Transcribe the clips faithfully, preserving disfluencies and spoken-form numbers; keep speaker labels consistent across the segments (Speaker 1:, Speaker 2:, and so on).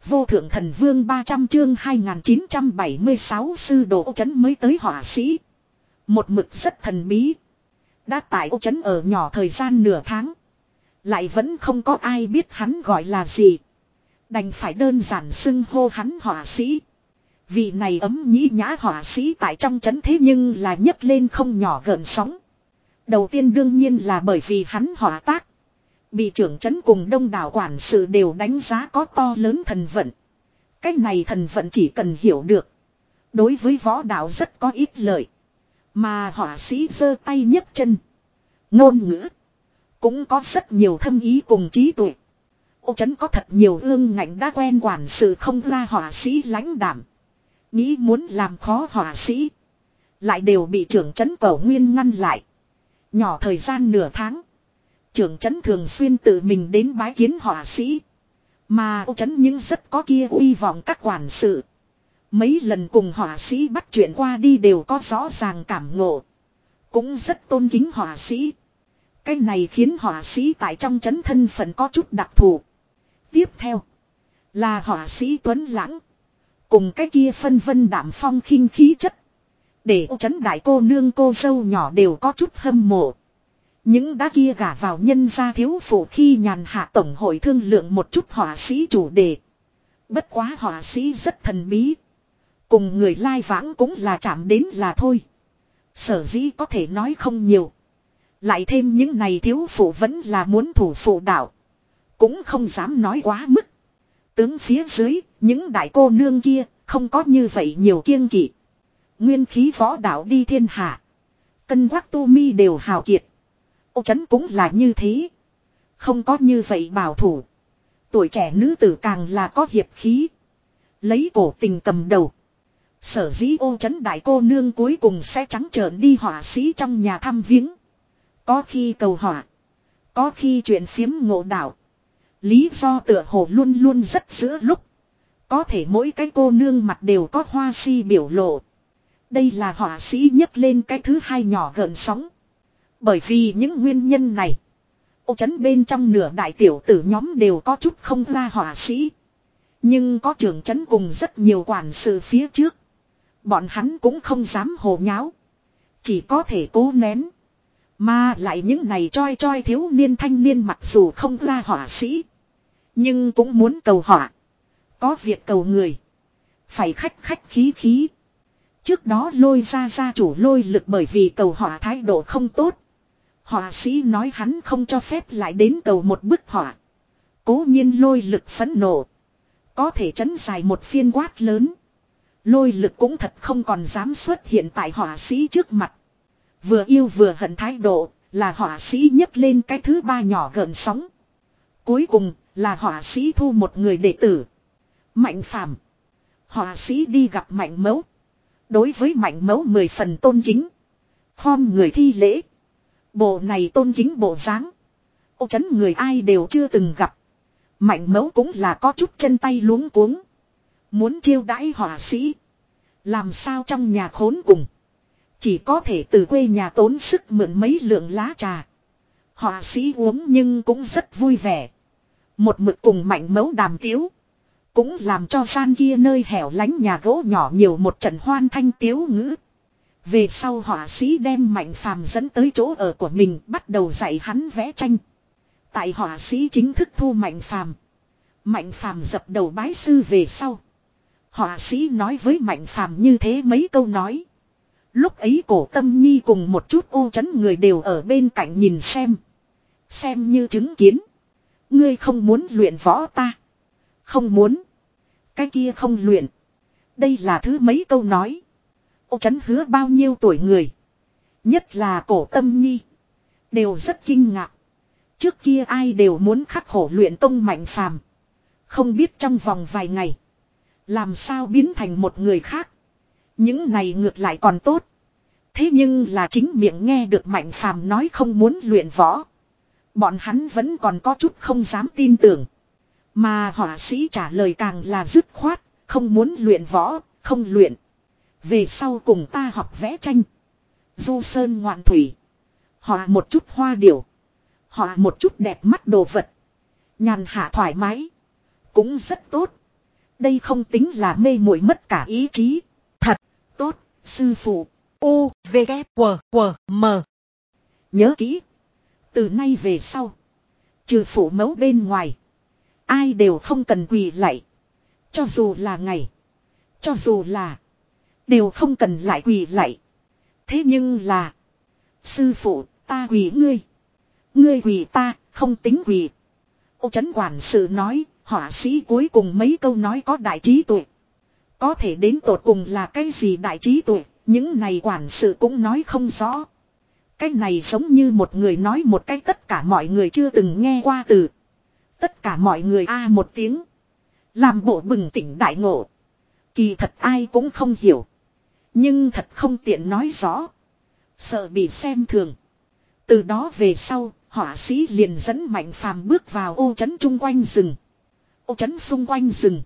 Speaker 1: Vô thượng thần vương ba trăm chương hai nghìn chín trăm bảy mươi sáu sư đồ Ô Trấn mới tới họa sĩ. Một mực rất thần bí. Đã tại Ô Trấn ở nhỏ thời gian nửa tháng. Lại vẫn không có ai biết hắn gọi là gì. Đành phải đơn giản xưng hô hắn họa sĩ. Vị này ấm nhĩ nhã họa sĩ tại trong trấn thế nhưng là nhấc lên không nhỏ gợn sóng. Đầu tiên đương nhiên là bởi vì hắn họa tác. Bị trưởng trấn cùng đông đảo quản sự đều đánh giá có to lớn thần vận. Cách này thần vận chỉ cần hiểu được. Đối với võ đạo rất có ít lợi. Mà họa sĩ giơ tay nhấc chân. Ngôn ngữ. Cũng có rất nhiều thâm ý cùng trí tuệ. Ô Trấn có thật nhiều ương ngạnh đã quen quản sự không ra họa sĩ lãnh đảm. Nghĩ muốn làm khó họa sĩ. Lại đều bị trưởng trấn Cẩu Nguyên ngăn lại. Nhỏ thời gian nửa tháng. Trưởng trấn thường xuyên tự mình đến bái kiến họa sĩ. Mà Ô Trấn những rất có kia uy vọng các quản sự. Mấy lần cùng họa sĩ bắt chuyện qua đi đều có rõ ràng cảm ngộ. Cũng rất tôn kính họa sĩ. Cái này khiến họa sĩ tại trong trấn thân phận có chút đặc thù. Tiếp theo là họa sĩ Tuấn Lãng. Cùng cái kia phân vân đạm phong khinh khí chất. Để Ô Trấn đại cô nương cô dâu nhỏ đều có chút hâm mộ. Những đá kia gả vào nhân gia thiếu phụ khi nhàn hạ tổng hội thương lượng một chút họa sĩ chủ đề. Bất quá họa sĩ rất thần bí. Cùng người lai vãng cũng là chạm đến là thôi. Sở dĩ có thể nói không nhiều. Lại thêm những này thiếu phụ vẫn là muốn thủ phụ đạo. Cũng không dám nói quá mức. Tướng phía dưới, những đại cô nương kia, không có như vậy nhiều kiêng kỵ. Nguyên khí võ đạo đi thiên hạ. Cân quắc tu mi đều hào kiệt. Ô Trấn cũng là như thế. Không có như vậy bảo thủ. Tuổi trẻ nữ tử càng là có hiệp khí. Lấy cổ tình cầm đầu. Sở dĩ Ô Trấn đại cô nương cuối cùng sẽ trắng trợn đi họa sĩ trong nhà thăm viếng. Có khi cầu họa. Có khi chuyện phiếm ngộ đạo. Lý do tựa hồ luôn luôn rất giữa lúc. Có thể mỗi cái cô nương mặt đều có hoa si biểu lộ. Đây là họa sĩ nhấc lên cái thứ hai nhỏ gợn sóng. Bởi vì những nguyên nhân này. Ô Trấn bên trong nửa đại tiểu tử nhóm đều có chút không ra họa sĩ. Nhưng có trưởng trấn cùng rất nhiều quản sự phía trước. Bọn hắn cũng không dám hồ nháo. Chỉ có thể cố nén. Mà lại những này choi choi thiếu niên thanh niên mặc dù không ra họa sĩ. Nhưng cũng muốn cầu họa. Có việc cầu người. Phải khách khách khí khí. Trước đó Lôi ra gia chủ Lôi Lực bởi vì cầu họa thái độ không tốt. Họa sĩ nói hắn không cho phép lại đến cầu một bức họa. Cố nhiên Lôi Lực phẫn nộ. Có thể trấn dài một phiên quát lớn. Lôi Lực cũng thật không còn dám xuất hiện tại họa sĩ trước mặt. Vừa yêu vừa hận thái độ là họa sĩ nhấc lên cái thứ ba nhỏ gợn sóng. Cuối cùng là họa sĩ thu một người đệ tử. Mạnh Phàm. Họa sĩ đi gặp Mạnh Mẫu. Đối với Mạnh Mẫu mười phần tôn kính. Khom người thi lễ. Bộ này tôn kính bộ dáng. Ô Trấn người ai đều chưa từng gặp. Mạnh Mẫu cũng là có chút chân tay luống cuống. Muốn chiêu đãi họa sĩ. Làm sao trong nhà khốn cùng. Chỉ có thể từ quê nhà tốn sức mượn mấy lượng lá trà. Họa sĩ uống nhưng cũng rất vui vẻ. Một mực cùng Mạnh Mẫu đàm tiếu. Cũng làm cho gian kia nơi hẻo lánh nhà gỗ nhỏ nhiều một trận hoan thanh tiếu ngữ. Về sau họa sĩ đem Mạnh Phàm dẫn tới chỗ ở của mình, bắt đầu dạy hắn vẽ tranh. Tại họa sĩ chính thức thu Mạnh Phàm. Mạnh Phàm dập đầu bái sư về sau. Họa sĩ nói với Mạnh Phàm như thế mấy câu nói. Lúc ấy Cổ Tâm Nhi cùng một chút Ô Trấn người đều ở bên cạnh nhìn xem. Xem như chứng kiến. Ngươi không muốn luyện võ ta. Không muốn. Cái kia không luyện. Đây là thứ mấy câu nói. Ô Trấn hứa bao nhiêu tuổi người. Nhất là Cổ Tâm Nhi. Đều rất kinh ngạc. Trước kia ai đều muốn khắc khổ luyện tông Mạnh Phàm. Không biết trong vòng vài ngày. Làm sao biến thành một người khác. Những này ngược lại còn tốt. Thế nhưng là chính miệng nghe được Mạnh Phàm nói không muốn luyện võ. Bọn hắn vẫn còn có chút không dám tin tưởng. Mà họa sĩ trả lời càng là dứt khoát. Không muốn luyện võ, không luyện. Về sau cùng ta học vẽ tranh. Du sơn ngoạn thủy. Họa một chút hoa điểu. Họa một chút đẹp mắt đồ vật. Nhàn hạ thoải mái. Cũng rất tốt. Đây không tính là mê muội mất cả ý chí. Thật tốt, sư phụ.
Speaker 2: U, V, K, W, W, M.
Speaker 1: Nhớ kỹ. Từ nay về sau. Trừ phụ mẫu bên ngoài. Ai đều không cần quỳ lạy. Cho dù là ngày. Cho dù là. Đều không cần lại quỳ lạy. Thế nhưng là. Sư phụ, ta quỳ ngươi. Ngươi quỳ ta, không tính quỳ. Ô Trấn quản sự nói, họa sĩ cuối cùng mấy câu nói có đại trí tuệ. Có thể đến tột cùng là cái gì đại trí tuệ, những này quản sự cũng nói không rõ. Cái này giống như một người nói một cái tất cả mọi người chưa từng nghe qua từ. Tất cả mọi người a một tiếng. Làm bộ bừng tỉnh đại ngộ. Kỳ thật ai cũng không hiểu. Nhưng thật không tiện nói rõ. Sợ bị xem thường. Từ đó về sau, họa sĩ liền dẫn Mạnh Phàm bước vào ô trấn chung quanh rừng. Ô trấn xung quanh rừng.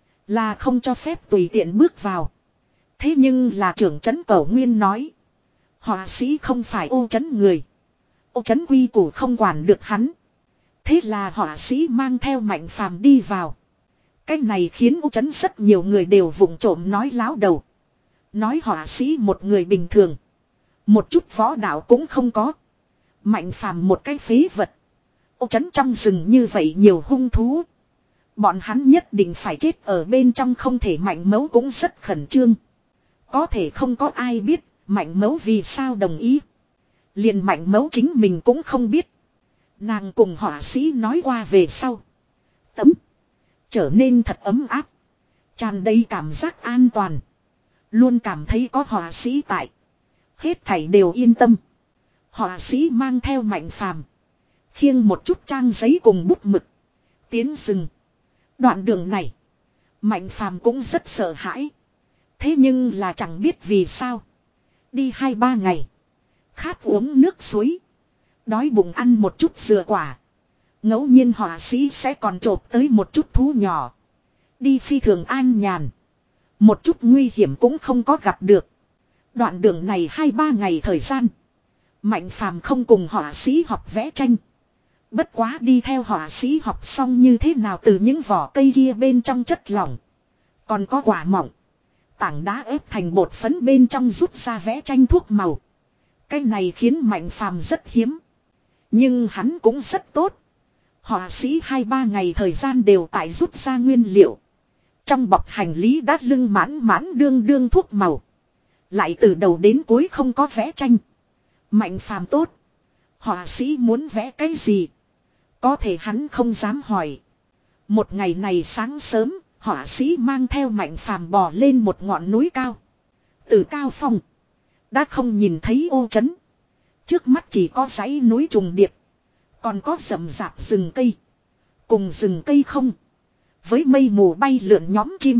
Speaker 1: Là không cho phép tùy tiện bước vào. Thế nhưng là trưởng trấn Cẩu Nguyên nói. Họa sĩ không phải ô trấn người. Ô trấn quy củ không quản được hắn. Thế là họa sĩ mang theo Mạnh Phàm đi vào. Cái này khiến ô trấn rất nhiều người đều vụng trộm nói láo đầu. Nói họa sĩ một người bình thường. Một chút võ đạo cũng không có. Mạnh Phàm một cái phế vật. Ô trấn trong rừng như vậy nhiều hung thú. Bọn hắn nhất định phải chết ở bên trong, không thể Mạnh Mẫu cũng rất khẩn trương. Có thể không có ai biết Mạnh Mẫu vì sao đồng ý. Liền Mạnh Mẫu chính mình cũng không biết. Nàng cùng họa sĩ nói qua về sau. Tấm. Trở nên thật ấm áp. Tràn đầy cảm giác an toàn. Luôn cảm thấy có họa sĩ tại. Hết thảy đều yên tâm. Họa sĩ mang theo Mạnh Phàm, khiêng một chút trang giấy cùng bút mực. Tiến rừng. Đoạn đường này. Mạnh Phàm cũng rất sợ hãi. Thế nhưng là chẳng biết vì sao. Đi hai ba ngày. Khát uống nước suối. Đói bụng ăn một chút dừa quả. Ngẫu nhiên họa sĩ sẽ còn chộp tới một chút thú nhỏ. Đi phi thường an nhàn. Một chút nguy hiểm cũng không có gặp được. Đoạn đường này hai ba ngày thời gian. Mạnh Phàm không cùng họa sĩ học vẽ tranh. Bất quá đi theo họa sĩ học xong như thế nào từ những vỏ cây kia bên trong chất lỏng. Còn có quả mỏng. Tảng đá ép thành bột phấn bên trong rút ra vẽ tranh thuốc màu. Cái này khiến Mạnh Phàm rất hiếm. Nhưng hắn cũng rất tốt. Họa sĩ hai ba ngày thời gian đều tại rút ra nguyên liệu. Trong bọc hành lý đát lưng mãn mãn đương đương thuốc màu. Lại từ đầu đến cuối không có vẽ tranh. Mạnh Phàm tốt. Họa sĩ muốn vẽ cái gì? Có thể hắn không dám hỏi. Một ngày này sáng sớm, họa sĩ mang theo Mạnh Phàm bò lên một ngọn núi cao. Từ cao phong, đã không nhìn thấy ô trấn. Trước mắt chỉ có dãy núi trùng điệp. Còn có rậm rạp rừng cây. Cùng rừng cây không. Với mây mù bay lượn nhóm chim.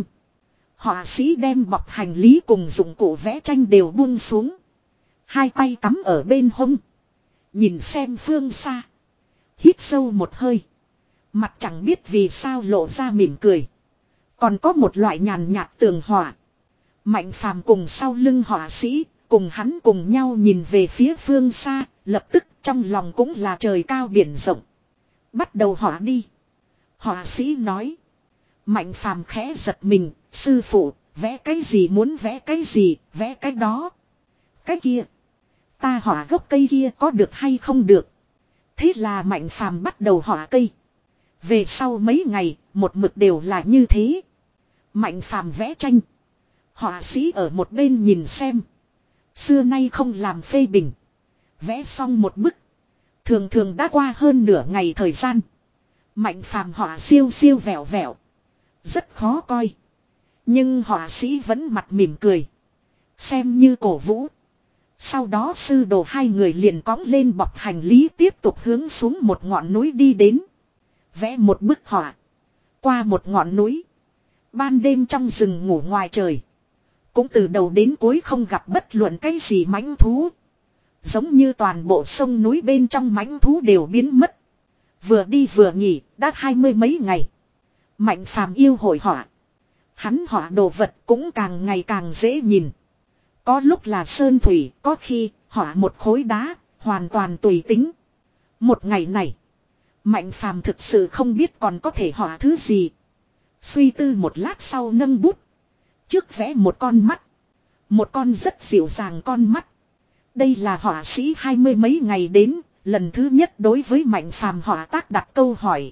Speaker 1: Họa sĩ đem bọc hành lý cùng dụng cụ vẽ tranh đều buông xuống. Hai tay cắm ở bên hông. Nhìn xem phương xa. Hít sâu một hơi. Mặt chẳng biết vì sao lộ ra mỉm cười. Còn có một loại nhàn nhạt tường hỏa. Mạnh Phàm cùng sau lưng họa sĩ. Cùng hắn cùng nhau nhìn về phía phương xa. Lập tức trong lòng cũng là trời cao biển rộng. Bắt đầu họa đi. Họa sĩ nói. Mạnh Phàm khẽ giật mình. Sư phụ, vẽ cái gì muốn vẽ cái gì, vẽ cái đó. Cái kia. Ta họa gốc cây kia có được hay không được. Thế là Mạnh Phàm bắt đầu họa cây. Về sau mấy ngày, một mực đều là như thế. Mạnh Phàm vẽ tranh. Họa sĩ ở một bên nhìn xem. Xưa nay không làm phê bình. Vẽ xong một bức. Thường thường đã qua hơn nửa ngày thời gian. Mạnh Phàm họa siêu siêu vẹo vẹo. Rất khó coi. Nhưng họa sĩ vẫn mặt mỉm cười. Xem như cổ vũ. Sau đó sư đồ hai người liền cõng lên bọc hành lý tiếp tục hướng xuống một ngọn núi đi đến. Vẽ một bức họa. Qua một ngọn núi. Ban đêm trong rừng ngủ ngoài trời. Cũng từ đầu đến cuối không gặp bất luận cái gì mãnh thú. Giống như toàn bộ sông núi bên trong mãnh thú đều biến mất. Vừa đi vừa nghỉ, đã hai mươi mấy ngày. Mạnh Phàm yêu hội họa. Hắn họa đồ vật cũng càng ngày càng dễ nhìn. Có lúc là sơn thủy, có khi họa một khối đá, hoàn toàn tùy tính. Một ngày này, Mạnh Phàm thực sự không biết còn có thể họa thứ gì. Suy tư một lát sau nâng bút. Trước vẽ một con mắt. Một con rất dịu dàng con mắt. Đây là họa sĩ hai mươi mấy ngày đến, lần thứ nhất đối với Mạnh Phàm họa tác đặt câu hỏi.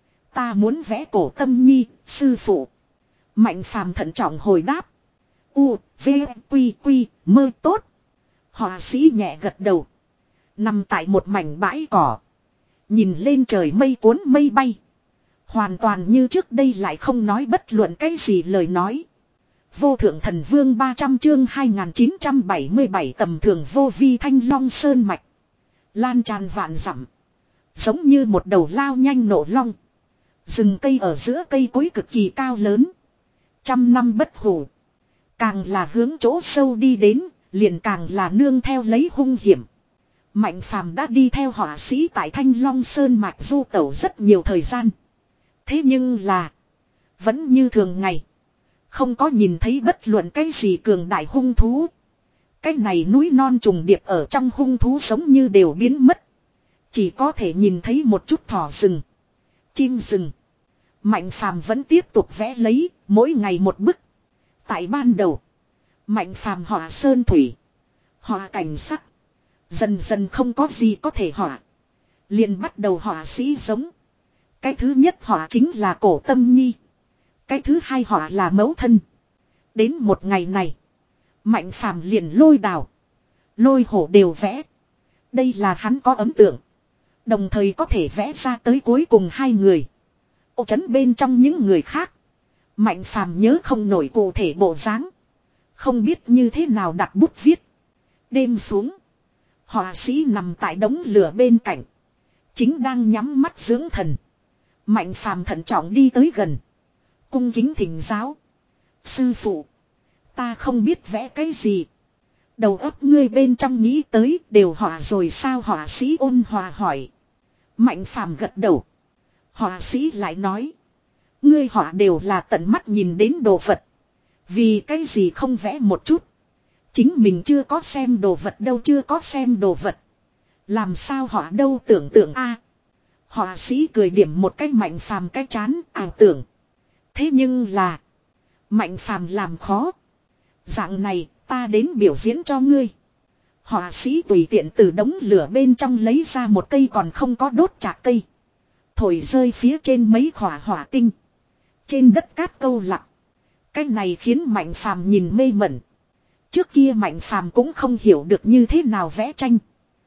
Speaker 1: Ta muốn vẽ Cổ Tâm Nhi, sư phụ. Mạnh Phàm thận trọng hồi đáp. U, V, Quy, Quy, mơ tốt. Họa sĩ nhẹ gật đầu. Nằm tại một mảnh bãi cỏ. Nhìn lên trời mây cuốn mây bay. Hoàn toàn như trước đây lại không nói bất luận cái gì lời nói. Vô thượng thần vương ba trăm chương hai nghìn chín trăm bảy mươi bảy tầm thường vô vi thanh long sơn mạch. Lan tràn vạn dặm. Giống như một đầu lao nhanh nổ long. Rừng cây ở giữa cây cối cực kỳ cao lớn. Trăm năm bất hủ. Càng là hướng chỗ sâu đi đến, liền càng là nương theo lấy hung hiểm. Mạnh Phàm đã đi theo họa sĩ tại Thanh Long Sơn mạch du tẩu rất nhiều thời gian. Thế nhưng là, vẫn như thường ngày. Không có nhìn thấy bất luận cái gì cường đại hung thú. Cái này núi non trùng điệp ở trong hung thú giống như đều biến mất. Chỉ có thể nhìn thấy một chút thỏ rừng. Chim rừng. Mạnh Phàm vẫn tiếp tục vẽ lấy, mỗi ngày một bức. Tại ban đầu, Mạnh Phàm họa sơn thủy, họa cảnh sắc. Dần dần không có gì có thể họa. Liền bắt đầu họa sĩ giống. Cái thứ nhất họa chính là Cổ Tâm Nhi. Cái thứ hai họa là mẫu thân. Đến một ngày này, Mạnh Phàm liền lôi đào, lôi hổ đều vẽ. Đây là hắn có ấn tượng. Đồng thời có thể vẽ ra tới cuối cùng hai người. Ô trấn bên trong những người khác, Mạnh Phàm nhớ không nổi cụ thể bộ dáng. Không biết như thế nào đặt bút viết. Đêm xuống, họa sĩ nằm tại đống lửa bên cạnh. Chính đang nhắm mắt dưỡng thần. Mạnh Phàm thận trọng đi tới gần. Cung kính thỉnh giáo. Sư phụ, ta không biết vẽ cái gì. Đầu óc ngươi bên trong nghĩ tới đều họa rồi sao? Họa sĩ ôn hòa hỏi. Mạnh Phàm gật đầu. Họa sĩ lại nói. Ngươi họa đều là tận mắt nhìn đến đồ vật. Vì cái gì không vẽ một chút? Chính mình chưa có xem đồ vật đâu, chưa có xem đồ vật. Làm sao họa đâu tưởng tượng a? Họa sĩ cười điểm một cái Mạnh Phàm cái chán, ảo tưởng. Thế nhưng là, Mạnh Phàm làm khó. Dạng này, ta đến biểu diễn cho ngươi. Họa sĩ tùy tiện từ đống lửa bên trong lấy ra một cây còn không có đốt chạc cây. Thổi rơi phía trên mấy khỏa hỏa tinh. Trên đất cát câu lặng. Cái này khiến Mạnh Phàm nhìn mê mẩn. Trước kia Mạnh Phàm cũng không hiểu được như thế nào vẽ tranh.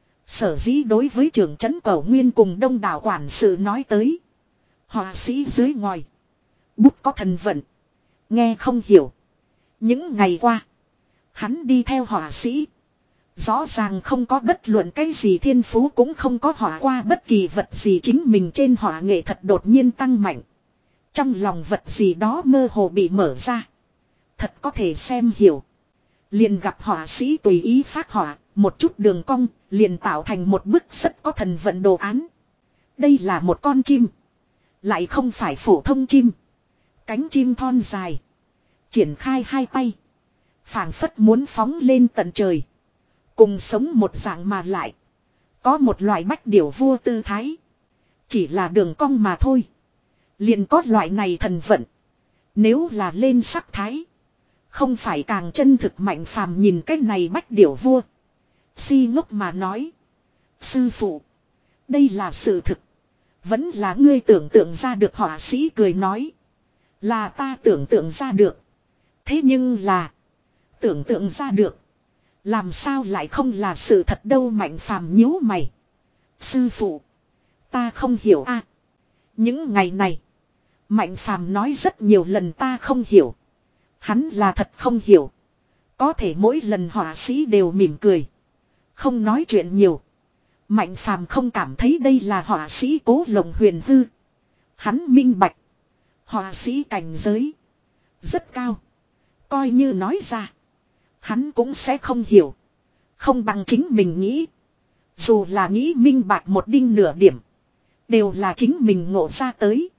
Speaker 1: Sở dĩ đối với trưởng trấn Cẩu Nguyên cùng đông đảo quản sự nói tới. Họa sĩ dưới ngòi. Bút có thần vận. Nghe không hiểu. Những ngày qua, hắn đi theo họa sĩ. Rõ ràng không có bất luận cái gì thiên phú, cũng không có họa qua bất kỳ vật gì, chính mình trên họa nghệ thật đột nhiên tăng mạnh. Trong lòng vật gì đó mơ hồ bị mở ra. Thật có thể xem hiểu. Liền gặp họa sĩ tùy ý phác họa, một chút đường cong, liền tạo thành một bức rất có thần vận đồ án. Đây là một con chim. Lại không phải phổ thông chim. Cánh chim thon dài. Triển khai hai tay. Phảng phất muốn phóng lên tận trời. Cùng sống một dạng mà lại. Có một loại bách điểu vua tư thái. Chỉ là đường cong mà thôi. Liền có loại này thần vận. Nếu là lên sắc thái. Không phải càng chân thực? Mạnh Phàm nhìn cái này bách điểu vua. Si ngốc mà nói. Sư phụ, đây là sự thực. Vẫn là ngươi tưởng tượng ra được? Họa sĩ cười nói. Là ta tưởng tượng ra được. Thế nhưng là, tưởng tượng ra được, làm sao lại không là sự thật đâu? Mạnh Phàm nhíu mày. Sư phụ, ta không hiểu a. Những ngày này, Mạnh Phàm nói rất nhiều lần ta không hiểu. Hắn là thật không hiểu. Có thể mỗi lần họa sĩ đều mỉm cười, không nói chuyện nhiều. Mạnh Phàm không cảm thấy đây là họa sĩ cố lộng huyền hư. Hắn minh bạch, họa sĩ cảnh giới rất cao. Coi như nói ra, hắn cũng sẽ không hiểu. Không bằng chính mình nghĩ. Dù là nghĩ minh bạch một đinh nửa điểm, đều là chính mình ngộ ra tới.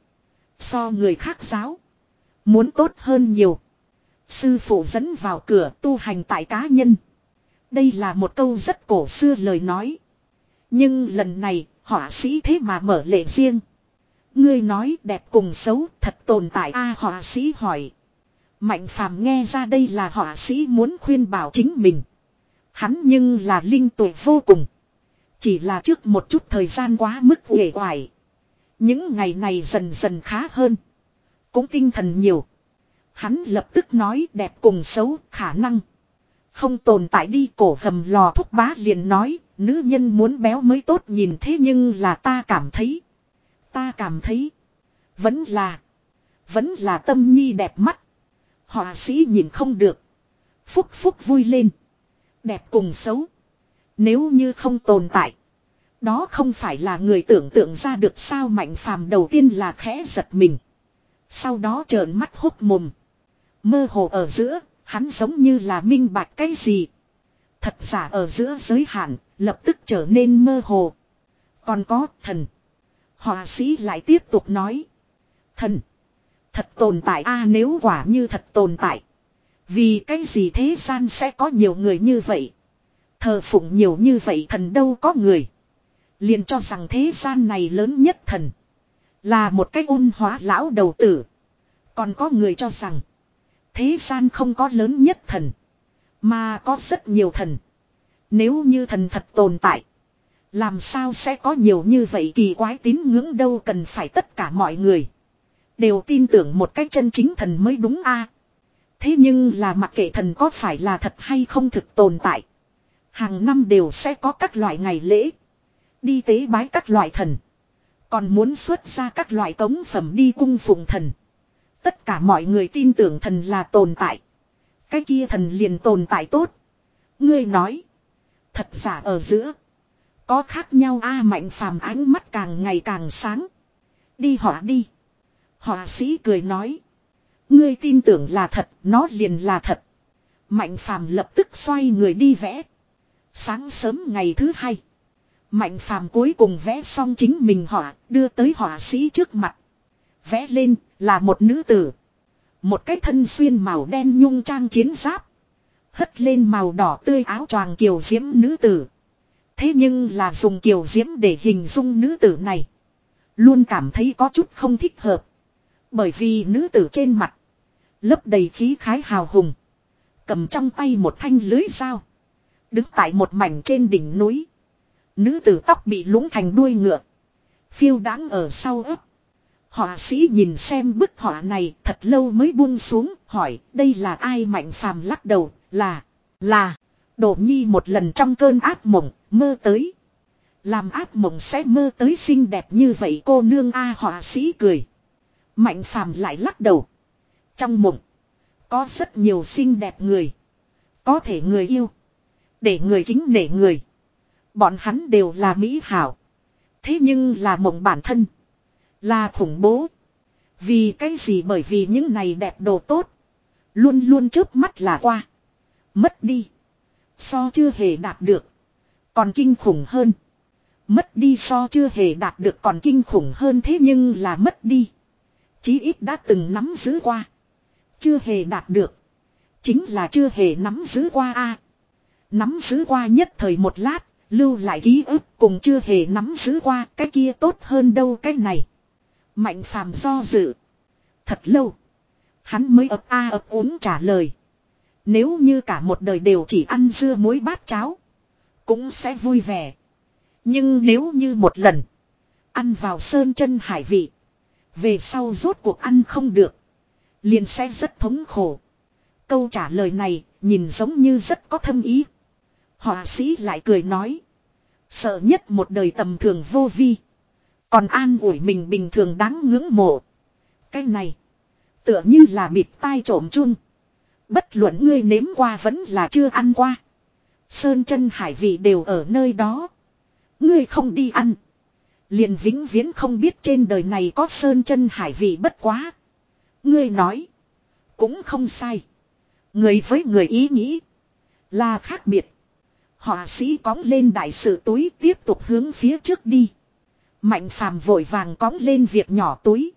Speaker 1: So người khác giáo, muốn tốt hơn nhiều. Sư phụ dẫn vào cửa tu hành tại cá nhân. Đây là một câu rất cổ xưa lời nói. Nhưng lần này, họa sĩ thế mà mở lệ riêng. Ngươi nói đẹp cùng xấu thật tồn tại a họa sĩ hỏi. Mạnh phàm nghe ra đây là họa sĩ muốn khuyên bảo chính mình. Hắn nhưng là linh tuổi vô cùng. Chỉ là trước một chút thời gian quá mức uể oải. Những ngày này dần dần khá hơn. Cũng tinh thần nhiều. Hắn lập tức nói đẹp cùng xấu khả năng không tồn tại đi. Cổ hầm lò thúc bá liền nói nữ nhân muốn béo mới tốt nhìn, thế nhưng là ta cảm thấy. Ta cảm thấy. Vẫn là. Vẫn là Tâm Nhi đẹp mắt. Họa sĩ nhìn không được. Phúc phúc vui lên. Đẹp cùng xấu. Nếu như không tồn tại. Đó không phải là người tưởng tượng ra được sao. Mạnh phàm đầu tiên là khẽ giật mình. Sau đó trợn mắt hốc mồm. Mơ hồ ở giữa. Hắn giống như là minh bạch cái gì. Thật giả ở giữa giới hạn. Lập tức trở nên mơ hồ. Còn có thần. Họa sĩ lại tiếp tục nói. Thần. Thật tồn tại a nếu quả như thật tồn tại. Vì cái gì thế gian sẽ có nhiều người như vậy. Thờ phụng nhiều như vậy thần đâu có người. Liền cho rằng thế gian này lớn nhất thần. Là một cái ôn hóa lão đầu tử. Còn có người cho rằng. Thế gian không có lớn nhất thần. Mà có rất nhiều thần. Nếu như thần thật tồn tại. Làm sao sẽ có nhiều như vậy kỳ quái tín ngưỡng đâu, cần phải tất cả mọi người. Đều tin tưởng một cách chân chính thần mới đúng a. Thế nhưng là mặc kệ thần có phải là thật hay không thực tồn tại. Hàng năm đều sẽ có các loại ngày lễ. Đi tế bái các loại thần. Còn muốn xuất ra các loại cống phẩm đi cung phụng thần. Tất cả mọi người tin tưởng thần là tồn tại. Cái kia thần liền tồn tại tốt. Ngươi nói. Thật giả ở giữa. Có khác nhau a. Mạnh phàm ánh mắt càng ngày càng sáng. Đi họa đi. Họa sĩ cười nói. Ngươi tin tưởng là thật, nó liền là thật. Mạnh phàm lập tức xoay người đi vẽ. Sáng sớm ngày thứ hai. Mạnh phàm cuối cùng vẽ xong chính mình họa, đưa tới họa sĩ trước mặt. Vẽ lên là một nữ tử. Một cái thân xuyên màu đen nhung trang chiến giáp. Hất lên màu đỏ tươi áo choàng kiều diễm nữ tử. Thế nhưng là dùng kiều diễm để hình dung nữ tử này. Luôn cảm thấy có chút không thích hợp. Bởi vì nữ tử trên mặt. Lấp đầy khí khái hào hùng. Cầm trong tay một thanh lưới dao. Đứng tại một mảnh trên đỉnh núi. Nữ tử tóc bị lũng thành đuôi ngựa. Phiêu đáng ở sau ấp. Họa sĩ nhìn xem bức họa này thật lâu mới buông xuống. Hỏi đây là ai? Mạnh phàm lắc đầu. Là. Là. Đỗ Nhi một lần trong cơn ác mộng. Mơ tới. Làm ác mộng sẽ mơ tới xinh đẹp như vậy cô nương a. Họa sĩ cười. Mạnh phàm lại lắc đầu. Trong mộng. Có rất nhiều xinh đẹp người. Có thể người yêu. Để người kính nể người. Bọn hắn đều là mỹ hảo. Thế nhưng là mộng bản thân. Là khủng bố. Vì cái gì? Bởi vì những này đẹp đồ tốt. Luôn luôn chớp mắt là qua. Mất đi. So chưa hề đạt được. Còn kinh khủng hơn. Mất đi so chưa hề đạt được còn kinh khủng hơn. Thế nhưng là mất đi. Chí ít đã từng nắm giữ qua. Chưa hề đạt được. Chính là chưa hề nắm giữ qua a. Nắm giữ qua nhất thời một lát. Lưu lại ký ức cùng chưa hề nắm giữ qua. Cái kia tốt hơn đâu cái này. Mạnh phàm do dự. Thật lâu. Hắn mới ấp a ấp úng trả lời. Nếu như cả một đời đều chỉ ăn dưa muối bát cháo. Cũng sẽ vui vẻ. Nhưng nếu như một lần. Ăn vào sơn chân hải vị. Về sau rốt cuộc ăn không được. Liền sẽ rất thống khổ. Câu trả lời này nhìn giống như rất có thâm ý. Họa sĩ lại cười nói. Sợ nhất một đời tầm thường vô vi. Còn an ủi mình bình thường đáng ngưỡng mộ. Cái này. Tựa như là bịt tai trộm chuông. Bất luận ngươi nếm qua vẫn là chưa ăn qua. Sơn chân hải vị đều ở nơi đó. Ngươi không đi ăn. Liền vĩnh viễn không biết trên đời này có sơn chân hải vị bất quá. Ngươi nói. Cũng không sai. Người với người ý nghĩ. Là khác biệt. Họa sĩ cõng lên đại sự túi tiếp tục hướng phía trước đi. Mạnh phàm vội vàng cõng lên việc nhỏ túi.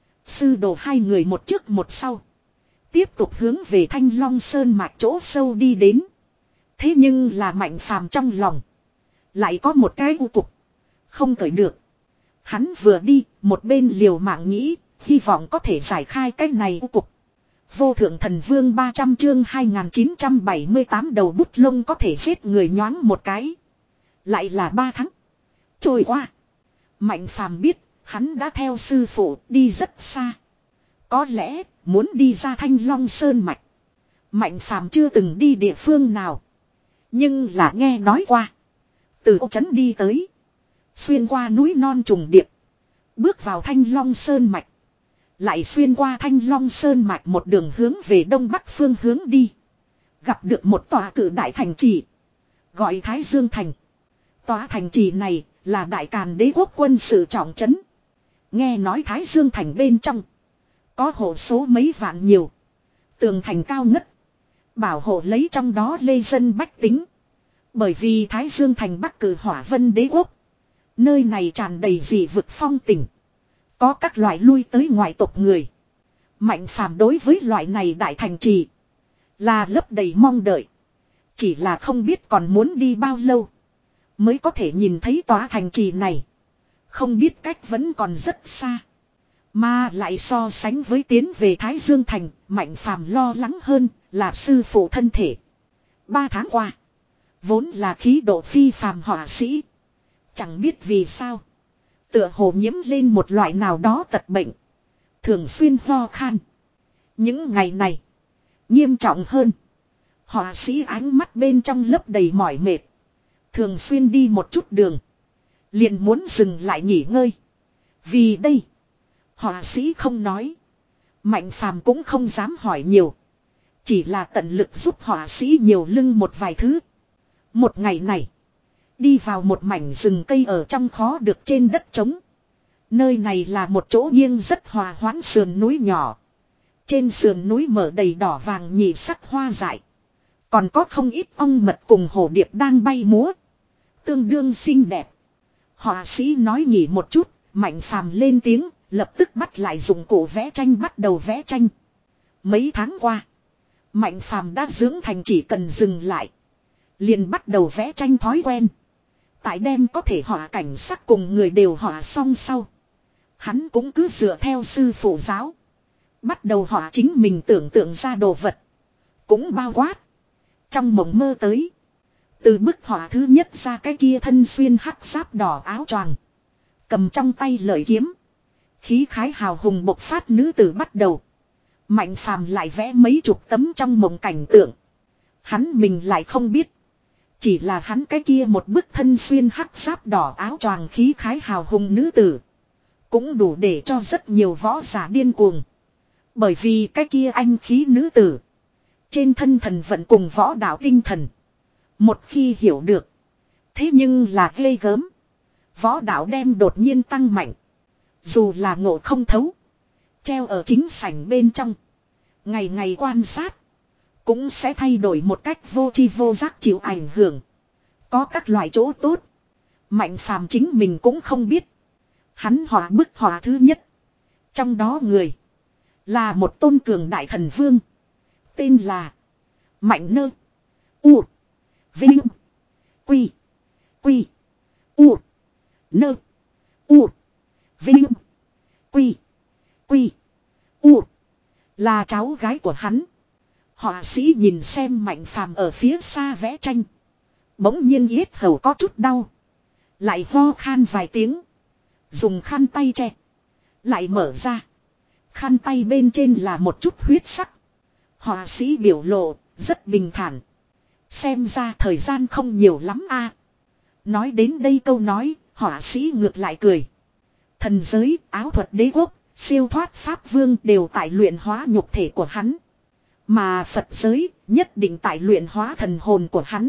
Speaker 1: Sư đồ hai người một trước một sau. Tiếp tục hướng về Thanh Long Sơn mạch chỗ sâu đi đến. Thế nhưng là mạnh phàm trong lòng. Lại có một cái u cục. Không cởi được. Hắn vừa đi, một bên liều mạng nghĩ, hy vọng có thể giải khai cái này u cục. Vô thượng thần vương ba trăm chương hai nghìn chín trăm bảy mươi tám đầu bút lông có thể giết người nhoáng một cái. Lại là ba tháng. Trôi qua. Mạnh phàm biết, hắn đã theo sư phụ đi rất xa. Có lẽ, muốn đi ra Thanh Long Sơn Mạch. Mạnh phàm chưa từng đi địa phương nào. Nhưng là nghe nói qua. Từ Âu Trấn đi tới. Xuyên qua núi non trùng điệp. Bước vào Thanh Long Sơn Mạch. Lại xuyên qua Thanh Long Sơn Mạch một đường hướng về đông bắc phương hướng đi. Gặp được một tòa cự đại thành trì. Gọi Thái Dương Thành. Tòa thành trì này là Đại Càn Đế quốc quân sự trọng trấn. Nghe nói Thái Dương Thành bên trong. Có hộ số mấy vạn nhiều. Tường thành cao ngất. Bảo hộ lấy trong đó lê dân bách tính. Bởi vì Thái Dương Thành bắc cử Hỏa Vân Đế quốc. Nơi này tràn đầy dị vực phong tình. Có các loại lui tới ngoại tộc người. Mạnh phàm đối với loại này đại thành trì. Là lấp đầy mong đợi. Chỉ là không biết còn muốn đi bao lâu. Mới có thể nhìn thấy tòa thành trì này. Không biết cách vẫn còn rất xa. Mà lại so sánh với tiến về Thái Dương Thành. Mạnh phàm lo lắng hơn là sư phụ thân thể. Ba tháng qua. Vốn là khí độ phi phàm họa sĩ. Chẳng biết vì sao. Tựa hồ nhiễm lên một loại nào đó tật bệnh. Thường xuyên ho khan. Những ngày này. Nghiêm trọng hơn. Họa sĩ ánh mắt bên trong lấp đầy mỏi mệt. Thường xuyên đi một chút đường. Liền muốn dừng lại nghỉ ngơi. Vì đây. Họa sĩ không nói. Mạnh phàm cũng không dám hỏi nhiều. Chỉ là tận lực giúp họa sĩ nhiều lưng một vài thứ. Một ngày này. Đi vào một mảnh rừng cây ở trong khó được trên đất trống. Nơi này là một chỗ nghiêng rất hòa hoãn sườn núi nhỏ. Trên sườn núi mở đầy đỏ vàng nhị sắc hoa dại. Còn có không ít ong mật cùng hổ điệp đang bay múa. Tương đương xinh đẹp. Họa sĩ nói nghỉ một chút, Mạnh phàm lên tiếng, lập tức bắt lại dụng cụ vẽ tranh bắt đầu vẽ tranh. Mấy tháng qua, Mạnh phàm đã dưỡng thành chỉ cần dừng lại. Liền bắt đầu vẽ tranh thói quen. Tại đêm có thể họa cảnh sắc cùng người đều họa xong sau. Hắn cũng cứ dựa theo sư phụ giáo. Bắt đầu họa chính mình tưởng tượng ra đồ vật. Cũng bao quát. Trong mộng mơ tới. Từ bức họa thứ nhất ra cái kia thân xuyên hắc giáp đỏ áo choàng. Cầm trong tay lợi kiếm. Khí khái hào hùng bộc phát nữ tử bắt đầu. Mạnh phàm lại vẽ mấy chục tấm trong mộng cảnh tượng. Hắn mình lại không biết. Chỉ là hắn cái kia một bức thân xuyên hắc giáp đỏ áo choàng khí khái hào hùng nữ tử. Cũng đủ để cho rất nhiều võ giả điên cuồng. Bởi vì cái kia anh khí nữ tử. Trên thân thần vận cùng võ đạo tinh thần. Một khi hiểu được. Thế nhưng là ghê gớm. Võ đạo đem đột nhiên tăng mạnh. Dù là ngộ không thấu. Treo ở chính sảnh bên trong. Ngày ngày quan sát. Cũng sẽ thay đổi một cách vô tri vô giác chịu ảnh hưởng. Có các loại chỗ tốt. Mạnh phàm chính mình cũng không biết. Hắn họa bức họa thứ nhất. Trong đó người. Là một tôn cường đại thần vương. Tên là. Mạnh nơ. U. Vinh. Quy. Quy. U. Nơ. U. Vinh. Quy. Quy. U. Là cháu gái của hắn. Họa sĩ nhìn xem Mạnh phàm ở phía xa vẽ tranh. Bỗng nhiên yết hầu có chút đau. Lại ho khan vài tiếng. Dùng khăn tay che. Lại mở ra. Khăn tay bên trên là một chút huyết sắc. Họa sĩ biểu lộ rất bình thản. Xem ra thời gian không nhiều lắm a. Nói đến đây câu nói, họa sĩ ngược lại cười. Thần giới, áo thuật đế quốc, siêu thoát pháp vương đều tại luyện hóa nhục thể của hắn. Mà Phật giới nhất định tại luyện hóa thần hồn của hắn.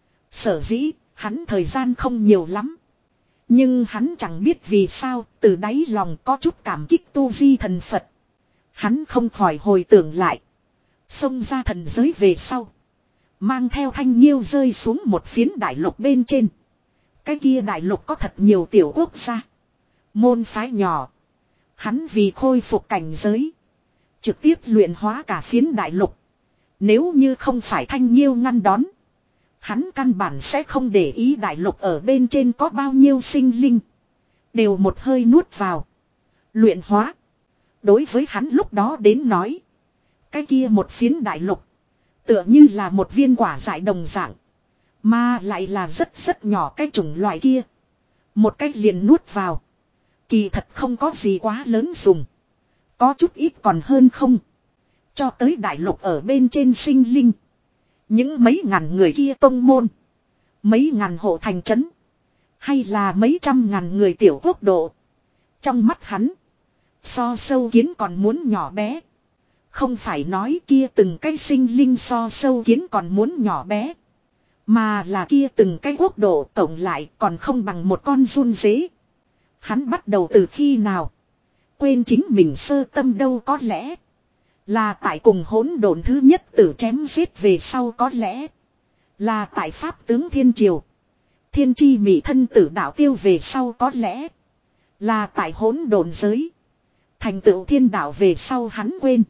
Speaker 1: Sở dĩ, hắn thời gian không nhiều lắm. Nhưng hắn chẳng biết vì sao, từ đáy lòng có chút cảm kích tu di thần Phật. Hắn không khỏi hồi tưởng lại. Xông ra thần giới về sau. Mang theo thanh nhiêu rơi xuống một phiến đại lục bên trên. Cái kia đại lục có thật nhiều tiểu quốc gia. Môn phái nhỏ. Hắn vì khôi phục cảnh giới. Trực tiếp luyện hóa cả phiến đại lục. Nếu như không phải thanh nhiêu ngăn đón. Hắn căn bản sẽ không để ý đại lục ở bên trên có bao nhiêu sinh linh. Đều một hơi nuốt vào. Luyện hóa. Đối với hắn lúc đó đến nói. Cái kia một phiến đại lục. Tựa như là một viên quả dại đồng dạng. Mà lại là rất rất nhỏ cái chủng loại kia. Một cách liền nuốt vào. Kỳ thật không có gì quá lớn dùng. Có chút ít còn hơn không. Cho tới đại lục ở bên trên sinh linh. Những mấy ngàn người kia tông môn. Mấy ngàn hộ thành trấn. Hay là mấy trăm ngàn người tiểu quốc độ. Trong mắt hắn. So sâu kiến còn muốn nhỏ bé. Không phải nói kia từng cái sinh linh so sâu kiến còn muốn nhỏ bé. Mà là kia từng cái quốc độ tổng lại còn không bằng một con giun dế. Hắn bắt đầu từ khi nào. Quên chính mình sơ tâm đâu, có lẽ. Là tại cùng hỗn độn thứ nhất tử chém giết về sau, có lẽ. Là tại Pháp tướng Thiên Triều. Thiên chi mỹ thân tử đạo tiêu về sau, có lẽ. Là tại hỗn độn giới. Thành tựu thiên đạo về sau hắn quên.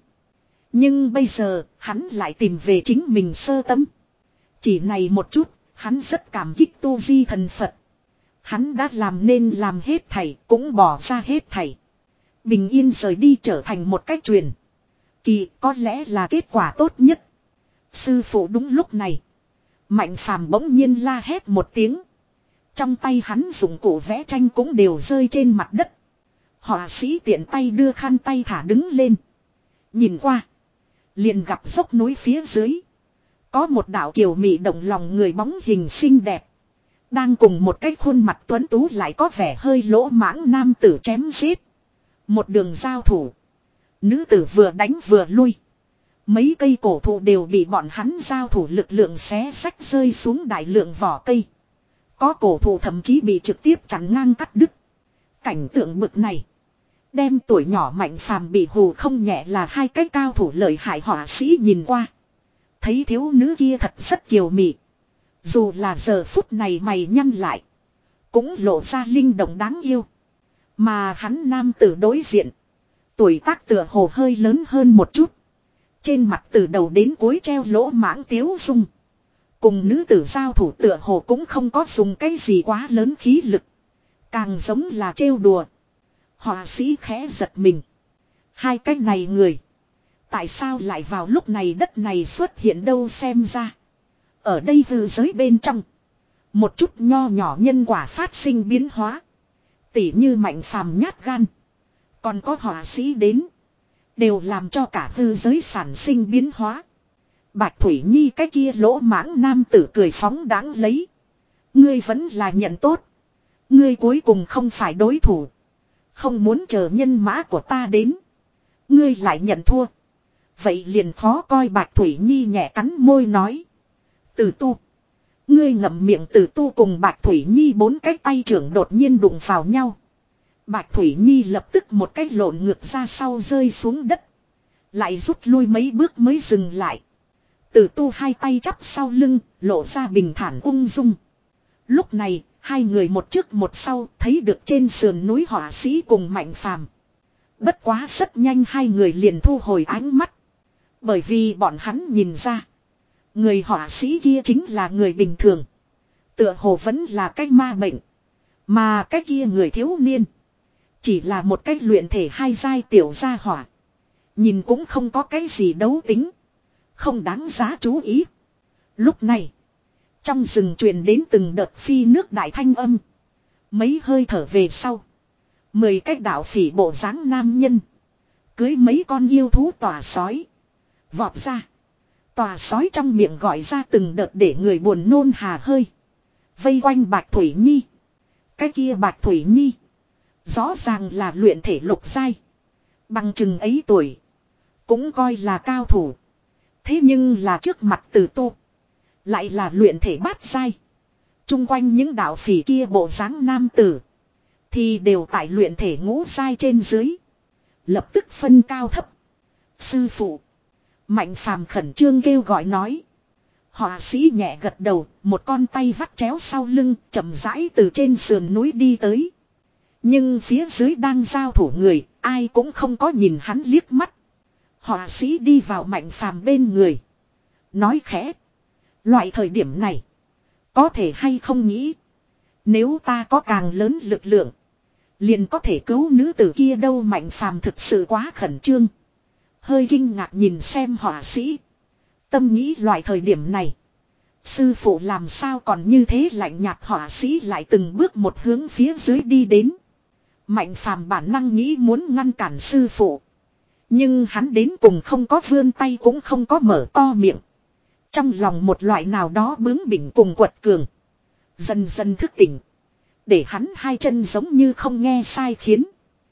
Speaker 1: Nhưng bây giờ hắn lại tìm về chính mình sơ tâm. Chỉ này một chút, hắn rất cảm kích tu vi thần Phật. Hắn đã làm nên làm hết thảy, cũng bỏ ra hết thảy. Bình yên rời đi trở thành một cách truyền kỳ, có lẽ là kết quả tốt nhất. Sư phụ đúng lúc này. Mạnh phàm bỗng nhiên la hét một tiếng. Trong tay hắn dụng cụ vẽ tranh cũng đều rơi trên mặt đất. Họa sĩ tiện tay đưa khăn tay thả đứng lên. Nhìn qua. Liền gặp dốc núi phía dưới. Có một đạo kiều mị động lòng người bóng hình xinh đẹp. Đang cùng một cái khuôn mặt tuấn tú lại có vẻ hơi lỗ mãng nam tử chém giết. Một đường giao thủ. Nữ tử vừa đánh vừa lui. Mấy cây cổ thụ đều bị bọn hắn giao thủ lực lượng xé xách rơi xuống đại lượng vỏ cây. Có cổ thụ thậm chí bị trực tiếp chặn ngang cắt đứt. Cảnh tượng bực này. Đem tuổi nhỏ Mạnh phàm bị hù không nhẹ là hai cái cao thủ lợi hại họa sĩ nhìn qua. Thấy thiếu nữ kia thật rất kiều mị. Dù là giờ phút này mày nhăn lại. Cũng lộ ra linh động đáng yêu. Mà hắn nam tử đối diện. Tuổi tác tựa hồ hơi lớn hơn một chút. Trên mặt từ đầu đến cuối treo lỗ mãng tiếu dung. Cùng nữ tử giao thủ tựa hồ cũng không có dùng cái gì quá lớn khí lực. Càng giống là trêu đùa. Họa sĩ khẽ giật mình. Hai cái này người. Tại sao lại vào lúc này đất này xuất hiện đâu, xem ra. Ở đây hư giới bên trong. Một chút nho nhỏ nhân quả phát sinh biến hóa. Tỉ như Mạnh phàm nhát gan. Còn có họa sĩ đến. Đều làm cho cả hư giới sản sinh biến hóa. Bạch Thủy Nhi cái kia lỗ mãng nam tử cười phóng đáng lấy. Ngươi vẫn là nhận tốt. Ngươi cuối cùng không phải đối thủ. Không muốn chờ nhân mã của ta đến. Ngươi lại nhận thua. Vậy liền khó coi. Bạch Thủy Nhi nhẹ cắn môi nói. Tử tu. Ngươi ngậm miệng. Tử tu cùng Bạch Thủy Nhi bốn cái tay trưởng đột nhiên đụng vào nhau. Bạch Thủy Nhi lập tức một cái lộn ngược ra sau rơi xuống đất. Lại rút lui mấy bước mới dừng lại. Tử tu hai tay chắp sau lưng, lộ ra bình thản ung dung. Lúc này, hai người một trước một sau thấy được trên sườn núi họa sĩ cùng Mạnh phàm. Bất quá rất nhanh hai người liền thu hồi ánh mắt. Bởi vì bọn hắn nhìn ra. Người họa sĩ kia chính là người bình thường. Tựa hồ vẫn là cái ma bệnh. Mà cái kia người thiếu niên. Chỉ là một cái luyện thể hai giai tiểu gia hỏa. Nhìn cũng không có cái gì đấu tính. Không đáng giá chú ý. Lúc này. Trong rừng truyền đến từng đợt phi nước đại thanh âm. Mấy hơi thở về sau. Mười cái đạo phỉ bộ dáng nam nhân. Cưới mấy con yêu thú tòa sói. Vọt ra. Tòa sói trong miệng gọi ra từng đợt để người buồn nôn hà hơi. Vây quanh Bạch Thủy Nhi. Cái kia Bạch Thủy Nhi. Rõ ràng là luyện thể lục giai. Bằng chừng ấy tuổi. Cũng coi là cao thủ. Thế nhưng là trước mặt Tử tu. Lại là luyện thể bát giai. Trung quanh những đạo phỉ kia bộ dáng nam tử. Thì đều tại luyện thể ngũ giai trên dưới. Lập tức phân cao thấp. Sư phụ. Mạnh phàm khẩn trương kêu gọi nói. Họa sĩ nhẹ gật đầu. Một con tay vắt chéo sau lưng. Chậm rãi từ trên sườn núi đi tới. Nhưng phía dưới đang giao thủ người. Ai cũng không có nhìn hắn liếc mắt. Họa sĩ đi vào Mạnh phàm bên người. Nói khẽ. Loại thời điểm này. Có thể hay không nghĩ. Nếu ta có càng lớn lực lượng. liền có thể cứu nữ tử kia đâu. Mạnh phàm thực sự quá khẩn trương. Hơi kinh ngạc nhìn xem họa sĩ. Tâm nghĩ loại thời điểm này. Sư phụ làm sao còn như thế lạnh nhạt. Họa sĩ lại từng bước một hướng phía dưới đi đến. Mạnh phàm bản năng nghĩ muốn ngăn cản sư phụ. Nhưng hắn đến cùng không có vươn tay cũng không có mở to miệng. Trong lòng một loại nào đó bướng bỉnh cùng quật cường. Dần dần thức tỉnh. Để hắn hai chân giống như không nghe sai khiến.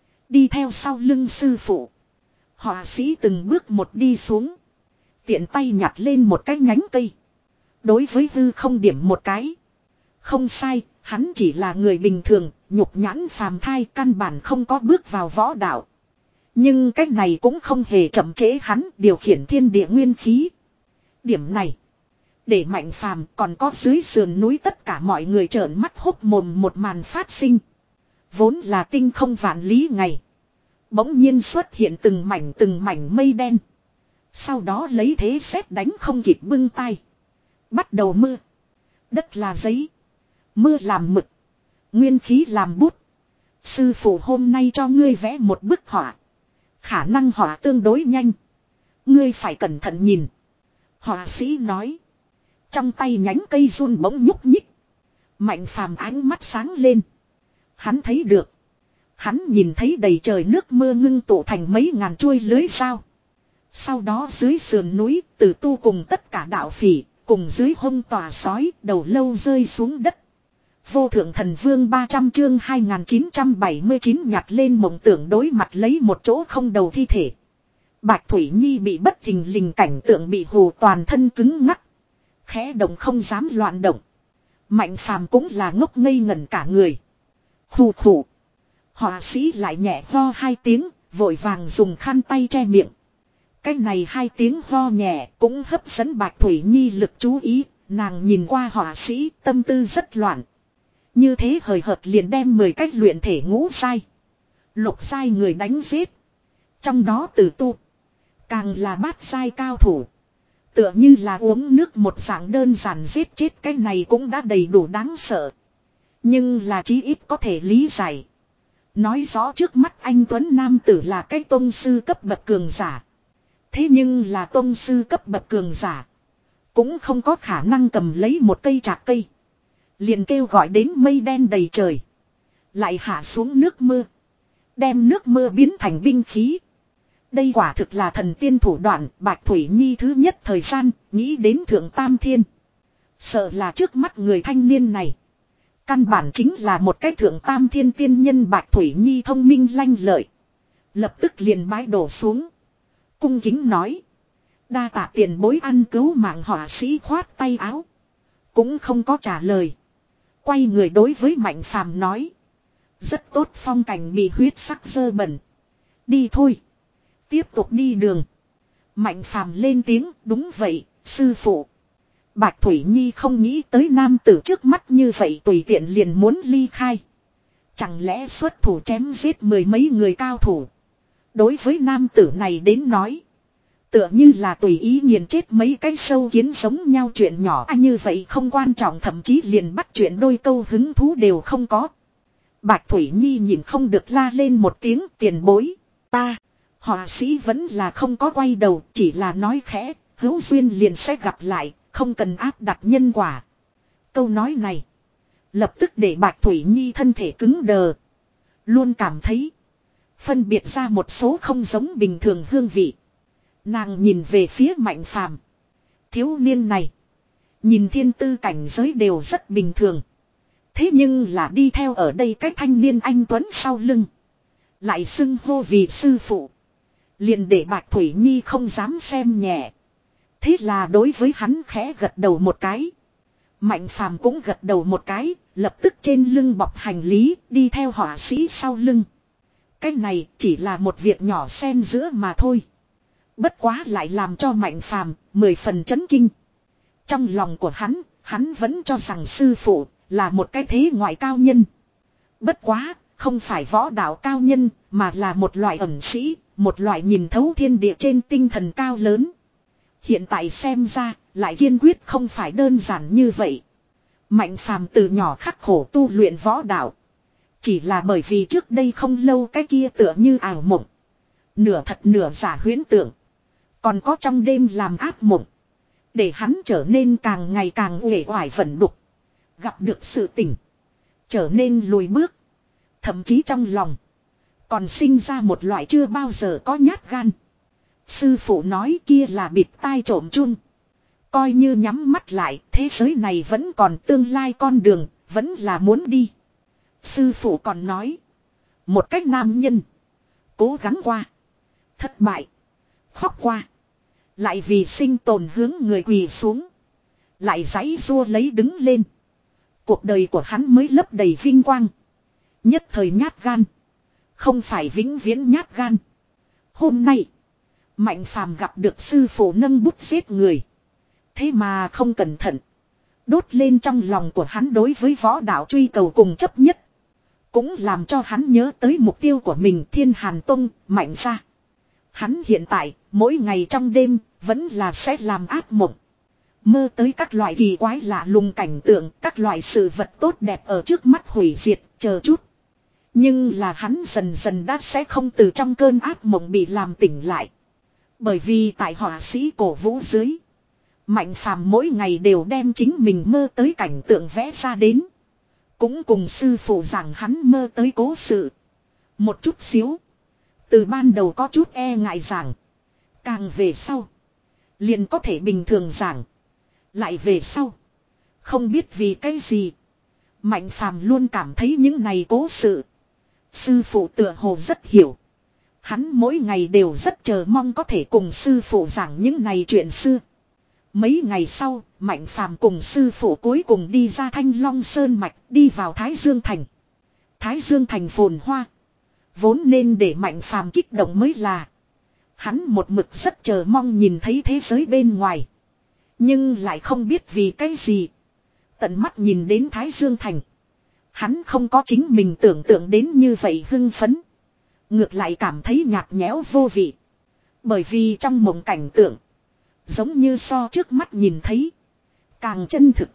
Speaker 1: Đi theo sau lưng sư phụ. Họa sĩ từng bước một đi xuống. Tiện tay nhặt lên một cái nhánh cây. Đối với hư không điểm một cái. Không sai, hắn chỉ là người bình thường, nhục nhãn phàm thai căn bản không có bước vào võ đạo. Nhưng cái này cũng không hề chậm trễ hắn điều khiển thiên địa nguyên khí. Điểm này. Để Mạnh phàm còn có dưới sườn núi tất cả mọi người trợn mắt hốc mồm một màn phát sinh. Vốn là tinh không vạn lý ngày. Bỗng nhiên xuất hiện từng mảnh từng mảnh mây đen. Sau đó lấy thế sét đánh không kịp bưng tay. Bắt đầu mưa. Đất là giấy. Mưa làm mực. Nguyên khí làm bút. Sư phụ hôm nay cho ngươi vẽ một bức họa. Khả năng họa tương đối nhanh. Ngươi phải cẩn thận nhìn. Họa sĩ nói. Trong tay nhánh cây run bỗng nhúc nhích. Mạnh phàm ánh mắt sáng lên. Hắn thấy được. Hắn nhìn thấy đầy trời nước mưa ngưng tụ thành mấy ngàn chuôi lưới dao. Sau đó dưới sườn núi, Tử Tu cùng tất cả đạo phỉ, cùng dưới hông tòa sói, đầu lâu rơi xuống đất. Vô thượng thần vương ba trăm chương hai nghìn chín trăm bảy mươi chín nhặt lên mộng tưởng đối mặt lấy một chỗ không đầu thi thể. Bạch Thủy Nhi bị bất thình lình cảnh tượng bị hù toàn thân cứng ngắc. Khẽ động không dám loạn động. Mạnh phàm cũng là ngốc ngây ngẩn cả người. Khù khù. Họa sĩ lại nhẹ ho hai tiếng, vội vàng dùng khăn tay che miệng. Cái này hai tiếng ho nhẹ cũng hấp dẫn Bạch Thủy Nhi lực chú ý, nàng nhìn qua họa sĩ tâm tư rất loạn. Như thế hời hợt liền đem mười cách luyện thể ngũ sai. Lục sai người đánh giết. Trong đó Tử Tu. Càng là bát sai cao thủ. Tựa như là uống nước một dạng đơn giản giết chết cái này cũng đã đầy đủ đáng sợ. Nhưng là chí ít có thể lý giải. Nói rõ trước mắt anh Tuấn Nam Tử là cái tôn sư cấp bậc cường giả. Thế nhưng là tôn sư cấp bậc cường giả. Cũng không có khả năng cầm lấy một cây trạc cây. Liền kêu gọi đến mây đen đầy trời. Lại hạ xuống nước mưa. Đem nước mưa biến thành binh khí. Đây quả thực là thần tiên thủ đoạn. Bạch Thủy Nhi thứ nhất thời gian nghĩ đến Thượng Tam Thiên. Sợ là trước mắt người thanh niên này. Căn bản chính là một cái Thượng Tam Thiên tiên nhân. Bạch Thủy Nhi thông minh lanh lợi. Lập tức liền bái đổ xuống. Cung kính nói. Đa tạ tiền bối ăn cứu mạng. Họa sĩ khoát tay áo. Cũng không có trả lời. Quay người đối với Mạnh phàm nói. Rất tốt, phong cảnh bị huyết sắc dơ bẩn. Đi thôi. Tiếp tục đi đường. Mạnh phàm lên tiếng. Đúng vậy, sư phụ. Bạch Thủy Nhi không nghĩ tới nam tử trước mắt như vậy tùy tiện liền muốn ly khai. Chẳng lẽ xuất thủ chém giết mười mấy người cao thủ. Đối với nam tử này đến nói. Tựa như là tùy ý nghiền chết mấy cái sâu kiến giống nhau chuyện nhỏ à, như vậy không quan trọng, thậm chí liền bắt chuyện đôi câu hứng thú đều không có. Bạch Thủy Nhi nhìn không được la lên một tiếng tiền bối. Ta, họa sĩ vẫn là không có quay đầu, chỉ là nói khẽ, hữu duyên liền sẽ gặp lại, không cần áp đặt nhân quả. Câu nói này, lập tức để Bạch Thủy Nhi thân thể cứng đờ. Luôn cảm thấy, phân biệt ra một số không giống bình thường hương vị. Nàng nhìn về phía Mạnh phàm. Thiếu niên này. Nhìn thiên tư cảnh giới đều rất bình thường. Thế nhưng là đi theo ở đây cái thanh niên anh Tuấn sau lưng. Lại xưng hô vì sư phụ. Liền để Bạch Thủy Nhi không dám xem nhẹ. Thế là đối với hắn khẽ gật đầu một cái. Mạnh phàm cũng gật đầu một cái. Lập tức trên lưng bọc hành lý đi theo họa sĩ sau lưng. Cái này chỉ là một việc nhỏ xen giữa mà thôi. Bất quá lại làm cho Mạnh phàm mười phần chấn kinh. Trong lòng của hắn, hắn vẫn cho rằng sư phụ là một cái thế ngoại cao nhân. Bất quá, không phải võ đạo cao nhân, mà là một loại ẩn sĩ, một loại nhìn thấu thiên địa trên tinh thần cao lớn. Hiện tại xem ra, lại kiên quyết không phải đơn giản như vậy. Mạnh phàm từ nhỏ khắc khổ tu luyện võ đạo. Chỉ là bởi vì trước đây không lâu cái kia tựa như ảo mộng. Nửa thật nửa giả huyễn tượng. Còn có trong đêm làm ác mộng. Để hắn trở nên càng ngày càng uể oải vẩn đục. Gặp được sự tỉnh. Trở nên lùi bước. Thậm chí trong lòng. Còn sinh ra một loại chưa bao giờ có nhát gan. Sư phụ nói kia là bịt tai trộm chun. Coi như nhắm mắt lại, thế giới này vẫn còn tương lai con đường, vẫn là muốn đi. Sư phụ còn nói. Một cách nam nhân. Cố gắng qua. Thất bại. Khóc qua. Lại vì sinh tồn hướng người quỳ xuống. Lại giãy rua lấy đứng lên. Cuộc đời của hắn mới lấp đầy vinh quang. Nhất thời nhát gan. Không phải vĩnh viễn nhát gan. Hôm nay. Mạnh phàm gặp được sư phụ nâng bút giết người. Thế mà không cẩn thận. Đốt lên trong lòng của hắn đối với võ đạo truy cầu cùng chấp nhất. Cũng làm cho hắn nhớ tới mục tiêu của mình Thiên Hàn Tông, Mạnh gia. Hắn hiện tại, mỗi ngày trong đêm, vẫn là sẽ làm ác mộng. Mơ tới các loại kỳ quái lạ lùng cảnh tượng, các loại sự vật tốt đẹp ở trước mắt hủy diệt, chờ chút. Nhưng là hắn dần dần đã sẽ không từ trong cơn ác mộng bị làm tỉnh lại. Bởi vì tại họa sĩ cổ vũ dưới. Mạnh phàm mỗi ngày đều đem chính mình mơ tới cảnh tượng vẽ ra đến. Cũng cùng sư phụ rằng hắn mơ tới cố sự. Một chút xíu. Từ ban đầu có chút e ngại giảng. Càng về sau. Liền có thể bình thường giảng. Lại về sau. Không biết vì cái gì. Mạnh phàm luôn cảm thấy những này cố sự. Sư phụ tựa hồ rất hiểu. Hắn mỗi ngày đều rất chờ mong có thể cùng sư phụ giảng những này chuyện xưa. Mấy ngày sau, Mạnh phàm cùng sư phụ cuối cùng đi ra Thanh Long Sơn Mạch, đi vào Thái Dương Thành. Thái Dương Thành phồn hoa. Vốn nên để Mạnh phàm kích động mới là. Hắn một mực rất chờ mong nhìn thấy thế giới bên ngoài. Nhưng lại không biết vì cái gì. Tận mắt nhìn đến Thái Dương Thành. Hắn không có chính mình tưởng tượng đến như vậy hưng phấn. Ngược lại cảm thấy nhạt nhẽo vô vị. Bởi vì trong mộng cảnh tượng. Giống như so trước mắt nhìn thấy. Càng chân thực.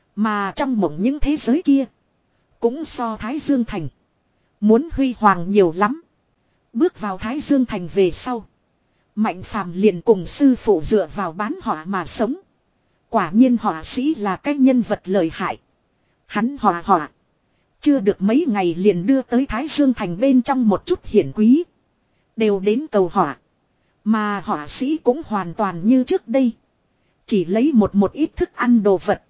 Speaker 1: Mà trong mộng những thế giới kia. Cũng so Thái Dương Thành. Muốn huy hoàng nhiều lắm. Bước vào Thái Dương Thành về sau. Mạnh phàm liền cùng sư phụ dựa vào bán họa mà sống. Quả nhiên họa sĩ là cái nhân vật lợi hại. Hắn họa họa. Chưa được mấy ngày liền đưa tới Thái Dương Thành bên trong một chút hiển quý. Đều đến cầu họa. Mà họa sĩ cũng hoàn toàn như trước đây. Chỉ lấy một một ít thức ăn đồ vật.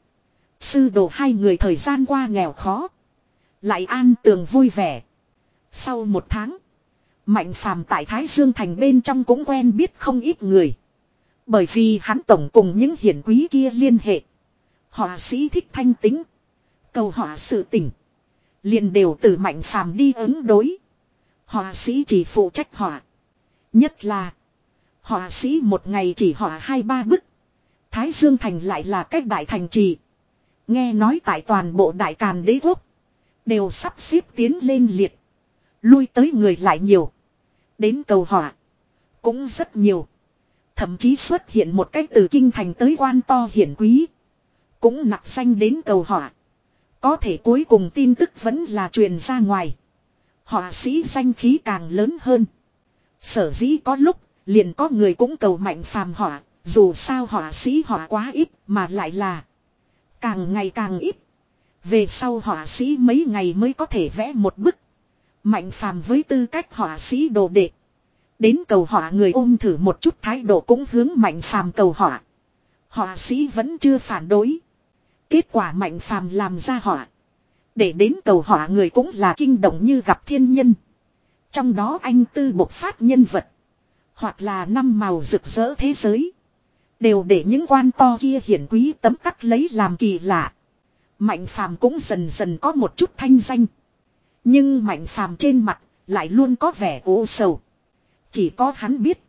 Speaker 1: Sư đồ hai người thời gian qua nghèo khó. Lại an tường vui vẻ. Sau một tháng. Mạnh phàm tại Thái Dương Thành bên trong cũng quen biết không ít người. Bởi vì hắn tổng cùng những hiển quý kia liên hệ. Họa sĩ thích thanh tính. Cầu họa sự tỉnh. Liền đều từ Mạnh phàm đi ứng đối. Họa sĩ chỉ phụ trách họa. Nhất là. Họa sĩ một ngày chỉ họa hai ba bức. Thái Dương Thành lại là cách đại thành trì. Nghe nói tại toàn bộ đại càn đế quốc. Đều sắp xếp tiến lên liệt. Lui tới người lại nhiều. Đến cầu họa. Cũng rất nhiều. Thậm chí xuất hiện một cách từ kinh thành tới quan to hiển quý. Cũng nặc danh đến cầu họa. Có thể cuối cùng tin tức vẫn là truyền ra ngoài. Họa sĩ danh khí càng lớn hơn. Sở dĩ có lúc liền có người cũng cầu Mạnh phàm họa. Dù sao họa sĩ họa quá ít mà lại là càng ngày càng ít. Về sau họa sĩ mấy ngày mới có thể vẽ một bức. Mạnh phàm với tư cách họa sĩ đồ đệ. Đến cầu họa người ôm thử một chút thái độ cũng hướng Mạnh phàm cầu họa. Họa sĩ vẫn chưa phản đối. Kết quả Mạnh phàm làm ra họa. Để đến cầu họa người cũng là kinh động như gặp thiên nhân. Trong đó anh tư bộc phát nhân vật. Hoặc là năm màu rực rỡ thế giới. Đều để những quan to kia hiển quý tấm tắc lấy làm kỳ lạ. Mạnh phàm cũng dần dần có một chút thanh danh. Nhưng Mạnh phàm trên mặt lại luôn có vẻ u sầu. Chỉ có hắn biết.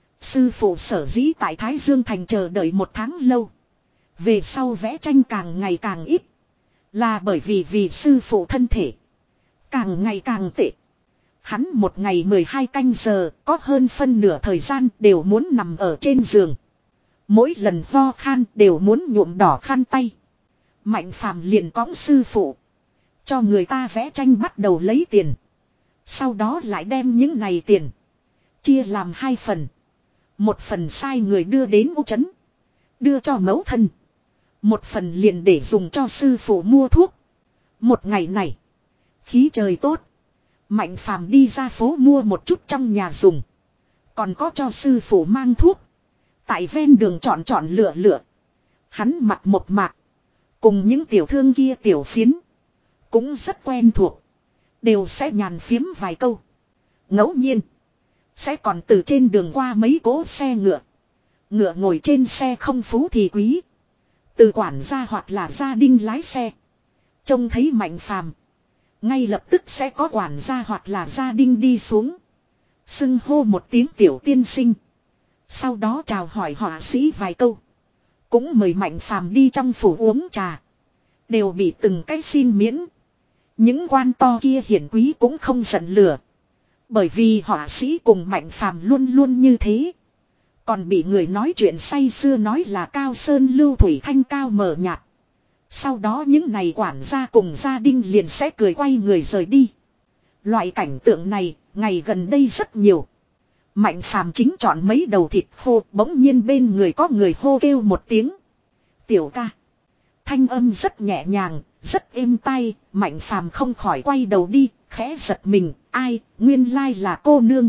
Speaker 1: Sư phụ sở dĩ tại Thái Dương Thành chờ đợi một tháng lâu. Về sau vẽ tranh càng ngày càng ít. Là bởi vì vì sư phụ thân thể. Càng ngày càng tệ. Hắn một ngày mười hai canh giờ có hơn phân nửa thời gian đều muốn nằm ở trên giường. Mỗi lần ho khan đều muốn nhuộm đỏ khăn tay. Mạnh phàm liền cõng sư phụ. Cho người ta vẽ tranh bắt đầu lấy tiền. Sau đó lại đem những này tiền chia làm hai phần. Một phần sai người đưa đến U trấn, đưa cho mẫu thân. Một phần liền để dùng cho sư phụ mua thuốc. Một ngày này, khí trời tốt, Mạnh Phàm đi ra phố mua một chút trong nhà dùng. Còn có cho sư phụ mang thuốc. Tại ven đường chọn chọn lựa lựa. Hắn mặt một mạc. Cùng những tiểu thương kia tiểu phiến cũng rất quen thuộc. Đều sẽ nhàn phiếm vài câu. Ngẫu nhiên sẽ còn từ trên đường qua mấy cỗ xe ngựa. Ngựa ngồi trên xe không phú thì quý. Từ quản gia hoặc là gia đình lái xe. Trông thấy Mạnh Phàm, ngay lập tức sẽ có quản gia hoặc là gia đình đi xuống. Xưng hô một tiếng tiểu tiên sinh. Sau đó chào hỏi họa sĩ vài câu. Cũng mời Mạnh Phàm đi trong phủ uống trà. Đều bị từng cái xin miễn. Những quan to kia hiển quý cũng không giận lửa. Bởi vì họa sĩ cùng Mạnh Phàm luôn luôn như thế. Còn bị người nói chuyện say xưa nói là cao sơn lưu thủy thanh cao mờ nhạt. Sau đó những này quản gia cùng gia đình liền sẽ cười quay người rời đi. Loại cảnh tượng này, ngày gần đây rất nhiều. Mạnh Phàm chính chọn mấy đầu thịt khô, bỗng nhiên bên người có người hô kêu một tiếng. Tiểu ca. Thanh âm rất nhẹ nhàng, rất êm tai, Mạnh Phàm không khỏi quay đầu đi, khẽ giật mình, ai, nguyên lai là cô nương.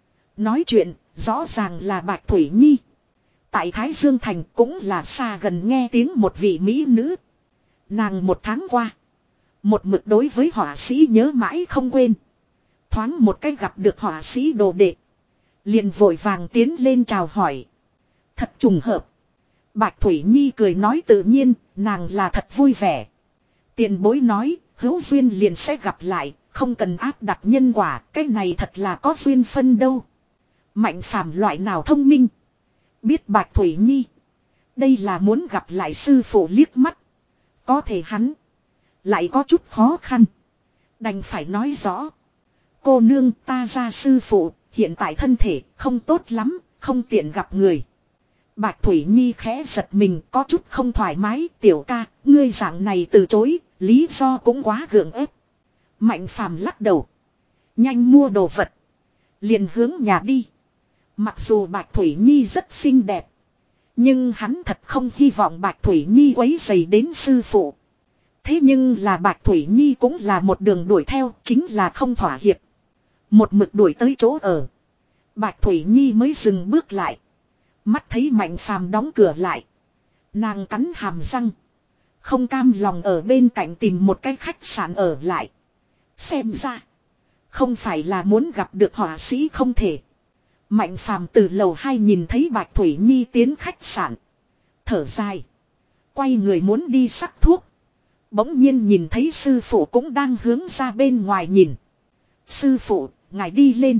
Speaker 1: Nói chuyện, rõ ràng là Bạch Thủy Nhi. Tại Thái Dương Thành cũng là xa gần nghe tiếng một vị mỹ nữ. Nàng một tháng qua, một mực đối với họa sĩ nhớ mãi không quên. Thoáng một cách gặp được họa sĩ đồ đệ, liền vội vàng tiến lên chào hỏi. Thật trùng hợp. Bạch Thủy Nhi cười nói tự nhiên, nàng là thật vui vẻ. Tiền bối nói, hữu duyên liền sẽ gặp lại, không cần áp đặt nhân quả, cái này thật là có duyên phân đâu. Mạnh Phàm loại nào thông minh. Biết Bạch Thủy Nhi, đây là muốn gặp lại sư phụ liếc mắt. Có thể hắn lại có chút khó khăn. Đành phải nói rõ. Cô nương, ta ra sư phụ, hiện tại thân thể không tốt lắm, không tiện gặp người. Bạch Thủy Nhi khẽ giật mình, có chút không thoải mái. Tiểu ca, ngươi dạng này từ chối, lý do cũng quá gượng ép. Mạnh Phàm lắc đầu. Nhanh mua đồ vật, liền hướng nhà đi. Mặc dù Bạch Thủy Nhi rất xinh đẹp, nhưng hắn thật không hy vọng Bạch Thủy Nhi quấy rầy đến sư phụ. Thế nhưng là Bạch Thủy Nhi cũng là một đường đuổi theo, chính là không thỏa hiệp. Một mực đuổi tới chỗ ở, Bạch Thủy Nhi mới dừng bước lại. Mắt thấy Mạnh Phàm đóng cửa lại, nàng cắn hàm răng, không cam lòng ở bên cạnh tìm một cái khách sạn ở lại. Xem ra không phải là muốn gặp được họa sĩ không thể. Mạnh Phàm từ lầu hai nhìn thấy Bạch Thủy Nhi tiến khách sạn, thở dài, quay người muốn đi sắc thuốc. Bỗng nhiên nhìn thấy sư phụ cũng đang hướng ra bên ngoài nhìn. Sư phụ, ngài đi lên.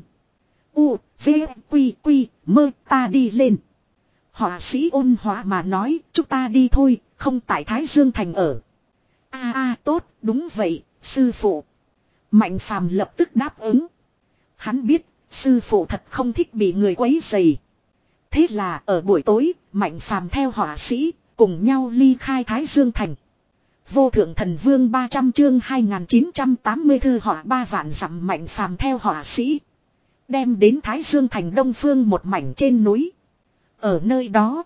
Speaker 1: U, V, Quy, Quy, mơ, ta đi lên. Họa sĩ ôn hòa mà nói, chúng ta đi thôi, không tại Thái Dương Thành ở. A a tốt, đúng vậy, sư phụ. Mạnh Phàm lập tức đáp ứng. Hắn biết, sư phụ thật không thích bị người quấy rầy. Thế là ở buổi tối, Mạnh Phàm theo họa sĩ, cùng nhau ly khai Thái Dương Thành. Vô thượng thần vương ba trăm chương hai nghìn chín trăm tám mươi thư họa ba vạn dặm Mạnh Phàm theo họa sĩ. Đem đến Thái Dương Thành đông phương một mảnh trên núi. Ở nơi đó,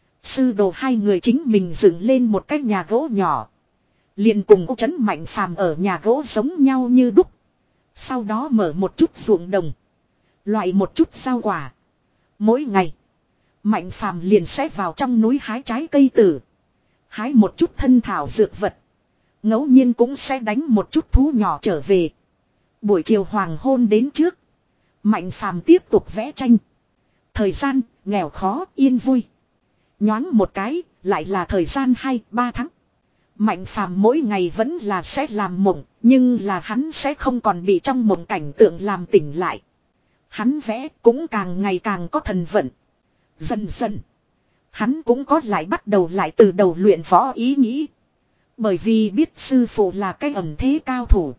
Speaker 1: sư đồ hai người chính mình dựng lên một cái nhà gỗ nhỏ. Liền cùng trấn Mạnh Phàm ở nhà gỗ giống nhau như đúc. Sau đó mở một chút ruộng đồng, loại một chút rau quả. Mỗi ngày, Mạnh Phàm liền sẽ vào trong núi hái trái cây tử, hái một chút thân thảo dược vật. Ngẫu nhiên cũng sẽ đánh một chút thú nhỏ trở về. Buổi chiều hoàng hôn đến trước, Mạnh Phàm tiếp tục vẽ tranh. Thời gian, nghèo khó, yên vui. Nhoáng một cái, lại là thời gian hai ba tháng. Mạnh Phàm mỗi ngày vẫn là sẽ làm mộng, nhưng là hắn sẽ không còn bị trong mộng cảnh tượng làm tỉnh lại. Hắn vẽ cũng càng ngày càng có thần vận. Dần dần, hắn cũng có lại bắt đầu lại từ đầu luyện võ ý nghĩ. Bởi vì biết sư phụ là cái ẩn thế cao thủ,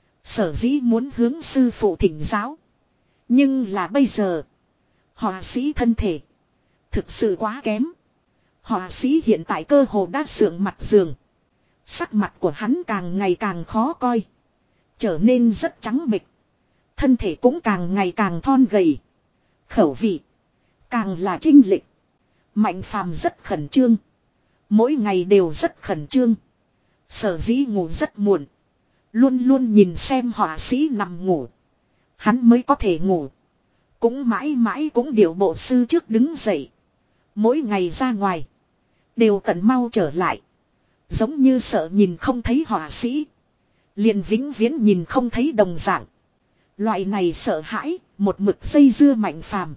Speaker 1: sở dĩ muốn hướng sư phụ thỉnh giáo. Nhưng là bây giờ, họa sĩ thân thể thực sự quá kém. Họa sĩ hiện tại cơ hồ đã sượng mặt giường. Sắc mặt của hắn càng ngày càng khó coi. Trở nên rất trắng bệch. Thân thể cũng càng ngày càng thon gầy. Khẩu vị càng là chinh lịch. Mạnh Phàm rất khẩn trương. Mỗi ngày đều rất khẩn trương. Sở dĩ ngủ rất muộn. Luôn luôn nhìn xem họa sĩ nằm ngủ. Hắn mới có thể ngủ. Cũng mãi mãi cũng điều bộ sư trước đứng dậy. Mỗi ngày ra ngoài. Đều cần mau trở lại. Giống như sợ nhìn không thấy họa sĩ. Liền vĩnh viễn nhìn không thấy đồng dạng. Loại này sợ hãi, một mực dây dưa Mạnh Phàm.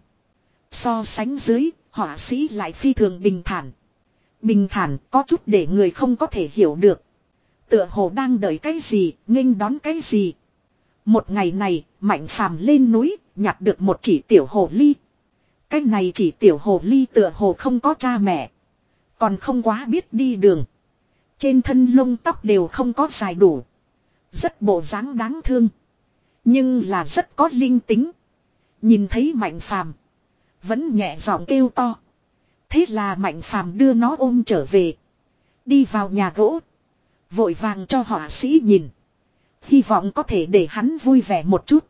Speaker 1: So sánh dưới, họa sĩ lại phi thường bình thản. Bình thản có chút để người không có thể hiểu được. Tựa hồ đang đợi cái gì, nghênh đón cái gì. Một ngày này, Mạnh Phàm lên núi, nhặt được một chỉ tiểu hồ ly. Cái này chỉ tiểu hồ ly tựa hồ không có cha mẹ. Còn không quá biết đi đường. Trên thân lông tóc đều không có dài đủ. Rất bộ dáng đáng thương. Nhưng là rất có linh tính. Nhìn thấy Mạnh Phàm vẫn nhẹ giọng kêu to. Thế là Mạnh Phàm đưa nó ôm trở về. Đi vào nhà gỗ. Vội vàng cho họa sĩ nhìn. Hy vọng có thể để hắn vui vẻ một chút.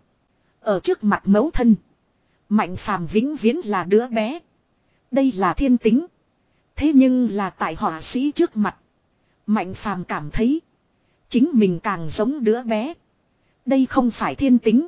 Speaker 1: Ở trước mặt mẫu thân. Mạnh Phàm vĩnh viễn là đứa bé. Đây là thiên tính. Thế nhưng là tại họa sĩ trước mặt. Mạnh Phàm cảm thấy. Chính mình càng giống đứa bé. Đây không phải thiên tính.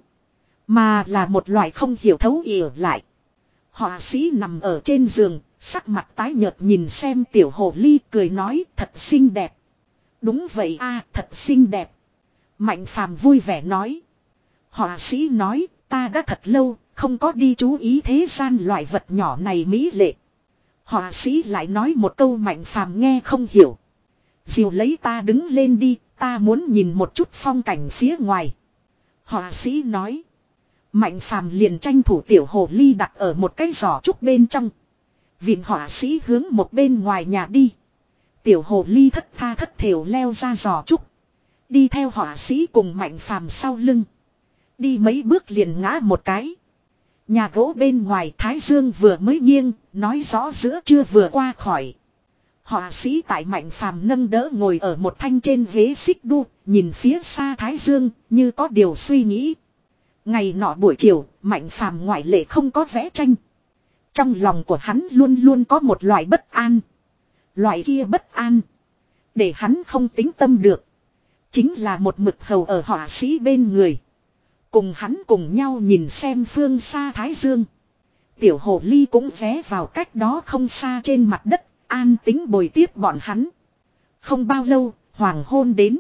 Speaker 1: Mà là một loại không hiểu thấu ỉa lại. Họa sĩ nằm ở trên giường. Sắc mặt tái nhợt nhìn xem tiểu hồ ly cười nói thật xinh đẹp. Đúng vậy a, thật xinh đẹp. Mạnh Phàm vui vẻ nói. Họa sĩ nói ta đã thật lâu không có đi chú ý thế gian loại vật nhỏ này mỹ lệ. Họa sĩ lại nói một câu Mạnh Phàm nghe không hiểu. Dìu lấy ta đứng lên đi, ta muốn nhìn một chút phong cảnh phía ngoài. Họa sĩ nói. Mạnh Phàm liền tranh thủ tiểu hồ ly đặt ở một cái giỏ trúc bên trong. Vịn họa sĩ hướng một bên ngoài nhà đi. Tiểu hồ ly thất tha thất thểu leo ra giỏ trúc. Đi theo họa sĩ cùng Mạnh Phàm sau lưng. Đi mấy bước liền ngã một cái. Nhà gỗ bên ngoài thái dương vừa mới nghiêng, nói rõ giữa trưa vừa qua khỏi. Họa sĩ tại Mạnh Phàm nâng đỡ ngồi ở một thanh trên ghế xích đu, nhìn phía xa thái dương, như có điều suy nghĩ. Ngày nọ buổi chiều, Mạnh Phàm ngoại lệ không có vẽ tranh. Trong lòng của hắn luôn luôn có một loại bất an. Loại kia bất an. Để hắn không tính tâm được. Chính là một mực hầu ở họa sĩ bên người. Cùng hắn cùng nhau nhìn xem phương xa thái dương. Tiểu hồ ly cũng ghé vào cách đó không xa trên mặt đất. An tính bồi tiếp bọn hắn. Không bao lâu, hoàng hôn đến.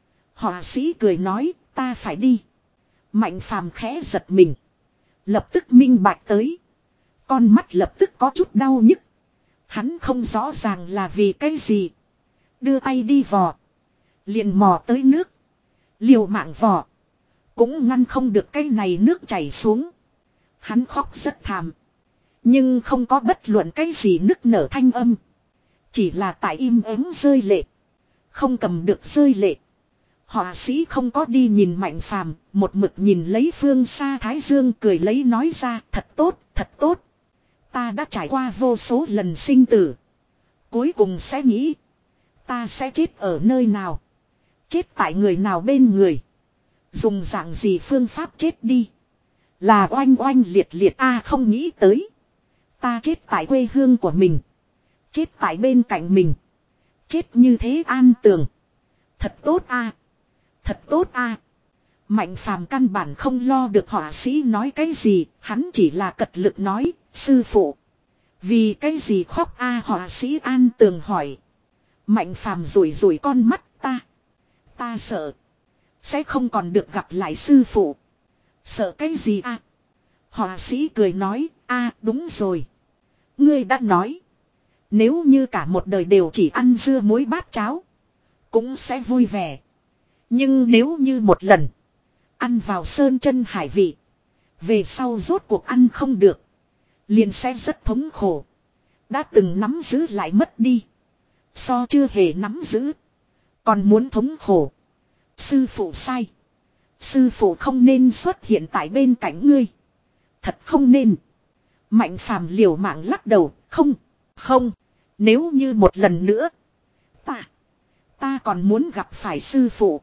Speaker 1: Họa sĩ cười nói, ta phải đi. Mạnh Phàm khẽ giật mình. Lập tức minh bạch tới. Con mắt lập tức có chút đau nhức. Hắn không rõ ràng là vì cái gì. Đưa tay đi vò. Liền mò tới nước. Liều mạng vò. Cũng ngăn không được cái này nước chảy xuống. Hắn khóc rất thảm. Nhưng không có bất luận cái gì nức nở thanh âm. Chỉ là tại im ắng rơi lệ. Không cầm được rơi lệ. Họa sĩ không có đi nhìn Mạnh Phàm, một mực nhìn lấy phương xa thái dương cười lấy nói ra thật tốt, thật tốt. Ta đã trải qua vô số lần sinh tử. Cuối cùng sẽ nghĩ. Ta sẽ chết ở nơi nào. Chết tại người nào bên người. Dùng dạng gì phương pháp chết đi. Là oanh oanh liệt liệt a không nghĩ tới. Ta chết tại quê hương của mình. Chết tại bên cạnh mình. Chết như thế an tường. Thật tốt a Thật tốt a Mạnh Phàm căn bản không lo được họa sĩ nói cái gì. Hắn chỉ là cật lực nói. Sư phụ. Vì cái gì khóc a họa sĩ an tường hỏi. Mạnh Phàm rủi rủi con mắt ta. Ta sợ. Sẽ không còn được gặp lại sư phụ. Sợ cái gì a Họa sĩ cười nói. A đúng rồi. Ngươi đã nói. Nếu như cả một đời đều chỉ ăn dưa muối bát cháo. Cũng sẽ vui vẻ. Nhưng nếu như một lần. Ăn vào sơn chân hải vị. Về sau rốt cuộc ăn không được. Liền sẽ rất thống khổ. Đã từng nắm giữ lại mất đi. So chưa hề nắm giữ. Còn muốn thống khổ. Sư phụ sai. Sư phụ không nên xuất hiện tại bên cạnh ngươi. Thật không nên. Mạnh Phàm liều mạng lắc đầu. Không. Không. Nếu như một lần nữa. Ta. Ta còn muốn gặp phải sư phụ.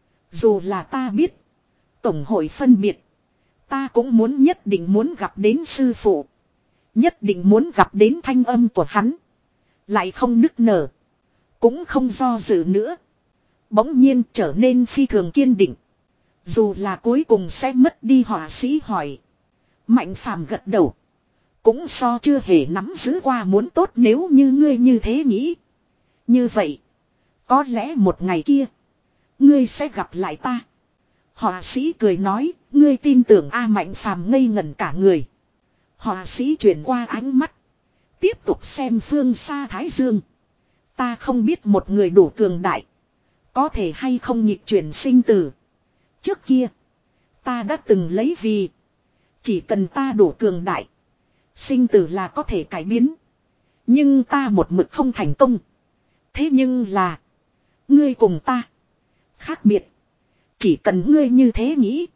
Speaker 1: Dù là ta biết. Tổng hội phân biệt. Ta cũng muốn nhất định muốn gặp đến sư phụ. Nhất định muốn gặp đến thanh âm của hắn. Lại không nức nở. Cũng không do dự nữa. Bỗng nhiên trở nên phi thường kiên định. Dù là cuối cùng sẽ mất đi họa sĩ hỏi. Mạnh phàm gật đầu. Cũng so chưa hề nắm giữ qua muốn tốt nếu như ngươi như thế nghĩ. Như vậy. Có lẽ một ngày kia. Ngươi sẽ gặp lại ta. Họa sĩ cười nói. Ngươi tin tưởng A Mạnh phàm ngây ngẩn cả người. Họa sĩ chuyển qua ánh mắt. Tiếp tục xem phương xa Thái Dương. Ta không biết một người đủ cường đại. Có thể hay không nhịp chuyển sinh tử. Trước kia. Ta đã từng lấy vì. Chỉ cần ta đủ cường đại. Sinh tử là có thể cải biến. Nhưng ta một mực không thành công. Thế nhưng là. Ngươi cùng ta. Khác biệt. Chỉ cần ngươi như thế nghĩ.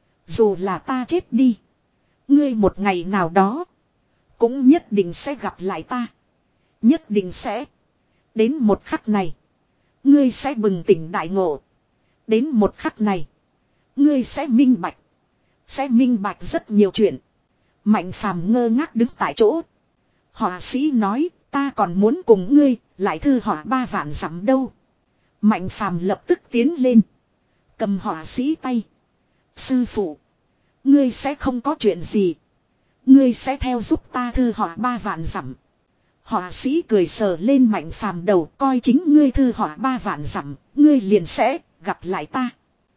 Speaker 1: Dù là ta chết đi. Ngươi một ngày nào đó. Cũng nhất định sẽ gặp lại ta. Nhất định sẽ. Đến một khắc này. Ngươi sẽ bừng tỉnh đại ngộ. Đến một khắc này. Ngươi sẽ minh bạch. Sẽ minh bạch rất nhiều chuyện. Mạnh phàm ngơ ngác đứng tại chỗ. Họa sĩ nói. Ta còn muốn cùng ngươi. Lại thư họa ba vạn dặm đâu. Mạnh phàm lập tức tiến lên. Cầm họa sĩ tay. Sư phụ. Ngươi sẽ không có chuyện gì. Ngươi sẽ theo giúp ta thư họa ba vạn dặm. Họa sĩ cười sờ lên mạnh phàm đầu. Coi chính ngươi thư họa ba vạn dặm. Ngươi liền sẽ gặp lại ta.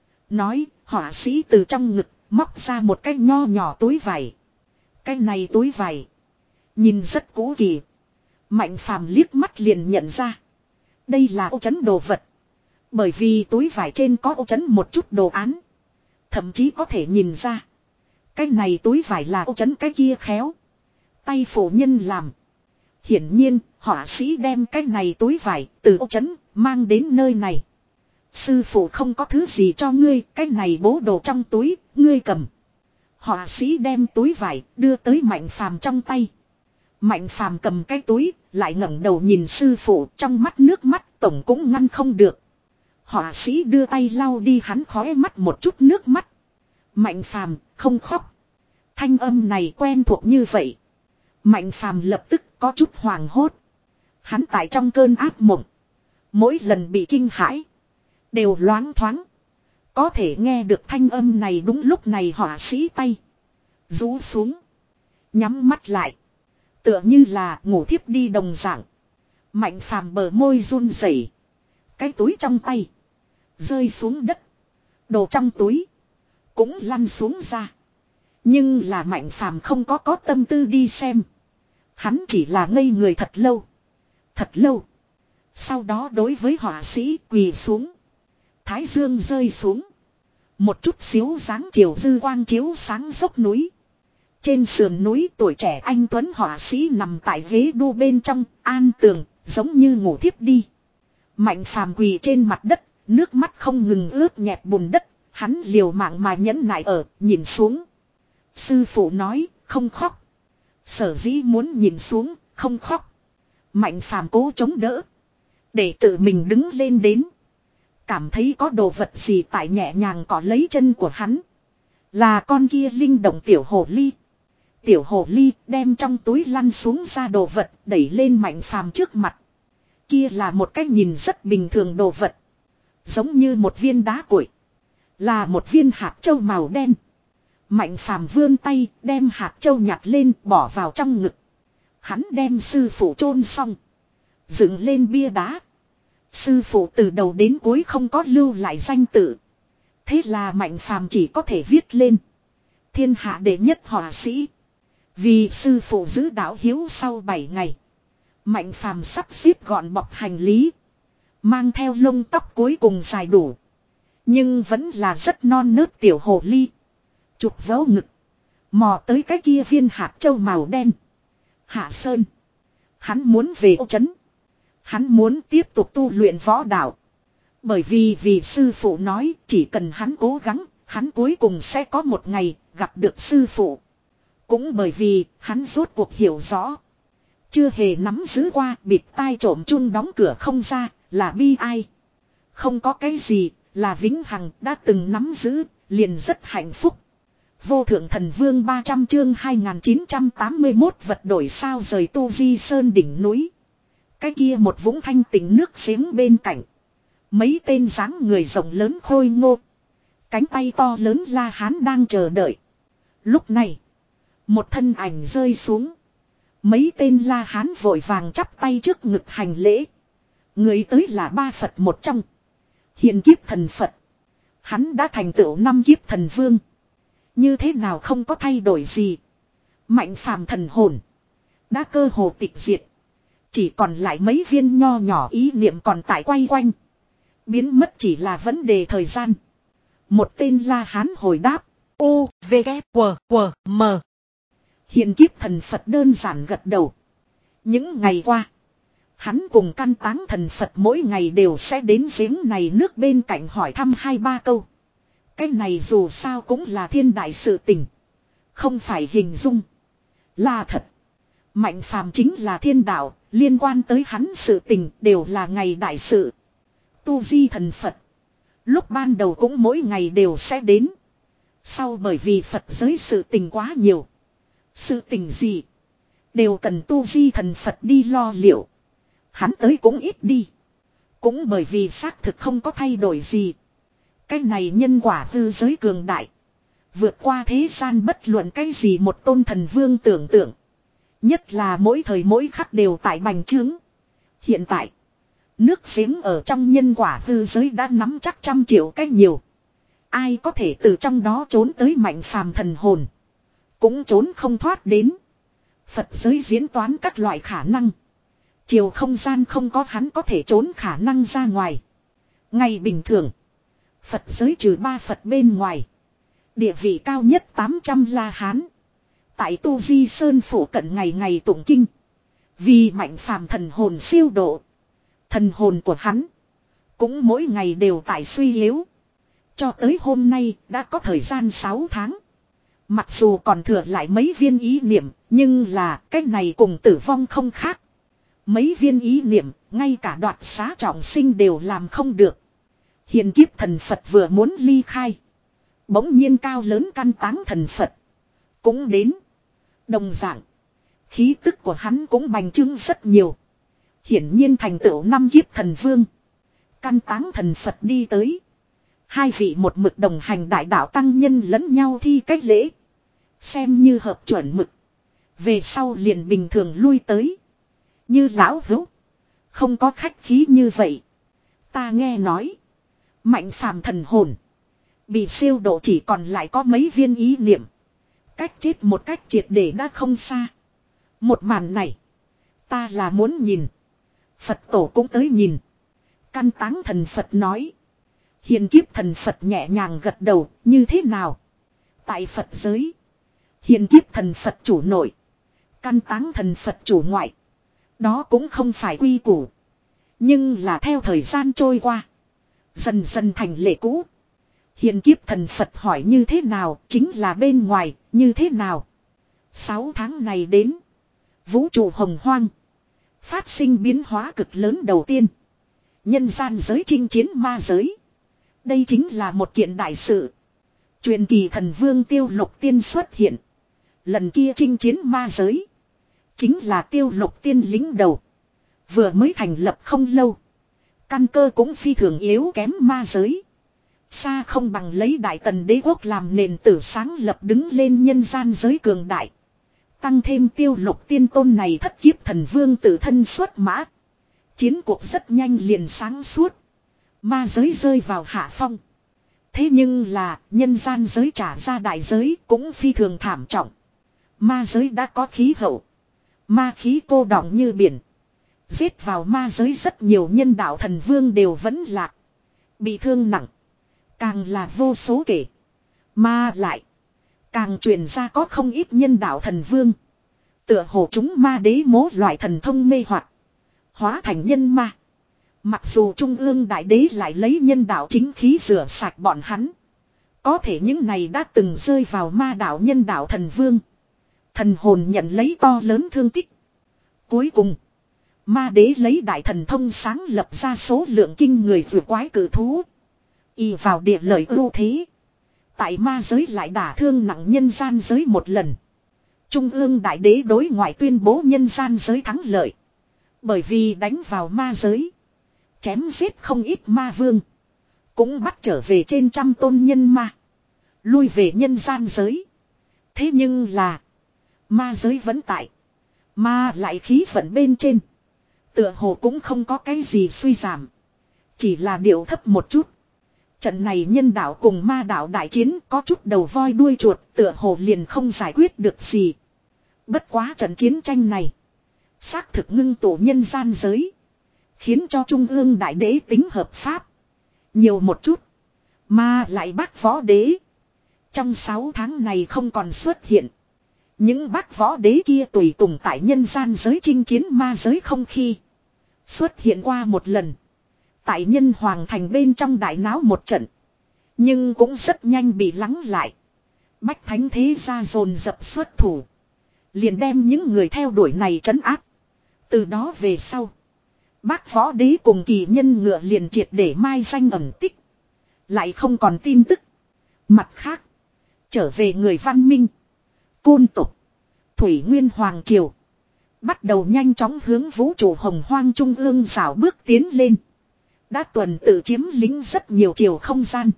Speaker 1: Nói họa sĩ từ trong ngực móc ra một cái nho nhỏ túi vải. Cái này túi vải. Nhìn rất cũ kỳ. Mạnh phàm liếc mắt liền nhận ra. Đây là ô trấn đồ vật. Bởi vì túi vải trên có ô trấn một chút đồ án. Thậm chí có thể nhìn ra. Cái này túi vải là ô trấn cái kia khéo. Tay phổ nhân làm. Hiển nhiên họa sĩ đem cái này túi vải từ ô trấn mang đến nơi này. Sư phụ không có thứ gì cho ngươi. Cái này bố đồ trong túi. Ngươi cầm. Họa sĩ đem túi vải đưa tới Mạnh phàm trong tay. Mạnh phàm cầm cái túi. Lại ngẩng đầu nhìn sư phụ. Trong mắt nước mắt tổng cũng ngăn không được. Họa sĩ đưa tay lau đi hắn khóe mắt một chút nước mắt. Mạnh phàm không khóc. Thanh âm này quen thuộc như vậy. Mạnh phàm lập tức có chút hoảng hốt. Hắn tại trong cơn ác mộng. Mỗi lần bị kinh hãi. Đều loáng thoáng. Có thể nghe được thanh âm này đúng lúc này họa sĩ tay. Rũ xuống. Nhắm mắt lại. Tựa như là ngủ thiếp đi đồng dạng. Mạnh phàm bờ môi run rẩy. Cái túi trong tay. Rơi xuống đất. Đồ trong túi. Cũng lăn xuống ra. Nhưng là Mạnh phàm không có có tâm tư đi xem. Hắn chỉ là ngây người thật lâu. Thật lâu. Sau đó đối với họa sĩ quỳ xuống. Thái dương rơi xuống. Một chút xíu dáng chiều dư quang chiếu sáng dốc núi. Trên sườn núi tuổi trẻ anh tuấn họa sĩ nằm tại ghế đu bên trong, an tường, giống như ngủ thiếp đi. Mạnh phàm quỳ trên mặt đất, nước mắt không ngừng ướt nhẹp bùn đất, hắn liều mạng mà nhẫn nại ở, nhìn xuống. Sư phụ nói, không khóc. Sở dĩ muốn nhìn xuống, không khóc. Mạnh phàm cố chống đỡ. Để tự mình đứng lên đến. Cảm thấy có đồ vật gì tại nhẹ nhàng cỏ lấy chân của hắn. Là con kia linh động tiểu hồ ly. Tiểu hồ ly đem trong túi lăn xuống ra đồ vật đẩy lên Mạnh phàm trước mặt. Kia là một cái nhìn rất bình thường đồ vật. Giống như một viên đá cuội. Là một viên hạt châu màu đen. Mạnh phàm vươn tay đem hạt châu nhặt lên bỏ vào trong ngực. Hắn đem sư phụ chôn xong. Dựng lên bia đá. Sư phụ từ đầu đến cuối không có lưu lại danh tự. Thế là Mạnh phàm chỉ có thể viết lên. Thiên hạ đệ nhất họa sĩ. Vì sư phụ giữ đạo hiếu sau bảy ngày. Mạnh phàm sắp xếp gọn bọc hành lý. Mang theo lông tóc cuối cùng dài đủ. Nhưng vẫn là rất non nớt tiểu hồ ly. Chụp vớ ngực. Mò tới cái kia viên hạt châu màu đen. Hạ Sơn. Hắn muốn về ô trấn. Hắn muốn tiếp tục tu luyện võ đạo. Bởi vì vì sư phụ nói chỉ cần hắn cố gắng, hắn cuối cùng sẽ có một ngày gặp được sư phụ. Cũng bởi vì hắn rốt cuộc hiểu rõ. Chưa hề nắm giữ qua bịt tai trộm chung đóng cửa không ra là bi ai. Không có cái gì, là vĩnh hằng đã từng nắm giữ, liền rất hạnh phúc. Vô thượng thần vương ba trăm chương hai nghìn chín trăm tám mươi mốt vật đổi sao rời Tu Di Sơn đỉnh núi. Cái kia một vũng thanh tịnh nước giếng bên cạnh. Mấy tên dáng người rộng lớn khôi ngô. Cánh tay to lớn La Hán đang chờ đợi. Lúc này, một thân ảnh rơi xuống. Mấy tên La Hán vội vàng chắp tay trước ngực hành lễ. Người tới là ba Phật một trong. Hiền kiếp thần Phật. Hắn đã thành tựu năm kiếp thần vương. Như thế nào không có thay đổi gì. Mạnh phàm thần hồn. Đã cơ hồ tịch diệt. Chỉ còn lại mấy viên nho nhỏ ý niệm còn tại quay quanh. Biến mất chỉ là vấn đề thời gian. Một tên La Hán hồi đáp.
Speaker 2: U, V, K, W, W, M.
Speaker 1: Hiền kiếp thần Phật đơn giản gật đầu. Những ngày qua. Hắn cùng căn táng thần Phật mỗi ngày đều sẽ đến giếng này nước bên cạnh hỏi thăm hai ba câu. Cái này dù sao cũng là thiên đại sự tình. Không phải hình dung. Là thật. Mạnh phàm chính là thiên đạo. Liên quan tới hắn sự tình đều là ngày đại sự. Tu Di thần Phật. Lúc ban đầu cũng mỗi ngày đều sẽ đến. Sau bởi vì Phật giới sự tình quá nhiều. Sự tình gì. Đều cần Tu Di thần Phật đi lo liệu. Hắn tới cũng ít đi. Cũng bởi vì xác thực không có thay đổi gì. Cái này nhân quả hư giới cường đại. Vượt qua thế gian bất luận cái gì một tôn thần vương tưởng tượng. Nhất là mỗi thời mỗi khắc đều tại bành trướng. Hiện tại. Nước giếng ở trong nhân quả hư giới đã nắm chắc trăm triệu cái nhiều. Ai có thể từ trong đó trốn tới mạnh phàm thần hồn. Cũng trốn không thoát đến. Phật giới diễn toán các loại khả năng. Chiều không gian không có hắn có thể trốn khả năng ra ngoài. Ngày bình thường. Phật giới trừ ba Phật bên ngoài. Địa vị cao nhất tám trăm La Hán. Tại Tu Di Sơn phủ cận ngày ngày tụng kinh. Vì mạnh phàm thần hồn siêu độ. Thần hồn của hắn. Cũng mỗi ngày đều tại suy yếu. Cho tới hôm nay đã có thời gian sáu tháng. Mặc dù còn thừa lại mấy viên ý niệm. Nhưng là cái này cùng tử vong không khác. Mấy viên ý niệm. Ngay cả đoạt xá trọng sinh đều làm không được. Hiền kiếp thần Phật vừa muốn ly khai. Bỗng nhiên cao lớn căn táng thần Phật. Cũng đến. Đồng dạng. Khí tức của hắn cũng bành trướng rất nhiều. Hiển nhiên thành tựu năm kiếp thần vương. Căn táng thần Phật đi tới. Hai vị một mực đồng hành đại đạo tăng nhân lẫn nhau thi cách lễ. Xem như hợp chuẩn mực. Về sau liền bình thường lui tới. Như lão hữu. Không có khách khí như vậy. Ta nghe nói. Mạnh phàm thần hồn. Bị siêu độ chỉ còn lại có mấy viên ý niệm. Cách chết một cách triệt để đã không xa. Một màn này. Ta là muốn nhìn. Phật tổ cũng tới nhìn. Căn táng thần Phật nói. Hiền kiếp thần Phật nhẹ nhàng gật đầu. Như thế nào? Tại Phật giới. Hiền kiếp thần Phật chủ nội. Căn táng thần Phật chủ ngoại. Đó cũng không phải quy củ. Nhưng là theo thời gian trôi qua. Dần dần thành lệ cũ. Hiền kiếp thần Phật hỏi như thế nào, chính là bên ngoài, như thế nào. Sáu tháng này đến. Vũ trụ hồng hoang. Phát sinh biến hóa cực lớn đầu tiên. Nhân gian giới chinh chiến ma giới. Đây chính là một kiện đại sự. Truyền kỳ thần vương Tiêu Lục Tiên xuất hiện. Lần kia chinh chiến ma giới. Chính là Tiêu Lục Tiên lính đầu. Vừa mới thành lập không lâu. Căn cơ cũng phi thường yếu kém ma giới. Xa không bằng lấy Đại Tần đế quốc làm nền tử sáng lập đứng lên nhân gian giới cường đại. Tăng thêm Tiêu Lục Tiên tôn này thất kiếp thần vương tự thân xuất mã. Chiến cuộc rất nhanh liền sáng suốt. Ma giới rơi vào hạ phong. Thế nhưng là nhân gian giới trả ra đại giới cũng phi thường thảm trọng. Ma giới đã có khí hậu. Ma khí cô đọng như biển. Giết vào ma giới rất nhiều nhân đạo thần vương đều vẫn lạc. Bị thương nặng. Càng là vô số kể. Mà lại. Càng truyền ra có không ít nhân đạo thần vương. Tựa hồ chúng ma đế mố loại thần thông mê hoặc hóa thành nhân ma. Mặc dù Trung ương Đại Đế lại lấy nhân đạo chính khí rửa sạch bọn hắn. Có thể những này đã từng rơi vào ma đạo nhân đạo thần vương. Thần hồn nhận lấy to lớn thương tích. Cuối cùng. Ma đế lấy đại thần thông sáng lập ra số lượng kinh người vừa quái cử thú. Y vào địa lợi ưu thế. Tại ma giới lại đả thương nặng nhân gian giới một lần. Trung ương đại đế đối ngoại tuyên bố nhân gian giới thắng lợi. Bởi vì đánh vào ma giới. Chém giết không ít ma vương. Cũng bắt trở về trên trăm tôn nhân ma. Lui về nhân gian giới. Thế nhưng là. Ma giới vẫn tại. Ma lại khí vận bên trên. Tựa hồ cũng không có cái gì suy giảm. Chỉ là điệu thấp một chút. Trận này nhân đạo cùng ma đạo đại chiến có chút đầu voi đuôi chuột, tựa hồ liền không giải quyết được gì. Bất quá trận chiến tranh này. Xác thực ngưng tụ nhân gian giới. Khiến cho trung ương đại đế tính hợp pháp. Nhiều một chút. Mà lại bác võ đế. Trong sáu tháng này không còn xuất hiện. Những bác võ đế kia tùy tùng tại nhân gian giới chinh chiến ma giới không khi. Xuất hiện qua một lần. Tại nhân hoàng thành bên trong đại náo một trận. Nhưng cũng rất nhanh bị lắng lại. Bách thánh thế gia dồn dập xuất thủ. Liền đem những người theo đuổi này trấn áp. Từ đó về sau. Bác võ đế cùng kỳ nhân ngựa liền triệt để mai danh ẩn tích. Lại không còn tin tức. Mặt khác. Trở về người văn minh. Côn tục. Thủy Nguyên Hoàng Triều. Bắt đầu nhanh chóng hướng vũ trụ hồng hoang trung ương rảo bước tiến lên. Đã tuần tự chiếm lính rất nhiều chiều không gian.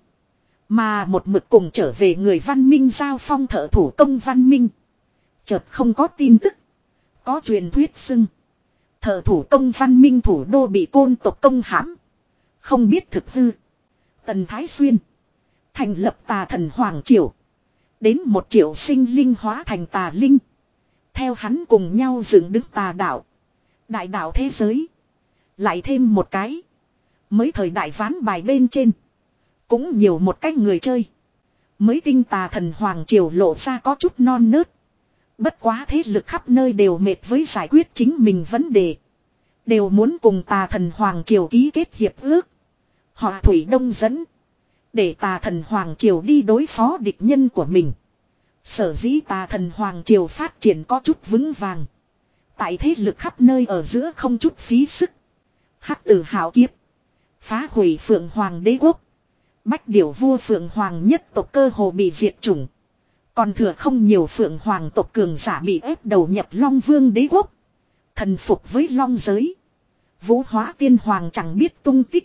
Speaker 1: Mà một mực cùng trở về người văn minh giao phong thợ thủ công văn minh. Chợt không có tin tức. Có truyền thuyết xưng. Thợ thủ công văn minh thủ đô bị côn tộc công hãm. Không biết thực hư. Tần Thái Xuyên. Thành lập tà thần Hoàng Triều. Đến một triệu sinh linh hóa thành tà linh. Theo hắn cùng nhau dựng đứng tà đạo. Đại đạo thế giới. Lại thêm một cái. Mới thời đại ván bài bên trên. Cũng nhiều một cách người chơi. Mới tinh tà thần Hoàng Triều lộ ra có chút non nớt. Bất quá thế lực khắp nơi đều mệt với giải quyết chính mình vấn đề. Đều muốn cùng tà thần Hoàng Triều ký kết hiệp ước. Họ Thủy Đông dẫn. Để tà thần Hoàng Triều đi đối phó địch nhân của mình. Sở dĩ tà thần Hoàng Triều phát triển có chút vững vàng. Tại thế lực khắp nơi ở giữa không chút phí sức. Hắc tử hạo kiếp. Phá hủy Phượng Hoàng đế quốc. Bách điểu vua Phượng Hoàng nhất tộc cơ hồ bị diệt chủng. Còn thừa không nhiều Phượng Hoàng tộc cường giả bị ép đầu nhập Long Vương đế quốc. Thần phục với Long giới. Vũ Hóa Tiên Hoàng chẳng biết tung tích.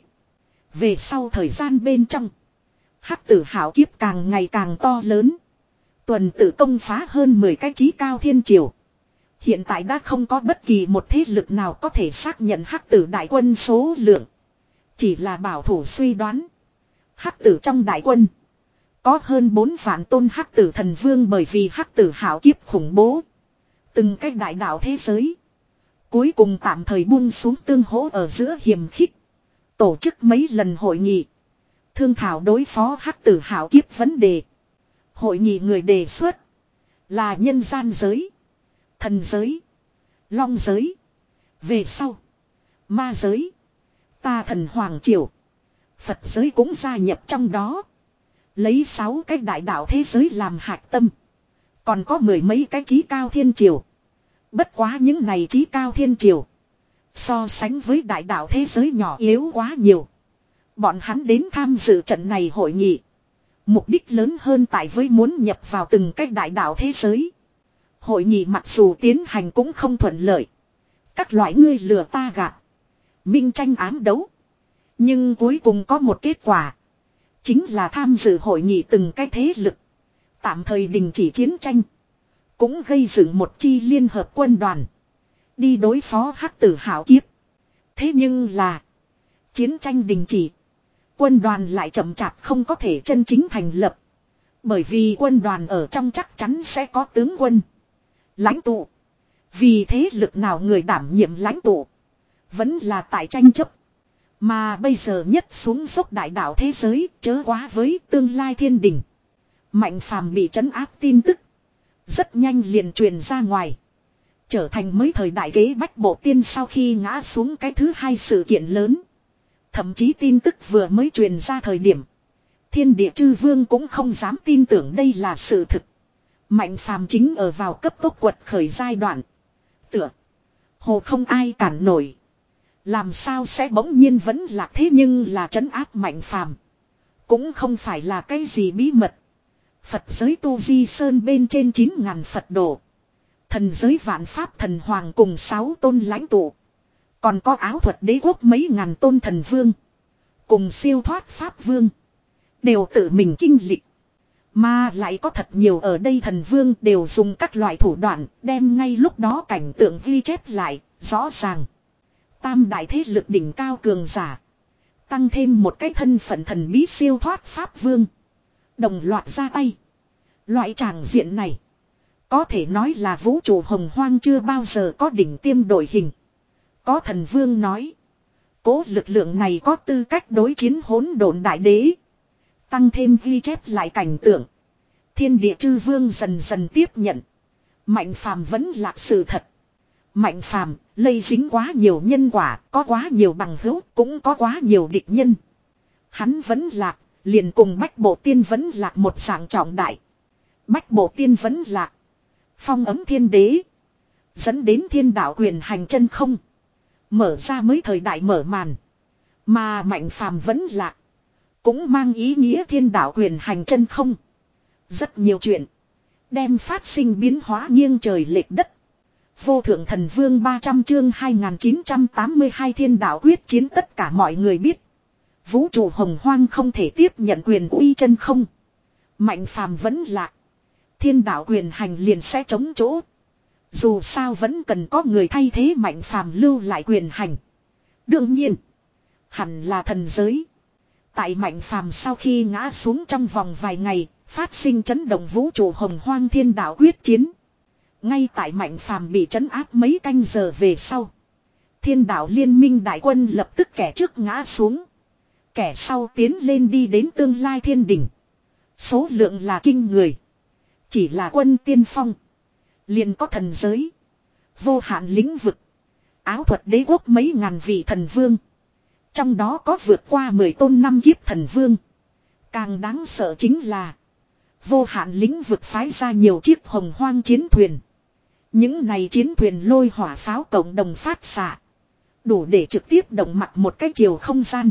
Speaker 1: Về sau thời gian bên trong. Hắc tử hạo kiếp càng ngày càng to lớn. Tuần tự công phá hơn mười cái chí cao thiên triều. Hiện tại đã không có bất kỳ một thế lực nào có thể xác nhận hắc tử đại quân số lượng. Chỉ là bảo thủ suy đoán. Hắc tử trong đại quân. Có hơn bốn vạn tôn hắc tử thần vương bởi vì hắc tử hạo kiếp khủng bố. Từng cách đại đạo thế giới. Cuối cùng tạm thời buông xuống tương hỗ ở giữa hiềm khích. Tổ chức mấy lần hội nghị. Thương thảo đối phó hắc tử hạo kiếp vấn đề. Hội nghị người đề xuất. Là nhân gian giới. Thần giới. Long giới. Về sau. Ma giới. Tà thần Hoàng Triều. Phật giới cũng gia nhập trong đó. Lấy sáu cái đại đạo thế giới làm hạch tâm. Còn có mười mấy cái chí cao thiên triều. Bất quá những này chí cao thiên triều. So sánh với đại đạo thế giới nhỏ yếu quá nhiều. Bọn hắn đến tham dự trận này hội nghị. Mục đích lớn hơn tại với muốn nhập vào từng cái đại đạo thế giới. Hội nghị mặc dù tiến hành cũng không thuận lợi. Các loại ngươi lừa ta gạt. Minh tranh ám đấu. Nhưng cuối cùng có một kết quả. Chính là tham dự hội nghị từng cái thế lực. Tạm thời đình chỉ chiến tranh. Cũng gây dựng một chi liên hợp quân đoàn. Đi đối phó hắc tử hạo kiếp. Thế nhưng là. Chiến tranh đình chỉ. Quân đoàn lại chậm chạp không có thể chân chính thành lập. Bởi vì quân đoàn ở trong chắc chắn sẽ có tướng quân. Lãnh tụ. Vì thế lực nào người đảm nhiệm lãnh tụ. Vẫn là tại tranh chấp. Mà bây giờ nhất xuống dốc đại đạo thế giới chớ quá với tương lai thiên đình. Mạnh phàm bị trấn áp tin tức. Rất nhanh liền truyền ra ngoài. Trở thành mới thời đại kế bách bộ tiên sau khi ngã xuống cái thứ hai sự kiện lớn. Thậm chí tin tức vừa mới truyền ra thời điểm. Thiên địa chư vương cũng không dám tin tưởng đây là sự thực. Mạnh phàm chính ở vào cấp tốc quật khởi giai đoạn. Tựa. Hồ không ai cản nổi. Làm sao sẽ bỗng nhiên vẫn lạc thế nhưng là trấn áp Mạnh Phàm. Cũng không phải là cái gì bí mật. Phật giới Tu Di Sơn bên trên chín ngàn Phật đồ. Thần giới vạn pháp thần hoàng cùng sáu tôn lãnh tụ. Còn có áo thuật đế quốc mấy ngàn tôn thần vương. Cùng siêu thoát pháp vương. Đều tự mình kinh lịch. Mà lại có thật nhiều ở đây thần vương đều dùng các loại thủ đoạn đem ngay lúc đó cảnh tượng ghi chép lại, rõ ràng. Tam đại thế lực đỉnh cao cường giả. Tăng thêm một cái thân phận thần bí siêu thoát pháp vương. Đồng loạt ra tay. Loại tràng diện này. Có thể nói là vũ trụ hồng hoang chưa bao giờ có đỉnh tiêm đội hình. Có thần vương nói. Cố lực lượng này có tư cách đối chiến hỗn độn đại đế. Tăng thêm ghi chép lại cảnh tượng. Thiên địa chư vương dần dần tiếp nhận. Mạnh Phàm vẫn là sự thật. Mạnh Phàm lây dính quá nhiều nhân quả, có quá nhiều bằng hữu, cũng có quá nhiều địch nhân. Hắn vẫn lạc, liền cùng Bách Bộ Tiên vẫn lạc một dạng trọng đại. Bách Bộ Tiên vẫn lạc. Phong ấm thiên đế. Dẫn đến thiên đạo quyền hành chân không. Mở ra mới thời đại mở màn. Mà Mạnh Phàm vẫn lạc. Cũng mang ý nghĩa thiên đạo quyền hành chân không. Rất nhiều chuyện. Đem phát sinh biến hóa nghiêng trời lệch đất. Vô thượng thần vương ba trăm chương hai nghìn chín trăm tám mươi hai thiên đạo quyết chiến tất cả mọi người biết. Vũ trụ hồng hoang không thể tiếp nhận quyền uy chân không. Mạnh Phàm vẫn lạc. Thiên đạo quyền hành liền sẽ chống chỗ. Dù sao vẫn cần có người thay thế Mạnh Phàm lưu lại quyền hành. Đương nhiên. Hẳn là thần giới. Tại Mạnh Phàm sau khi ngã xuống trong vòng vài ngày. Phát sinh chấn động vũ trụ hồng hoang thiên đạo quyết chiến. Ngay tại Mạnh Phàm bị trấn áp mấy canh giờ về sau. Thiên đạo liên minh đại quân lập tức kẻ trước ngã xuống. Kẻ sau tiến lên đi đến tương lai thiên đỉnh. Số lượng là kinh người. Chỉ là quân tiên phong. Liền có thần giới. Vô hạn lĩnh vực. Áo thuật đế quốc mấy ngàn vị thần vương. Trong đó có vượt qua mười tôn năm kiếp thần vương. Càng đáng sợ chính là. Vô hạn lĩnh vực phái ra nhiều chiếc hồng hoang chiến thuyền. Những này chiến thuyền lôi hỏa pháo cộng đồng phát xạ. Đủ để trực tiếp động mặt một cái chiều không gian.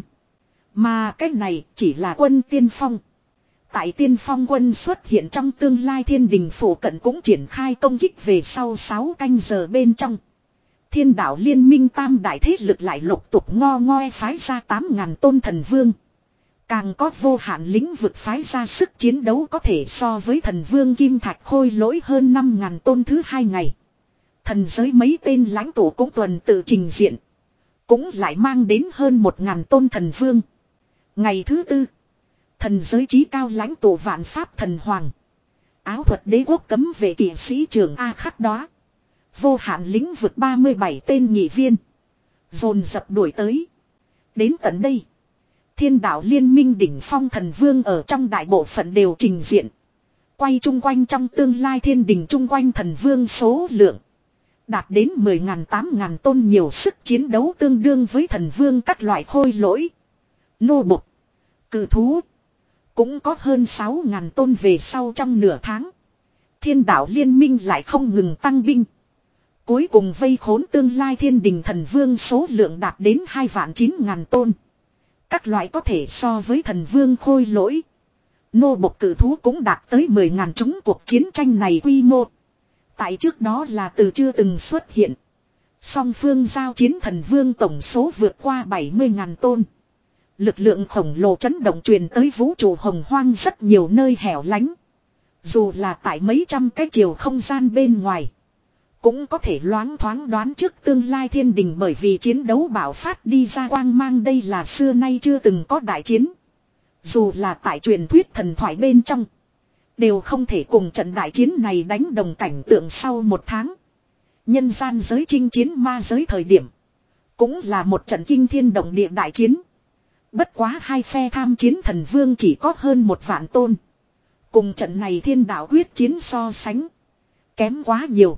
Speaker 1: Mà cái này chỉ là quân tiên phong. Tại tiên phong quân xuất hiện trong tương lai thiên đình phủ cận cũng triển khai công kích về sau sáu canh giờ bên trong. Thiên đạo liên minh tam đại thế lực lại lục tục ngo ngoe phái ra tám ngàn tôn thần vương. Càng có vô hạn lĩnh vực phái ra sức chiến đấu có thể so với thần vương kim thạch khôi lỗi hơn năm ngàn tôn thứ hai ngày. Thần giới mấy tên lãnh tụ cũng tuần tự trình diện. Cũng lại mang đến hơn một ngàn tôn thần vương. Ngày thứ tư. Thần giới trí cao lãnh tụ vạn pháp thần hoàng. Áo thuật đế quốc cấm vệ kỵ sĩ trưởng A khắc đó. Vô hạn lĩnh vực ba mươi bảy tên nghị viên. Dồn dập đuổi tới. Đến tận đây. Thiên đạo liên minh đỉnh phong thần vương ở trong đại bộ phận đều trình diện. Quay chung quanh trong tương lai thiên đình chung quanh thần vương số lượng. Đạt đến mười ngàn tám ngàn tôn nhiều sức chiến đấu tương đương với thần vương các loại khôi lỗi. Nô bộc. Cự thú. Cũng có hơn sáu ngàn tôn về sau trong nửa tháng. Thiên đạo liên minh lại không ngừng tăng binh. Cuối cùng vây khốn tương lai thiên đình thần vương số lượng đạt đến hai vạn chín ngàn tôn. Các loại có thể so với thần vương khôi lỗi. Nô bộc cử thú cũng đạt tới mười ngàn chúng cuộc chiến tranh này quy mô. Tại trước đó là từ chưa từng xuất hiện. Song phương giao chiến thần vương tổng số vượt qua bảy mươi ngàn tôn. Lực lượng khổng lồ chấn động truyền tới vũ trụ hồng hoang rất nhiều nơi hẻo lánh. Dù là tại mấy trăm cái chiều không gian bên ngoài. Cũng có thể loáng thoáng đoán trước tương lai thiên đình bởi vì chiến đấu bạo phát đi ra quang mang đây là xưa nay chưa từng có đại chiến. Dù là tại truyền thuyết thần thoại bên trong. Đều không thể cùng trận đại chiến này đánh đồng cảnh tượng sau một tháng. Nhân gian giới chinh chiến ma giới thời điểm. Cũng là một trận kinh thiên động địa đại chiến. Bất quá hai phe tham chiến thần vương chỉ có hơn một vạn tôn. Cùng trận này thiên đạo quyết chiến so sánh. Kém quá nhiều.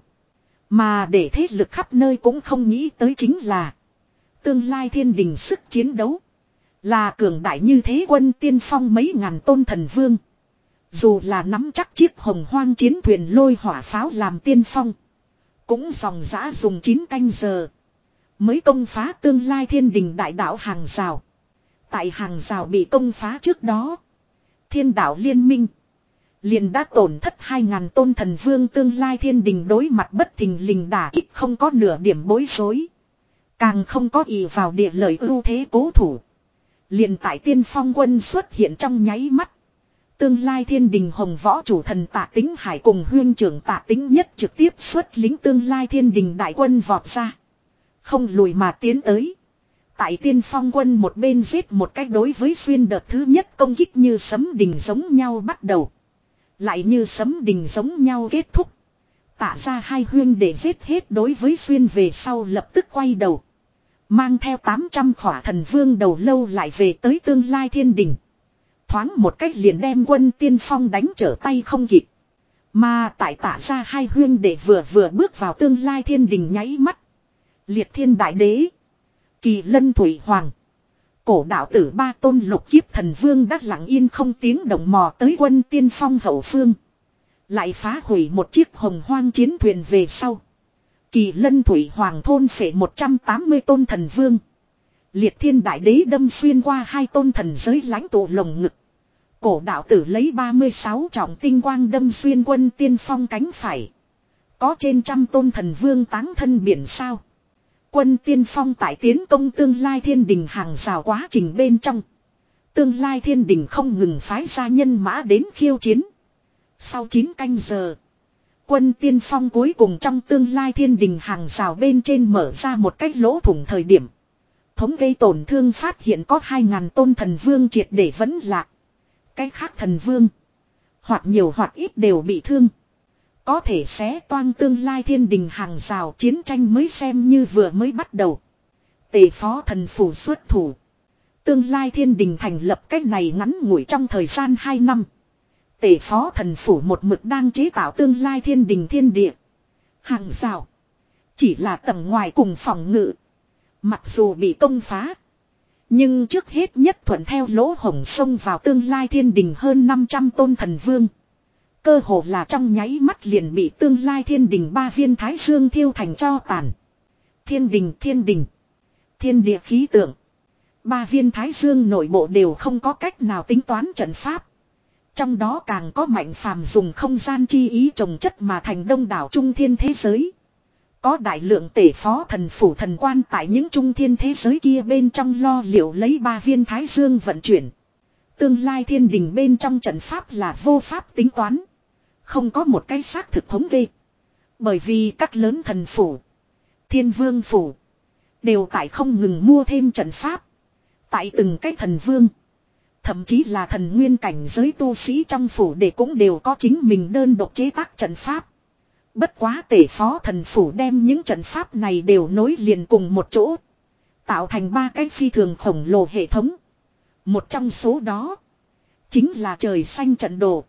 Speaker 1: Mà để thế lực khắp nơi cũng không nghĩ tới chính là. Tương lai thiên đình sức chiến đấu. Là cường đại như thế quân tiên phong mấy ngàn tôn thần vương. Dù là nắm chắc chiếc hồng hoang chiến thuyền lôi hỏa pháo làm tiên phong. Cũng dòng dã dùng chín canh giờ. Mới công phá tương lai thiên đình đại đạo hàng rào. Tại hàng rào bị công phá trước đó. Thiên đạo liên minh. Liền đã tổn thất hai ngàn tôn thần vương tương lai thiên đình đối mặt bất thình lình đả kích không có nửa điểm bối rối. Càng không có ý vào địa lợi ưu thế cố thủ. Liền tại tiên phong quân xuất hiện trong nháy mắt. Tương lai thiên đình hồng võ chủ thần Tạ Tính Hải cùng huyên trưởng Tạ Tính Nhất trực tiếp xuất lính tương lai thiên đình đại quân vọt ra. Không lùi mà tiến tới. Tại tiên phong quân một bên giết một cách đối với xuyên đợt thứ nhất công kích như sấm đình giống nhau bắt đầu. Lại như sấm đình giống nhau kết thúc. Tạ ra hai huyên để giết hết đối với xuyên về sau lập tức quay đầu. Mang theo tám trăm khỏa thần vương đầu lâu lại về tới tương lai thiên đình. Thoáng một cách liền đem quân tiên phong đánh trở tay không kịp. Mà tại Tạ ra hai huyên để vừa vừa bước vào tương lai thiên đình nháy mắt. Liệt thiên đại đế. Kỳ lân thủy hoàng. Cổ đạo tử ba tôn lục kiếp thần vương đã lặng yên không tiếng động mò tới quân tiên phong hậu phương. Lại phá hủy một chiếc hồng hoang chiến thuyền về sau. Kỳ lân thủy hoàng thôn phệ một trăm tám mươi tôn thần vương. Liệt thiên đại đế đâm xuyên qua hai tôn thần giới lãnh tụ lồng ngực. Cổ đạo tử lấy ba mươi sáu trọng tinh quang đâm xuyên quân tiên phong cánh phải. Có trên trăm tôn thần vương táng thân biển sao. Quân tiên phong tại tiến công tương lai thiên đình hàng rào quá trình bên trong. Tương lai thiên đình không ngừng phái ra nhân mã đến khiêu chiến. Sau chín canh giờ. Quân tiên phong cuối cùng trong tương lai thiên đình hàng rào bên trên mở ra một cách lỗ thủng thời điểm. Thống gây tổn thương phát hiện có hai ngàn tôn thần vương triệt để vẫn lạc. Cái khác thần vương. Hoặc nhiều hoặc ít đều bị thương. Có thể xé toang tương lai thiên đình hàng rào chiến tranh mới xem như vừa mới bắt đầu. Tề phó thần phủ xuất thủ. Tương lai thiên đình thành lập cách này ngắn ngủi trong thời gian hai năm. Tề phó thần phủ một mực đang chế tạo tương lai thiên đình thiên địa. Hàng rào. Chỉ là tầng ngoài cùng phòng ngự. Mặc dù bị công phá. Nhưng trước hết nhất thuận theo lỗ hổng xông vào tương lai thiên đình hơn năm trăm tôn thần vương. Cơ hồ là trong nháy mắt liền bị tương lai thiên đình ba viên thái dương thiêu thành tro tàn. Thiên đình thiên đình. Thiên địa khí tượng. Ba viên thái dương nội bộ đều không có cách nào tính toán trận pháp. Trong đó càng có mạnh phàm dùng không gian chi ý trồng chất mà thành đông đảo trung thiên thế giới. Có đại lượng tể phó thần phủ thần quan tại những trung thiên thế giới kia bên trong lo liệu lấy ba viên thái dương vận chuyển. Tương lai thiên đình bên trong trận pháp là vô pháp tính toán. Không có một cái xác thực thống kê. Bởi vì các lớn thần phủ, thiên vương phủ, đều tại không ngừng mua thêm trận pháp. Tại từng cái thần vương, thậm chí là thần nguyên cảnh giới tu sĩ trong phủ để cũng đều có chính mình đơn độc chế tác trận pháp. Bất quá tể phó thần phủ đem những trận pháp này đều nối liền cùng một chỗ. Tạo thành ba cái phi thường khổng lồ hệ thống. Một trong số đó chính là trời xanh trận đồ.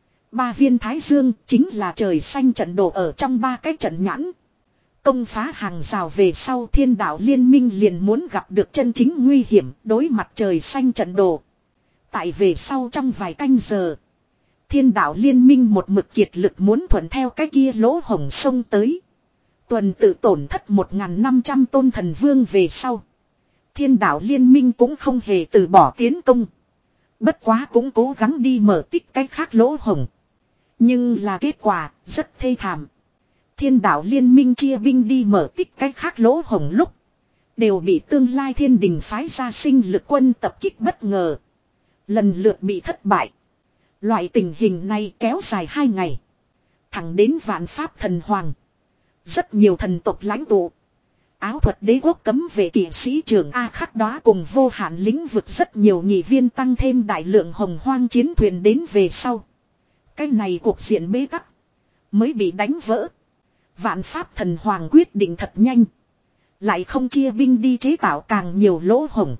Speaker 1: Ba viên thái dương chính là trời xanh trận đồ ở trong ba cái trận nhãn. Công phá hàng rào về sau thiên đạo liên minh liền muốn gặp được chân chính nguy hiểm đối mặt trời xanh trận đồ. Tại về sau trong vài canh giờ. Thiên đạo liên minh một mực kiệt lực muốn thuận theo cái kia lỗ hổng sông tới. Tuần tự tổn thất một nghìn năm trăm tôn thần vương về sau. Thiên đạo liên minh cũng không hề từ bỏ tiến công. Bất quá cũng cố gắng đi mở tích cái khác lỗ hổng. Nhưng là kết quả rất thê thảm. Thiên đạo liên minh chia binh đi mở tích cái khác lỗ hổng lúc. Đều bị tương lai thiên đình phái ra sinh lực quân tập kích bất ngờ. Lần lượt bị thất bại. Loại tình hình này kéo dài hai ngày. Thẳng đến vạn pháp thần hoàng. Rất nhiều thần tộc lãnh tụ. Áo thuật đế quốc cấm vệ kỵ sĩ trưởng A Khắc Đóa cùng vô hạn lĩnh vực rất nhiều nhị viên tăng thêm đại lượng hồng hoang chiến thuyền đến về sau. Cái này cuộc diện bế tắc. Mới bị đánh vỡ. Vạn pháp thần hoàng quyết định thật nhanh. Lại không chia binh đi chế tạo càng nhiều lỗ hổng.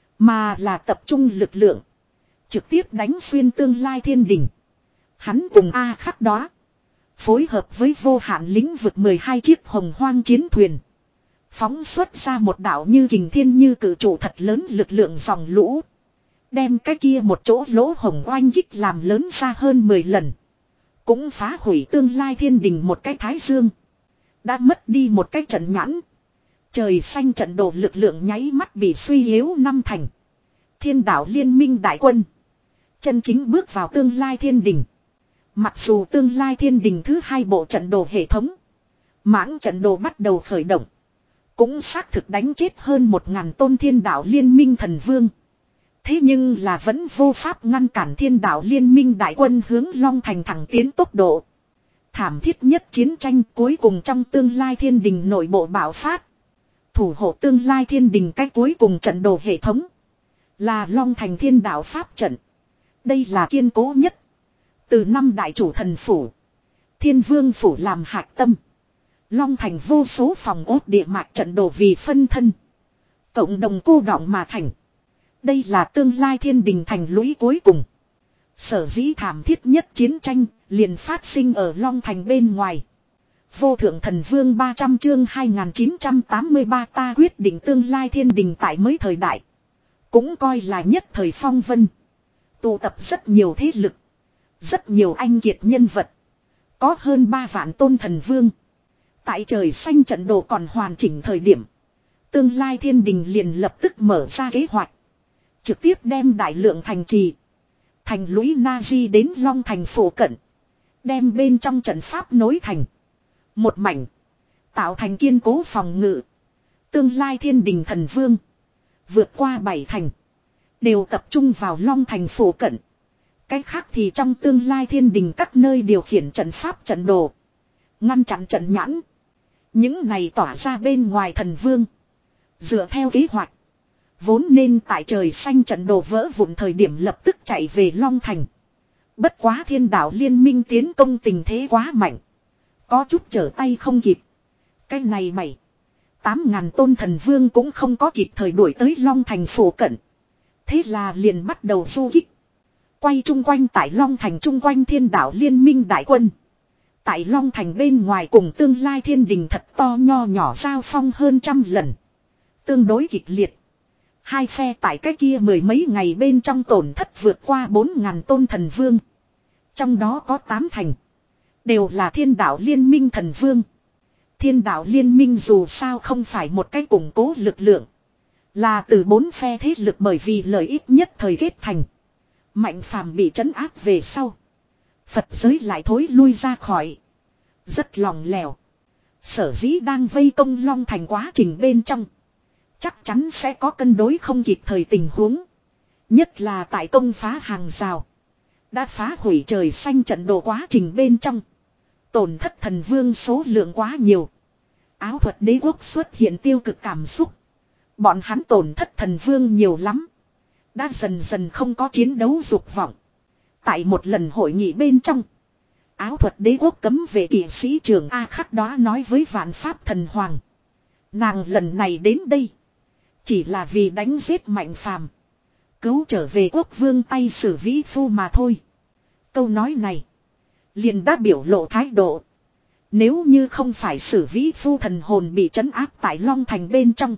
Speaker 1: Mà là tập trung lực lượng. Trực tiếp đánh xuyên tương lai thiên đình. Hắn cùng A Khắc Đóa. Phối hợp với vô hạn lĩnh vực mười hai chiếc hồng hoang chiến thuyền. Phóng xuất ra một đạo như kình thiên như cử trụ thật lớn lực lượng dòng lũ. Đem cái kia một chỗ lỗ hồng oanh kích làm lớn ra hơn mười lần. Cũng phá hủy tương lai thiên đình một cái thái dương. đã mất đi một cái trận nhãn. Trời xanh trận đồ lực lượng nháy mắt bị suy yếu năm thành. Thiên đạo liên minh đại quân. Chân chính bước vào tương lai thiên đình. Mặc dù tương lai thiên đình thứ hai bộ trận đồ hệ thống. Mãng trận đồ bắt đầu khởi động. Cũng xác thực đánh chết hơn một ngàn tôn thiên đạo liên minh thần vương. Thế nhưng là vẫn vô pháp ngăn cản thiên đạo liên minh đại quân hướng Long Thành thẳng tiến tốc độ. Thảm thiết nhất chiến tranh cuối cùng trong tương lai thiên đình nội bộ bạo phát. Thủ hộ tương lai thiên đình cách cuối cùng trận đồ hệ thống. Là Long Thành thiên đạo pháp trận. Đây là kiên cố nhất. Từ năm đại chủ thần phủ. Thiên vương phủ làm hạt tâm. Long Thành vô số phòng ốt địa mạch trận đồ vì phân thân. Cộng đồng cô đọng mà thành. Đây là tương lai thiên đình thành lũy cuối cùng. Sở dĩ thảm thiết nhất chiến tranh liền phát sinh ở Long Thành bên ngoài. Vô thượng thần vương ba trăm chương hai nghìn chín trăm tám mươi ba ta quyết định tương lai thiên đình tại mới thời đại. Cũng coi là nhất thời phong vân. Tụ tập rất nhiều thế lực. Rất nhiều anh kiệt nhân vật. Có hơn ba vạn tôn thần vương. Tại trời xanh trận đồ còn hoàn chỉnh thời điểm. Tương lai thiên đình liền lập tức mở ra kế hoạch. Trực tiếp đem đại lượng thành trì. Thành lũy Na-di đến Long Thành phủ cận. Đem bên trong trận pháp nối thành. Một mảnh. Tạo thành kiên cố phòng ngự. Tương lai thiên đình thần vương. Vượt qua bảy thành. Đều tập trung vào Long Thành phủ cận. Cách khác thì trong tương lai thiên đình các nơi điều khiển trận pháp trận đồ. Ngăn chặn trận nhãn. Những này tỏa ra bên ngoài thần vương. Dựa theo kế hoạch. Vốn nên tại trời xanh trận đồ vỡ vụn thời điểm lập tức chạy về Long Thành. Bất quá thiên đạo liên minh tiến công tình thế quá mạnh. Có chút trở tay không kịp. Cái này mày. Tám ngàn tôn thần vương cũng không có kịp thời đuổi tới Long Thành phủ cận. Thế là liền bắt đầu du kích. Quay chung quanh tại Long Thành chung quanh thiên đạo liên minh đại quân. Tại Long Thành bên ngoài cùng tương lai thiên đình thật to nho nhỏ giao phong hơn trăm lần. Tương đối kịch liệt. Hai phe tại cái kia mười mấy ngày bên trong tổn thất vượt qua bốn ngàn tôn thần vương. Trong đó có tám thành. Đều là thiên đạo liên minh thần vương. Thiên đạo liên minh dù sao không phải một cái củng cố lực lượng. Là từ bốn phe thế lực bởi vì lợi ích nhất thời kết thành. Mạnh phàm bị trấn áp về sau. Phật giới lại thối lui ra khỏi. Rất lòng lèo. Sở dĩ đang vây công Long Thành quá trình bên trong. Chắc chắn sẽ có cân đối không kịp thời tình huống. Nhất là tại công phá hàng rào. Đã phá hủy trời xanh trận đồ quá trình bên trong. Tổn thất thần vương số lượng quá nhiều. Áo thuật đế quốc xuất hiện tiêu cực cảm xúc. Bọn hắn tổn thất thần vương nhiều lắm. Đã dần dần không có chiến đấu dục vọng. Tại một lần hội nghị bên trong. Áo thuật đế quốc cấm vệ kỵ sĩ trưởng A Khắc đó nói với vạn pháp thần hoàng. Nàng lần này đến đây. Chỉ là vì đánh giết mạnh phàm. Cứu trở về quốc vương tay sử vĩ phu mà thôi. Câu nói này. Liền đã biểu lộ thái độ. Nếu như không phải sử vĩ phu thần hồn bị trấn áp tại Long Thành bên trong.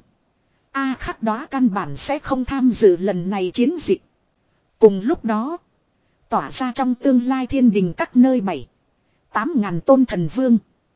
Speaker 1: A Khắc đó căn bản sẽ không tham dự lần này chiến dịch. Cùng lúc đó. Tỏa ra trong tương lai thiên đình các nơi bảy. Tám ngàn tôn thần vương.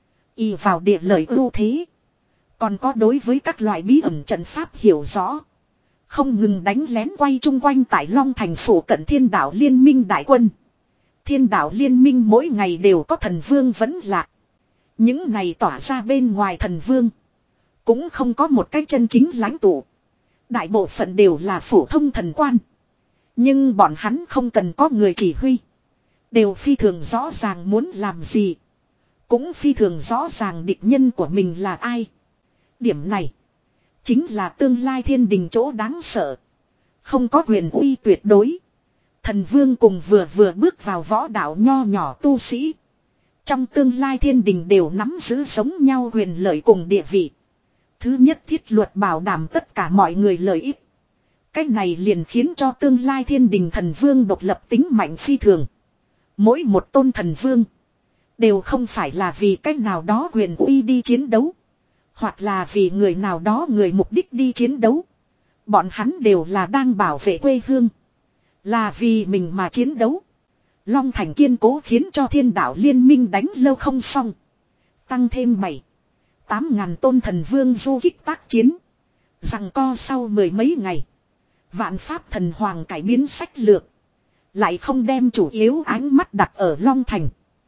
Speaker 1: Y vào địa lợi ưu thế. Còn có đối với các loại bí ẩn trận pháp hiểu rõ. Không ngừng đánh lén quay chung quanh tại Long Thành phủ cận thiên đạo liên minh đại quân. Thiên đạo liên minh mỗi ngày đều có thần vương vẫn lạc. Những này tỏa ra bên ngoài thần vương. Cũng không có một cái chân chính lãnh tụ. Đại bộ phận đều là phổ thông thần quan. Nhưng bọn hắn không cần có người chỉ huy. Đều phi thường rõ ràng muốn làm gì. Cũng phi thường rõ ràng địch nhân của mình là ai. Điểm này. Chính là tương lai thiên đình chỗ đáng sợ. Không có quyền uy tuyệt đối. Thần vương cùng vừa vừa bước vào võ đạo nho nhỏ tu sĩ. Trong tương lai thiên đình đều nắm giữ giống nhau quyền lợi cùng địa vị. Thứ nhất thiết luật bảo đảm tất cả mọi người lợi ích. Cách này liền khiến cho tương lai thiên đình thần vương độc lập tính mạnh phi thường. Mỗi một tôn thần vương. Đều không phải là vì cách nào đó quyền uy đi chiến đấu. Hoặc là vì người nào đó người mục đích đi chiến đấu. Bọn hắn đều là đang bảo vệ quê hương. Là vì mình mà chiến đấu. Long Thành kiên cố khiến cho thiên đạo liên minh đánh lâu không xong. Tăng thêm bảy. tám ngàn tôn thần vương du kích tác chiến. Rằng co sau mười mấy ngày. Vạn pháp thần hoàng cải biến sách lược. Lại không đem chủ yếu ánh mắt đặt ở Long Thành.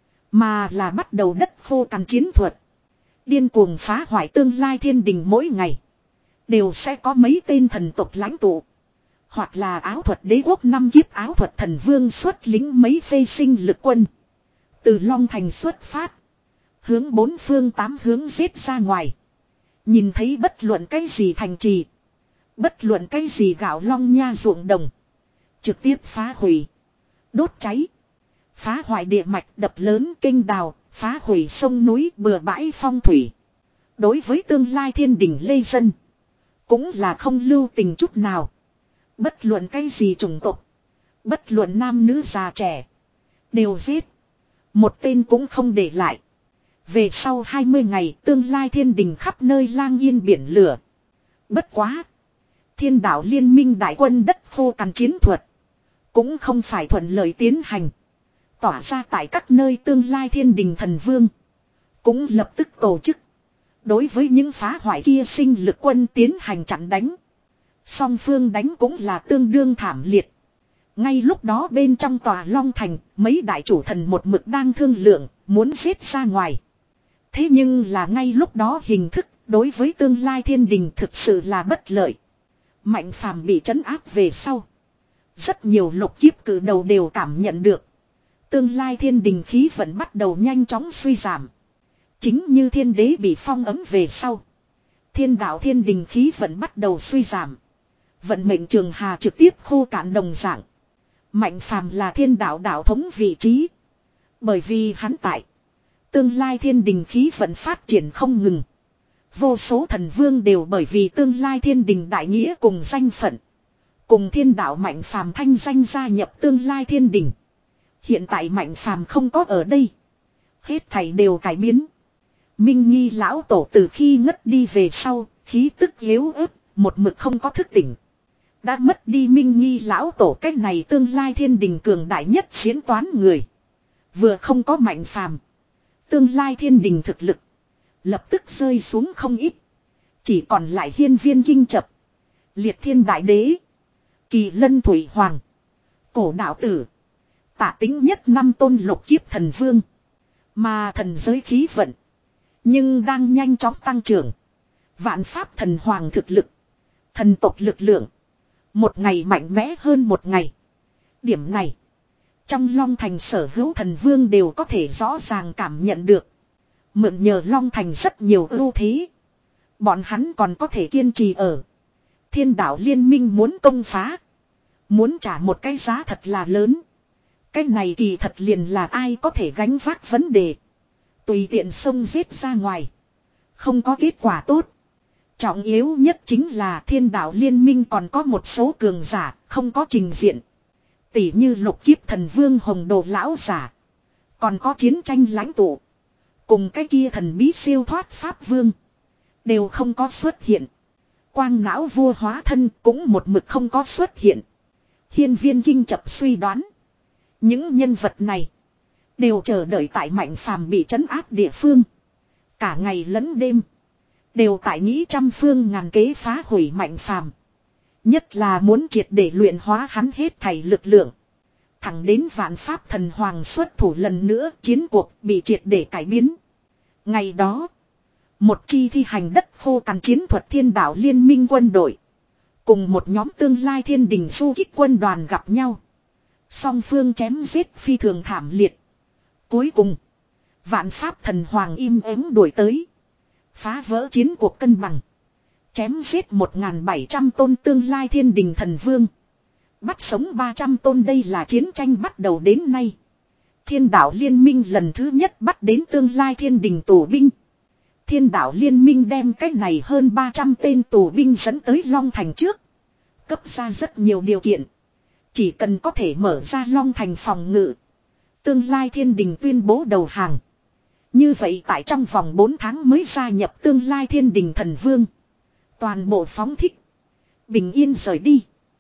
Speaker 1: Mà là bắt đầu đất khô cằn chiến thuật. Điên cuồng phá hoại tương lai thiên đình mỗi ngày. Đều sẽ có mấy tên thần tộc lãnh tụ. Hoặc là áo thuật đế quốc năm kiếp áo thuật thần vương xuất lính mấy phê sinh lực quân. Từ Long Thành xuất phát. Hướng bốn phương tám hướng giết ra ngoài. Nhìn thấy bất luận cái gì thành trì. Bất luận cái gì gạo long nha ruộng đồng. Trực tiếp phá hủy. Đốt cháy. Phá hoại địa mạch đập lớn kênh đào. Phá hủy sông núi bừa bãi phong thủy. Đối với tương lai thiên đình lê dân. Cũng là không lưu tình chút nào. Bất luận cái gì chủng tộc. Bất luận nam nữ già trẻ. Đều giết. Một tên cũng không để lại. Về sau hai mươi ngày tương lai thiên đình khắp nơi lang yên biển lửa. Bất quá. Thiên đạo liên minh đại quân đất khô cằn chiến thuật. Cũng không phải thuận lợi tiến hành. Tỏa ra tại các nơi tương lai thiên đình thần vương. Cũng lập tức tổ chức. Đối với những phá hoại kia sinh lực quân tiến hành chặn đánh. Song phương đánh cũng là tương đương thảm liệt. Ngay lúc đó bên trong tòa Long Thành, mấy đại chủ thần một mực đang thương lượng, muốn giết ra ngoài. Thế nhưng là ngay lúc đó hình thức, đối với tương lai thiên đình thực sự là bất lợi. Mạnh phàm bị trấn áp về sau. Rất nhiều lục kiếp cử đầu đều cảm nhận được. Tương lai thiên đình khí vận bắt đầu nhanh chóng suy giảm. Chính như thiên đế bị phong ấm về sau. Thiên đạo thiên đình khí vận bắt đầu suy giảm. Vận mệnh trường hà trực tiếp khô cạn đồng dạng. Mạnh phàm là thiên đạo đạo thống vị trí. Bởi vì hắn tại. Tương lai thiên đình khí vận phát triển không ngừng. Vô số thần vương đều bởi vì tương lai thiên đình đại nghĩa cùng danh phận. Cùng thiên đạo mạnh phàm thanh danh gia nhập tương lai thiên đình. Hiện tại mạnh phàm không có ở đây. Hết thảy đều cải biến. Minh Nghi lão tổ từ khi ngất đi về sau, khí tức yếu ớt, một mực không có thức tỉnh. Đã mất đi Minh Nghi lão tổ cách này tương lai thiên đình cường đại nhất diễn toán người. Vừa không có mạnh phàm. Tương lai thiên đình thực lực. Lập tức rơi xuống không ít. Chỉ còn lại hiên viên kinh chập. Liệt thiên đại đế. Kỳ lân thủy hoàng. Cổ đạo tử. Tả tính nhất năm tôn lục kiếp thần vương. Mà thần giới khí vận. Nhưng đang nhanh chóng tăng trưởng. Vạn pháp thần hoàng thực lực. Thần tộc lực lượng. Một ngày mạnh mẽ hơn một ngày. Điểm này. Trong Long Thành sở hữu thần vương đều có thể rõ ràng cảm nhận được. Mượn nhờ Long Thành rất nhiều ưu thế. Bọn hắn còn có thể kiên trì ở. Thiên đạo liên minh muốn công phá. Muốn trả một cái giá thật là lớn. Cái này kỳ thật liền là ai có thể gánh vác vấn đề. Tùy tiện xông giết ra ngoài. Không có kết quả tốt. Trọng yếu nhất chính là thiên đạo liên minh còn có một số cường giả không có trình diện. Tỷ như lục kiếp thần vương hồng đồ lão giả. Còn có chiến tranh lãnh tụ. Cùng cái kia thần bí siêu thoát pháp vương. Đều không có xuất hiện. Quang não vua hóa thân cũng một mực không có xuất hiện. Hiên viên kinh chập suy đoán. Những nhân vật này. Đều chờ đợi tại mạnh phàm bị trấn áp địa phương. Cả ngày lẫn đêm. Đều tại nghĩ trăm phương ngàn kế phá hủy mạnh phàm. Nhất là muốn triệt để luyện hóa hắn hết thảy lực lượng. Thẳng đến vạn pháp thần hoàng xuất thủ lần nữa chiến cuộc bị triệt để cải biến. Ngày đó. Một chi thi hành đất khô cằn chiến thuật thiên đạo liên minh quân đội. Cùng một nhóm tương lai thiên đình du kích quân đoàn gặp nhau. Song phương chém giết phi thường thảm liệt. Cuối cùng. Vạn pháp thần hoàng im ắng đuổi tới. Phá vỡ chiến cuộc cân bằng. Chém giết một nghìn bảy trăm tôn tương lai thiên đình thần vương. Bắt sống ba trăm tôn đây là chiến tranh bắt đầu đến nay. Thiên đạo liên minh lần thứ nhất bắt đến tương lai thiên đình tù binh. Thiên đạo liên minh đem cái này hơn ba trăm tên tù binh dẫn tới Long Thành trước. Cấp ra rất nhiều điều kiện. Chỉ cần có thể mở ra Long Thành phòng ngự. Tương lai thiên đình tuyên bố đầu hàng. Như vậy tại trong vòng bốn tháng mới gia nhập tương lai thiên đình thần vương. Toàn bộ phóng thích. Bình yên rời đi.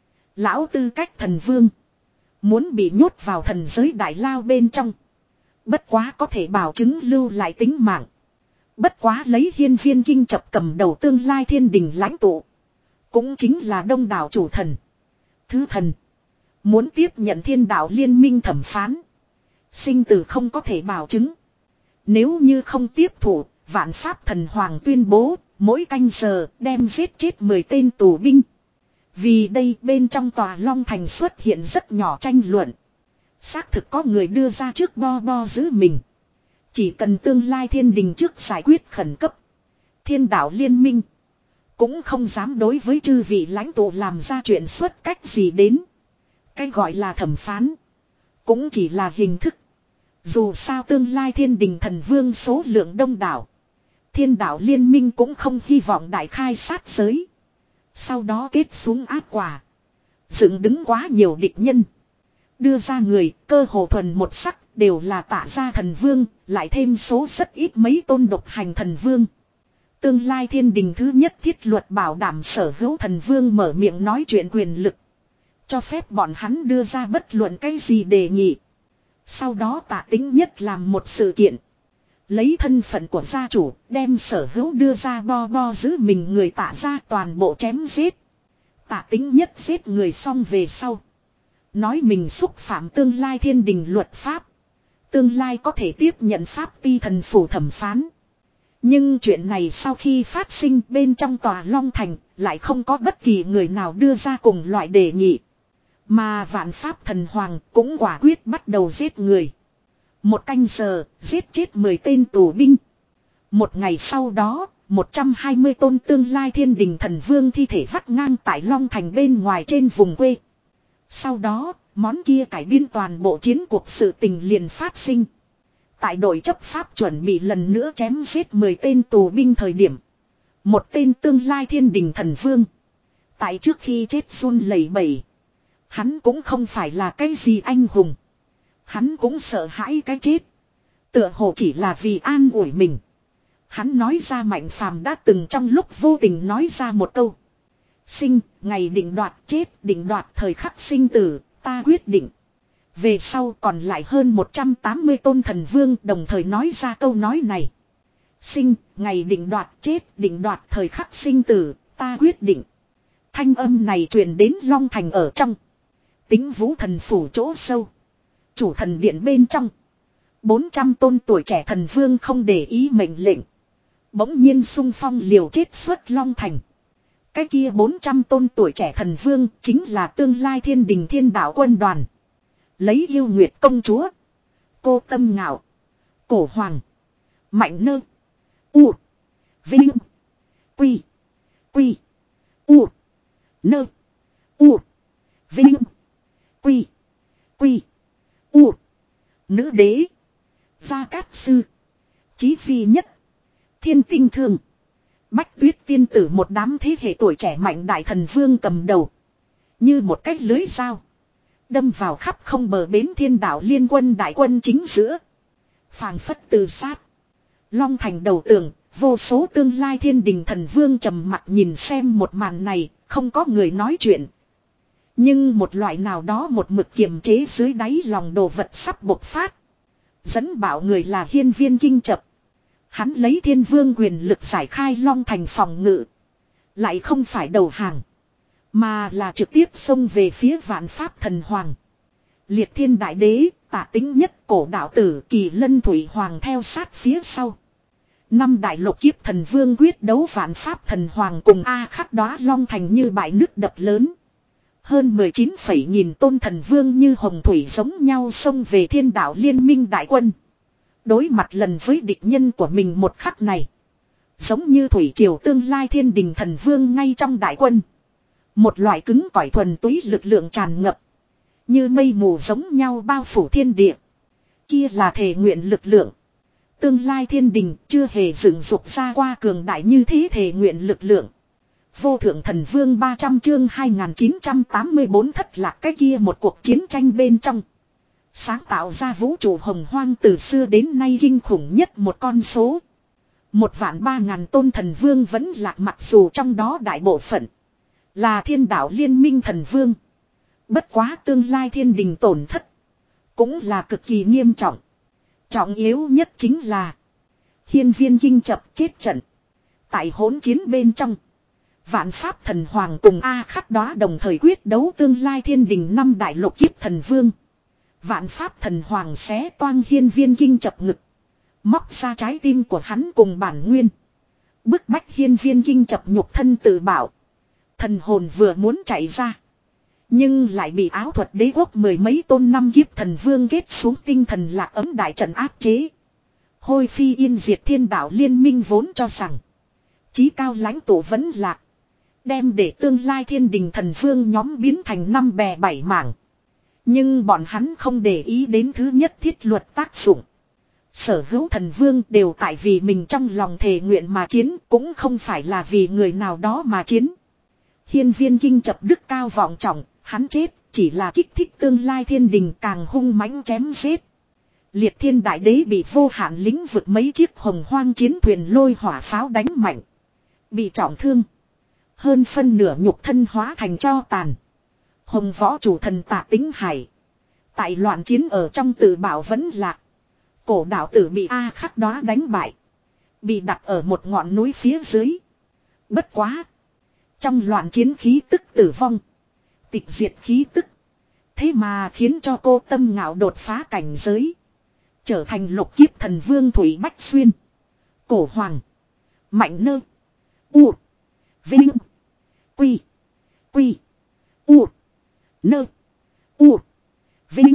Speaker 1: Lão tư cách thần vương. Muốn bị nhốt vào thần giới đại lao bên trong. Bất quá có thể bảo chứng lưu lại tính mạng. Bất quá lấy hiên viên kinh chập cầm đầu tương lai thiên đình lãnh tụ. Cũng chính là đông đảo chủ thần. Thứ thần. Muốn tiếp nhận thiên đạo liên minh thẩm phán. Sinh tử không có thể bảo chứng. Nếu như không tiếp thủ, vạn pháp thần hoàng tuyên bố, mỗi canh giờ đem giết chết mười tên tù binh. Vì đây bên trong tòa Long Thành xuất hiện rất nhỏ tranh luận. Xác thực có người đưa ra trước bo bo giữ mình. Chỉ cần tương lai thiên đình trước giải quyết khẩn cấp. Thiên đạo liên minh. Cũng không dám đối với chư vị lãnh tụ làm ra chuyện xuất cách gì đến. Cái gọi là thẩm phán. Cũng chỉ là hình thức. Dù sao tương lai thiên đình thần vương số lượng đông đảo. Thiên đạo liên minh cũng không hy vọng đại khai sát giới. Sau đó kết xuống ác quả. Dựng đứng quá nhiều địch nhân. Đưa ra người cơ hồ thuần một sắc đều là Tạ gia thần vương. Lại thêm số rất ít mấy tôn độc hành thần vương. Tương lai thiên đình thứ nhất thiết luật bảo đảm sở hữu thần vương mở miệng nói chuyện quyền lực. Cho phép bọn hắn đưa ra bất luận cái gì đề nghị. Sau đó Tạ Tĩnh Nhất làm một sự kiện. Lấy thân phận của gia chủ đem sở hữu đưa ra bo bo giữ mình người Tạ gia toàn bộ chém giết. Tạ Tĩnh Nhất giết người xong về sau. Nói mình xúc phạm tương lai thiên đình luật pháp. Tương lai có thể tiếp nhận pháp ti thần phủ thẩm phán. Nhưng chuyện này sau khi phát sinh bên trong tòa Long Thành lại không có bất kỳ người nào đưa ra cùng loại đề nghị. Mà vạn pháp thần hoàng cũng quả quyết bắt đầu giết người. Một canh giờ giết chết mười tên tù binh. Một ngày sau đó một trăm hai mươi tôn tương lai thiên đình thần vương thi thể vắt ngang tại Long Thành bên ngoài trên vùng quê. Sau đó món kia cải biên toàn bộ chiến cuộc sự tình liền phát sinh. Tại đội chấp pháp chuẩn bị lần nữa chém giết mười tên tù binh thời điểm. Một tên tương lai thiên đình thần vương. Tại trước khi chết run lẩy bẩy. Hắn cũng không phải là cái gì anh hùng. Hắn cũng sợ hãi cái chết. Tựa hồ chỉ là vì an ủi mình. Hắn nói ra Mạnh Phàm đã từng trong lúc vô tình nói ra một câu. Sinh, ngày định đoạt chết, định đoạt thời khắc sinh tử, ta quyết định. Về sau còn lại hơn một trăm tám mươi tôn thần vương đồng thời nói ra câu nói này. Sinh, ngày định đoạt chết, định đoạt thời khắc sinh tử, ta quyết định. Thanh âm này truyền đến Long Thành ở trong. Tính vũ thần phủ chỗ sâu. Chủ thần điện bên trong. bốn trăm tôn tuổi trẻ thần vương không để ý mệnh lệnh. Bỗng nhiên xung phong liều chết xuất Long Thành. Cái kia bốn trăm tôn tuổi trẻ thần vương chính là tương lai thiên đình thiên đạo quân đoàn. Lấy yêu nguyệt công chúa. Cô Tâm Ngạo. Cổ Hoàng. Mạnh Nơ. U. Vinh. Quy. Quy. U. Nơ. U. Vinh. Quy. Quy. U. Nữ đế. Gia Cát Sư. Chí Phi Nhất. Thiên Tinh Thương. Bách Tuyết tiên tử một đám thế hệ tuổi trẻ mạnh đại thần vương cầm đầu. Như một cách lưới dao. Đâm vào khắp không bờ bến thiên đạo liên quân đại quân chính giữa. Phàng phất từ sát. Long Thành đầu tường, vô số tương lai thiên đình thần vương trầm mặc nhìn xem một màn này, không có người nói chuyện. Nhưng một loại nào đó một mực kiềm chế dưới đáy lòng đồ vật sắp bộc phát. Dẫn bảo người là hiên viên kinh chập. Hắn lấy thiên vương quyền lực giải khai Long Thành phòng ngự. Lại không phải đầu hàng. Mà là trực tiếp xông về phía vạn pháp thần hoàng. Liệt thiên đại đế, Tạ Tĩnh Nhất, cổ đạo tử, Kỳ Lân Thủy Hoàng theo sát phía sau. Năm đại lục kiếp thần vương quyết đấu vạn pháp thần hoàng cùng A khắc đóa Long Thành như bãi nước đập lớn. Hơn mười chín phẩy nghìn tôn thần vương như hồng thủy giống nhau xông về thiên đạo liên minh đại quân. Đối mặt lần với địch nhân của mình một khắc này. Giống như thủy triều tương lai thiên đình thần vương ngay trong đại quân. Một loại cứng cỏi thuần túy lực lượng tràn ngập. Như mây mù giống nhau bao phủ thiên địa. Kia là thể nguyện lực lượng. Tương lai thiên đình chưa hề dựng dục ra qua cường đại như thế thể nguyện lực lượng. Vô thượng thần vương ba trăm chương hai nghìn chín trăm tám mươi tư thất lạc cái kia một cuộc chiến tranh bên trong. Sáng tạo ra vũ trụ hồng hoang từ xưa đến nay kinh khủng nhất một con số. Một vạn ba ngàn tôn thần vương vẫn lạc mặc dù trong đó đại bộ phận. Là thiên đạo liên minh thần vương. Bất quá tương lai thiên đình tổn thất. Cũng là cực kỳ nghiêm trọng. Trọng yếu nhất chính là. Hiên viên kinh chập chết trận. Tại hỗn chiến bên trong. Vạn pháp thần hoàng cùng A khắc đó đồng thời quyết đấu tương lai thiên đình năm đại lục kiếp thần vương. Vạn pháp thần hoàng xé toang hiên viên kinh chập ngực. Móc ra trái tim của hắn cùng bản nguyên. Bức bách hiên viên kinh chập nhục thân tự bảo. Thần hồn vừa muốn chạy ra. Nhưng lại bị áo thuật đế quốc mười mấy tôn năm kiếp thần vương kết xuống tinh thần lạc ấm đại trận áp chế. Hôi phi yên diệt thiên đạo liên minh vốn cho rằng. Chí cao lãnh tụ vẫn lạc. Đem để tương lai thiên đình thần vương nhóm biến thành năm bè bảy mảng. Nhưng bọn hắn không để ý đến thứ nhất thiết luật tác dụng. Sở hữu thần vương đều tại vì mình trong lòng thề nguyện mà chiến, cũng không phải là vì người nào đó mà chiến. Hiên viên kinh chập đức cao vọng trọng, hắn chết chỉ là kích thích tương lai thiên đình càng hung mãnh chém giết. Liệt thiên đại đế bị vô hạn lĩnh vực mấy chiếc hồng hoang chiến thuyền lôi hỏa pháo đánh mạnh. Bị trọng thương. Hơn phân nửa nhục thân hóa thành tro tàn. Hồng võ chủ thần Tạ Tính Hải. Tại loạn chiến ở trong tự bảo vẫn lạc. Cổ đạo tử bị A khắc đó đánh bại. Bị đặt ở một ngọn núi phía dưới. Bất quá. Trong loạn chiến khí tức tử vong. Tịch diệt khí tức. Thế mà khiến cho cô tâm ngạo đột phá cảnh giới. Trở thành lục kiếp thần vương Thủy Bách Xuyên. Cổ Hoàng. Mạnh Nơ. U. Vinh. Quy. Quy. U. Nơ. U. Vinh.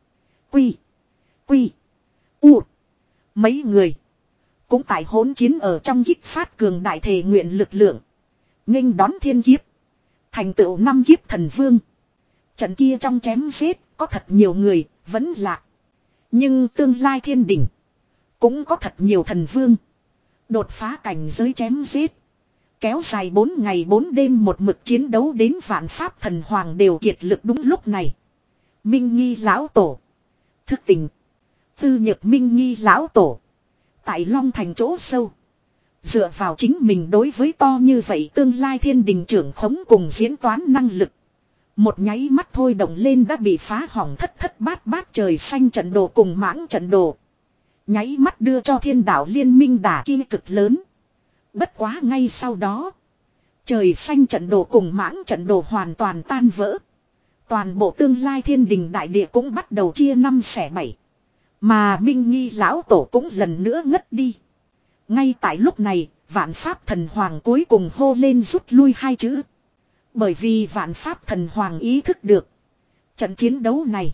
Speaker 1: Quy. Quy. U. Mấy người. Cũng tại hỗn chiến ở trong kích phát cường đại thể nguyện lực lượng. Nghênh đón thiên kiếp. Thành tựu năm kiếp thần vương. Trận kia trong chém giết có thật nhiều người vẫn lạc. Nhưng tương lai thiên đỉnh. Cũng có thật nhiều thần vương. Đột phá cảnh giới chém giết. Kéo dài bốn ngày bốn đêm một mực chiến đấu đến vạn pháp thần hoàng đều kiệt lực đúng lúc này. Minh Nghi lão tổ. Thức tỉnh. Tư nhược Minh Nghi lão tổ. Tại Long Thành chỗ sâu. Dựa vào chính mình đối với to như vậy tương lai thiên đình trưởng khống cùng diễn toán năng lực. Một nháy mắt thôi động lên đã bị phá hỏng thất thất bát bát trời xanh trận đồ cùng mãng trận đồ. Nháy mắt đưa cho thiên đạo liên minh đả kia cực lớn. Bất quá ngay sau đó. Trời xanh trận đồ cùng mãng trận đồ hoàn toàn tan vỡ. Toàn bộ tương lai thiên đình đại địa cũng bắt đầu chia năm xẻ bảy. Mà Minh Nghi lão tổ cũng lần nữa ngất đi. Ngay tại lúc này, vạn pháp thần hoàng cuối cùng hô lên rút lui hai chữ. Bởi vì vạn pháp thần hoàng ý thức được. Trận chiến đấu này.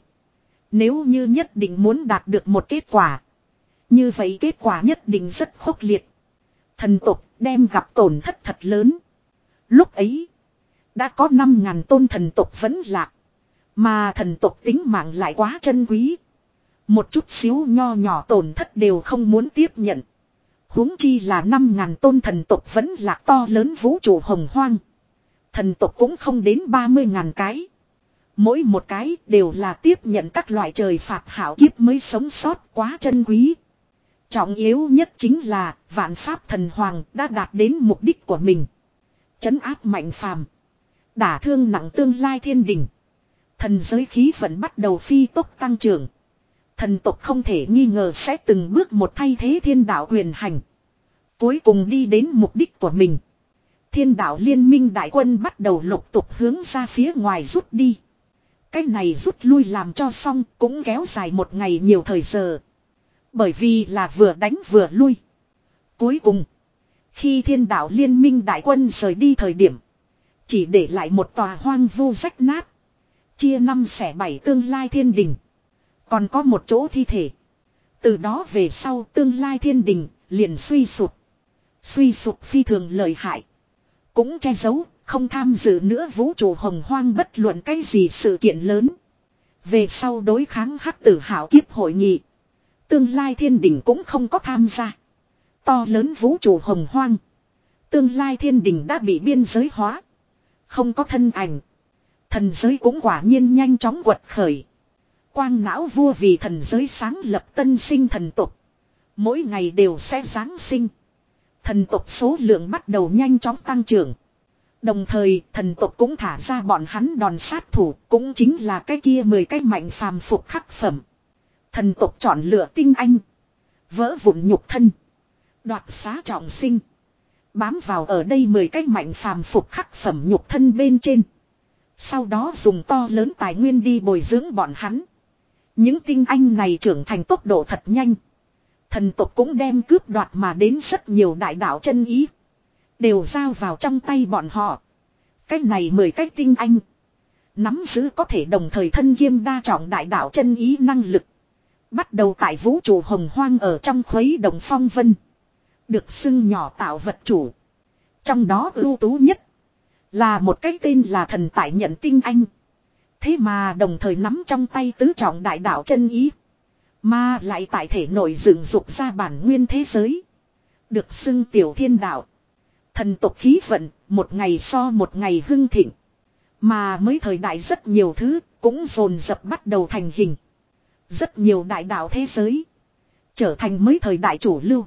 Speaker 1: Nếu như nhất định muốn đạt được một kết quả. Như vậy kết quả nhất định rất khốc liệt. Thần tộc đem gặp tổn thất thật lớn. Lúc ấy. Đã có năm ngàn tôn thần tộc vẫn lạc. Mà thần tộc tính mạng lại quá chân quý. Một chút xíu nho nhỏ tổn thất đều không muốn tiếp nhận. Huống chi là năm ngàn tôn thần tộc vẫn lạc to lớn vũ trụ hồng hoang. Thần tộc cũng không đến ba mươi ngàn cái. Mỗi một cái đều là tiếp nhận các loại trời phạt hảo kiếp mới sống sót quá chân quý. Trọng yếu nhất chính là vạn pháp thần hoàng đã đạt đến mục đích của mình. Trấn áp mạnh phàm. Đả thương nặng tương lai thiên đình. Thần giới khí vẫn bắt đầu phi tốc tăng trưởng. Thần tộc không thể nghi ngờ sẽ từng bước một thay thế thiên đạo quyền hành. Cuối cùng đi đến mục đích của mình. Thiên đạo liên minh đại quân bắt đầu lục tục hướng ra phía ngoài rút đi. Cái này rút lui làm cho xong cũng kéo dài một ngày nhiều thời giờ. Bởi vì là vừa đánh vừa lui. Cuối cùng, khi thiên đạo liên minh đại quân rời đi thời điểm, chỉ để lại một tòa hoang vu rách nát. Chia năm xẻ bảy tương lai thiên đình. Còn có một chỗ thi thể. Từ đó về sau tương lai thiên đình liền suy sụp. Suy sụp phi thường lợi hại. Cũng che giấu, không tham dự nữa vũ trụ hồng hoang bất luận cái gì sự kiện lớn. Về sau đối kháng hắc tử hảo kiếp hội nghị. Tương lai thiên đình cũng không có tham gia. To lớn vũ trụ hồng hoang. Tương lai thiên đình đã bị biên giới hóa. Không có thân ảnh. Thần giới cũng quả nhiên nhanh chóng quật khởi. Quang não vua vì thần giới sáng lập tân sinh thần tục. Mỗi ngày đều sẽ giáng sinh. Thần tộc số lượng bắt đầu nhanh chóng tăng trưởng. Đồng thời thần tộc cũng thả ra bọn hắn đòn sát thủ. Cũng chính là cái kia mười cái mạnh phàm phục khắc phẩm. Thần tộc chọn lựa tinh anh. Vỡ vụn nhục thân. Đoạt xá trọng sinh. Bám vào ở đây mười cái mạnh phàm phục khắc phẩm nhục thân bên trên. Sau đó dùng to lớn tài nguyên đi bồi dưỡng bọn hắn. Những tinh anh này trưởng thành tốc độ thật nhanh. Thần tộc cũng đem cướp đoạt mà đến rất nhiều đại đạo chân ý. Đều giao vào trong tay bọn họ. Cách này mười cái tinh anh. Nắm giữ có thể đồng thời thân kiêm đa trọng đại đạo chân ý năng lực. Bắt đầu tại vũ trụ hồng hoang ở trong khuấy động phong vân. Được xưng nhỏ tạo vật chủ. Trong đó ưu tú nhất. Là một cái tên là thần tại nhận tinh anh. Thế mà đồng thời nắm trong tay tứ trọng đại đạo chân ý. Mà lại tại thể nội dựng dục ra bản nguyên thế giới. Được xưng tiểu thiên đạo. Thần tộc khí vận, một ngày so một ngày hưng thịnh. Mà mới thời đại rất nhiều thứ, cũng dồn dập bắt đầu thành hình. Rất nhiều đại đạo thế giới. Trở thành mới thời đại chủ lưu.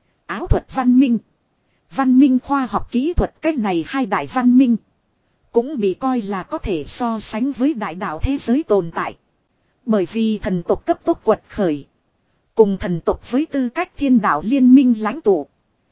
Speaker 1: Áo thuật văn minh. Văn minh khoa học kỹ thuật cách này hai đại văn minh. Cũng bị coi là có thể so sánh với đại đạo thế giới tồn tại. Bởi vì thần tộc cấp tốc quật khởi. Cùng thần tộc với tư cách thiên đạo liên minh lãnh tụ.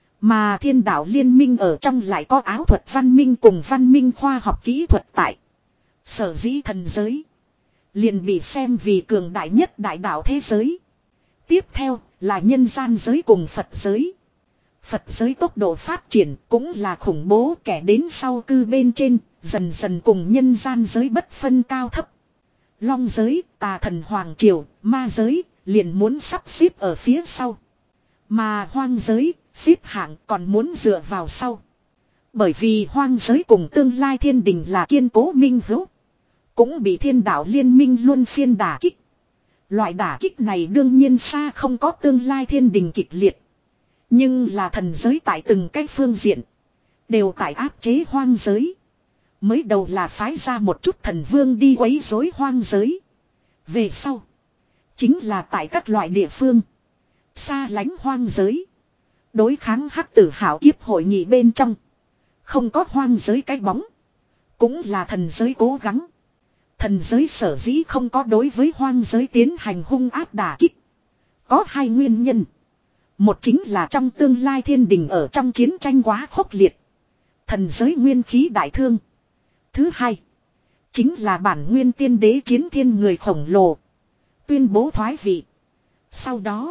Speaker 1: Mà thiên đạo liên minh ở trong lại có áo thuật văn minh cùng văn minh khoa học kỹ thuật tại. Sở dĩ thần giới. Liền bị xem vì cường đại nhất đại đạo thế giới. Tiếp theo là nhân gian giới cùng Phật giới. Phật giới tốc độ phát triển cũng là khủng bố, kẻ đến sau cư bên trên, dần dần cùng nhân gian giới bất phân cao thấp. Long giới, tà thần hoàng triều, ma giới, liền muốn sắp xếp ở phía sau. Mà hoang giới, xếp hạng còn muốn dựa vào sau. Bởi vì hoang giới cùng tương lai thiên đình là kiên cố minh hữu. Cũng bị thiên đạo liên minh luân phiên đả kích. Loại đả kích này đương nhiên xa không có tương lai thiên đình kịch liệt. Nhưng là thần giới tại từng cái phương diện. Đều tại áp chế hoang giới. Mới đầu là phái ra một chút thần vương đi quấy rối hoang giới. Về sau. Chính là tại các loại địa phương. Xa lánh hoang giới. Đối kháng hắc tử hảo kiếp hội nghị bên trong. Không có hoang giới cái bóng. Cũng là thần giới cố gắng. Thần giới sở dĩ không có đối với hoang giới tiến hành hung ác đả kích. Có hai nguyên nhân. Một chính là trong tương lai thiên đình ở trong chiến tranh quá khốc liệt. Thần giới nguyên khí đại thương. Thứ hai. Chính là bản nguyên tiên đế chiến thiên người khổng lồ. Tuyên bố thoái vị. Sau đó.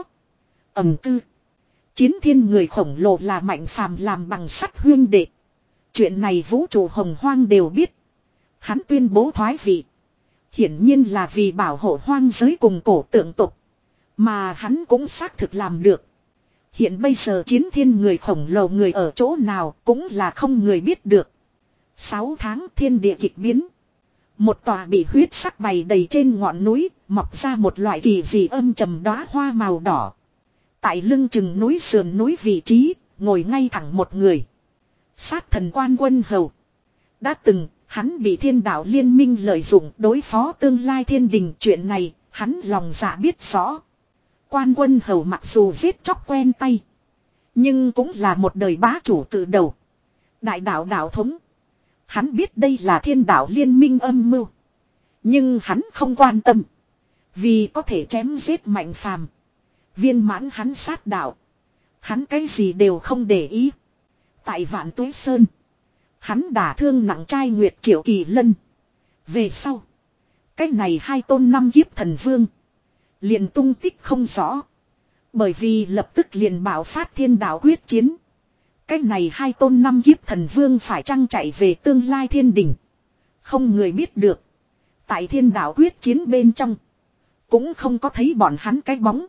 Speaker 1: Ẩm cư. Chiến thiên người khổng lồ là mạnh phàm làm bằng sắt huyên đệ. Chuyện này vũ trụ hồng hoang đều biết. Hắn tuyên bố thoái vị. Hiển nhiên là vì bảo hộ hoang giới cùng cổ tượng tục. Mà hắn cũng xác thực làm được. Hiện bây giờ chiến thiên người khổng lồ người ở chỗ nào cũng là không người biết được. Sáu tháng thiên địa kịch biến. Một tòa bị huyết sắc bày đầy trên ngọn núi, mọc ra một loại kỳ dị âm trầm đóa hoa màu đỏ. Tại lưng chừng núi sườn núi vị trí, ngồi ngay thẳng một người. Sát thần Quan Quân Hầu. Đã từng, hắn bị thiên đạo liên minh lợi dụng đối phó tương lai thiên đình, chuyện này, hắn lòng dạ biết rõ. Quan Quân Hầu mặc dù giết chóc quen tay, nhưng cũng là một đời bá chủ từ đầu. Đại đạo đạo thống. Hắn biết đây là thiên đạo liên minh âm mưu. Nhưng hắn không quan tâm. Vì có thể chém giết mạnh phàm. Viên mãn hắn sát đạo. Hắn cái gì đều không để ý. Tại Vạn Tuế Sơn. Hắn đả thương nặng trai Nguyệt Triệu Kỳ Lân. Về sau. Cái này hai tôn năm kiếp thần vương. Liền tung tích không rõ. Bởi vì lập tức liền bảo phát thiên đạo quyết chiến. Cái này hai tôn năm kiếp thần vương phải chăng chạy về tương lai thiên đỉnh. Không người biết được. Tại thiên đạo quyết chiến bên trong. Cũng không có thấy bọn hắn cái bóng.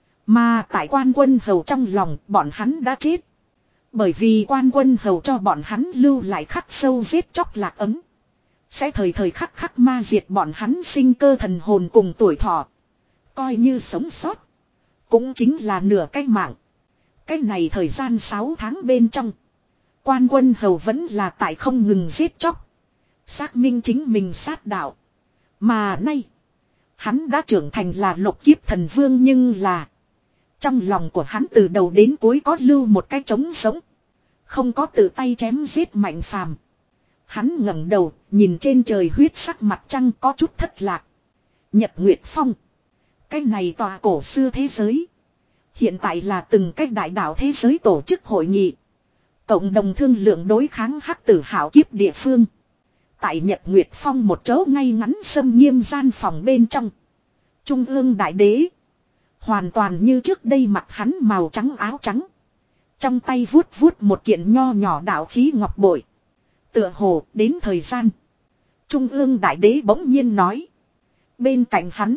Speaker 1: Mà tại Quan Quân Hầu trong lòng bọn hắn đã chết. Bởi vì Quan Quân Hầu cho bọn hắn lưu lại khắc sâu giết chóc lạc ấm. Sẽ thời thời khắc khắc ma diệt bọn hắn sinh cơ thần hồn cùng tuổi thọ. Coi như sống sót. Cũng chính là nửa cái mạng. Cái này thời gian sáu tháng bên trong. Quan Quân Hầu vẫn là tại không ngừng giết chóc. Xác minh chính mình sát đạo. Mà nay. Hắn đã trưởng thành là lục kiếp thần vương nhưng là. Trong lòng của hắn từ đầu đến cuối có lưu một cái trống sống. Không có tự tay chém giết mạnh phàm. Hắn ngẩng đầu nhìn trên trời huyết sắc mặt trăng có chút thất lạc. Nhật Nguyệt Phong. Cái này tòa cổ xưa thế giới. Hiện tại là từng cách đại đạo thế giới tổ chức hội nghị. Cộng đồng thương lượng đối kháng hắc tử hảo kiếp địa phương. Tại Nhật Nguyệt Phong một chỗ ngay ngắn xâm nghiêm gian phòng bên trong. Trung ương đại đế. Hoàn toàn như trước đây mặc hắn màu trắng áo trắng. Trong tay vuốt vuốt một kiện nho nhỏ đạo khí ngọc bội. Tựa hồ đến thời gian. Trung ương đại đế bỗng nhiên nói. Bên cạnh hắn.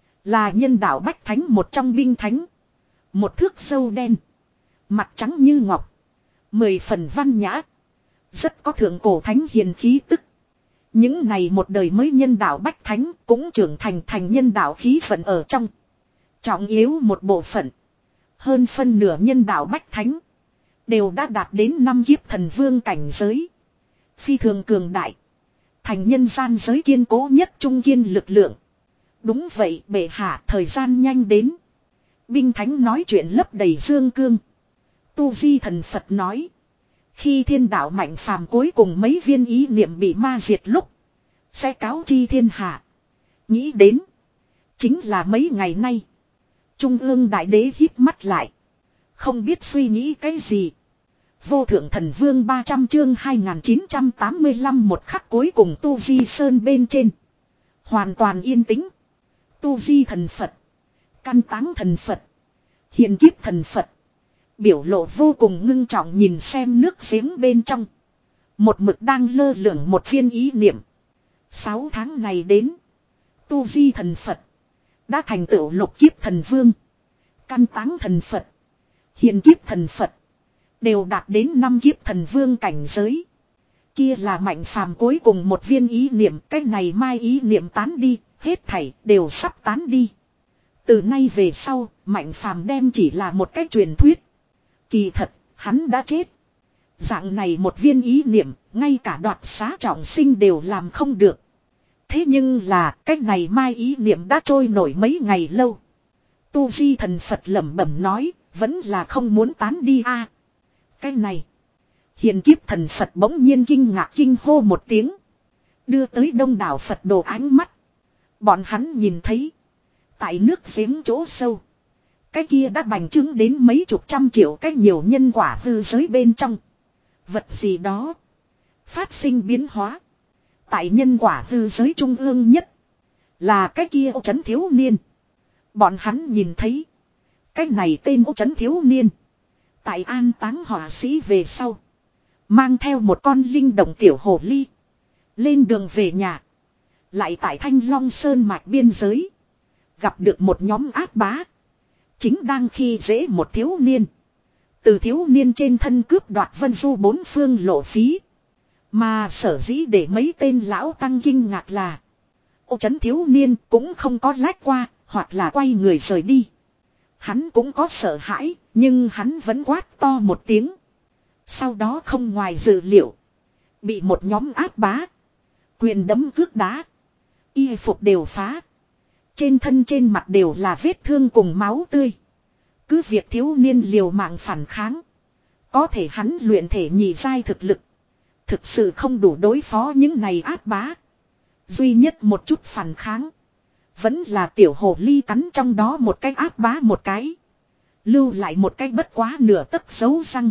Speaker 1: Là nhân đạo bách thánh một trong binh thánh. Một thước sâu đen. Mặt trắng như ngọc. Mười phần văn nhã. Rất có thượng cổ thánh hiền khí tức. Những này một đời mới nhân đạo bách thánh cũng trưởng thành thành nhân đạo khí vận ở trong. Trọng yếu một bộ phận. Hơn phân nửa nhân đạo bách thánh. Đều đã đạt đến năm kiếp thần vương cảnh giới. Phi thường cường đại. Thành nhân gian giới kiên cố nhất trung kiên lực lượng. Đúng vậy bệ hạ thời gian nhanh đến. Binh thánh nói chuyện lấp đầy dương cương. Tu Vi thần Phật nói. Khi thiên đạo mạnh phàm cuối cùng mấy viên ý niệm bị ma diệt lúc. Sẽ cáo chi thiên hạ. Nghĩ đến. Chính là mấy ngày nay. Trung ương đại đế hít mắt lại. Không biết suy nghĩ cái gì. Vô thượng thần vương ba trăm chương hai nghìn chín trăm tám mươi lăm một khắc cuối cùng Tu Vi Sơn bên trên. Hoàn toàn yên tĩnh. Tu Vi thần Phật. Căn táng thần Phật. Hiện kiếp thần Phật. Biểu lộ vô cùng ngưng trọng nhìn xem nước giếng bên trong. Một mực đang lơ lửng một viên ý niệm. Sáu tháng này đến. Tu Vi thần Phật. Đã thành tựu lục kiếp thần vương. Căn táng thần Phật. Hiện kiếp thần Phật. Đều đạt đến năm kiếp thần vương cảnh giới. Kia là mạnh phàm cuối cùng một viên ý niệm. Cái này mai ý niệm tán đi. Hết thảy đều sắp tán đi. Từ nay về sau. Mạnh phàm đem chỉ là một cái truyền thuyết. Kỳ thật hắn đã chết. Dạng này một viên ý niệm. Ngay cả đoạt xá trọng sinh đều làm không được. Thế nhưng là cái này mai ý niệm đã trôi nổi mấy ngày lâu. Tu Vi thần Phật lẩm bẩm nói. Vẫn là không muốn tán đi a. À, cái này. Hiện kiếp thần Phật bỗng nhiên kinh ngạc kinh hô một tiếng. Đưa tới đông đảo Phật đồ ánh mắt. Bọn hắn nhìn thấy. Tại nước giếng chỗ sâu. Cái kia đã bành trướng đến mấy chục trăm triệu cái nhiều nhân quả hư giới bên trong. Vật gì đó. Phát sinh biến hóa. Tại nhân quả hư giới trung ương nhất. Là cái kia ô trấn thiếu niên. Bọn hắn nhìn thấy. Cái này tên ô trấn thiếu niên. Tại an táng họa sĩ về sau. Mang theo một con linh động tiểu hồ ly. Lên đường về nhà. Lại tại Thanh Long Sơn mạch biên giới. Gặp được một nhóm ác bá. Chính đang khi dễ một thiếu niên. Từ thiếu niên trên thân cướp đoạt vân du bốn phương lộ phí. Mà sở dĩ để mấy tên lão tăng kinh ngạc là. Ô trấn thiếu niên cũng không có lách qua. Hoặc là quay người rời đi. Hắn cũng có sợ hãi. Nhưng hắn vẫn quát to một tiếng. Sau đó không ngoài dự liệu. Bị một nhóm ác bá. Quyền đấm cước đá. Y phục đều phá. Trên thân trên mặt đều là vết thương cùng máu tươi. Cứ việc thiếu niên liều mạng phản kháng. Có thể hắn luyện thể nhị giai thực lực. Thực sự không đủ đối phó những này ác bá. Duy nhất một chút phản kháng. Vẫn là tiểu hồ ly cắn trong đó một cái ác bá một cái. Lưu lại một cái bất quá nửa tấc dấu răng.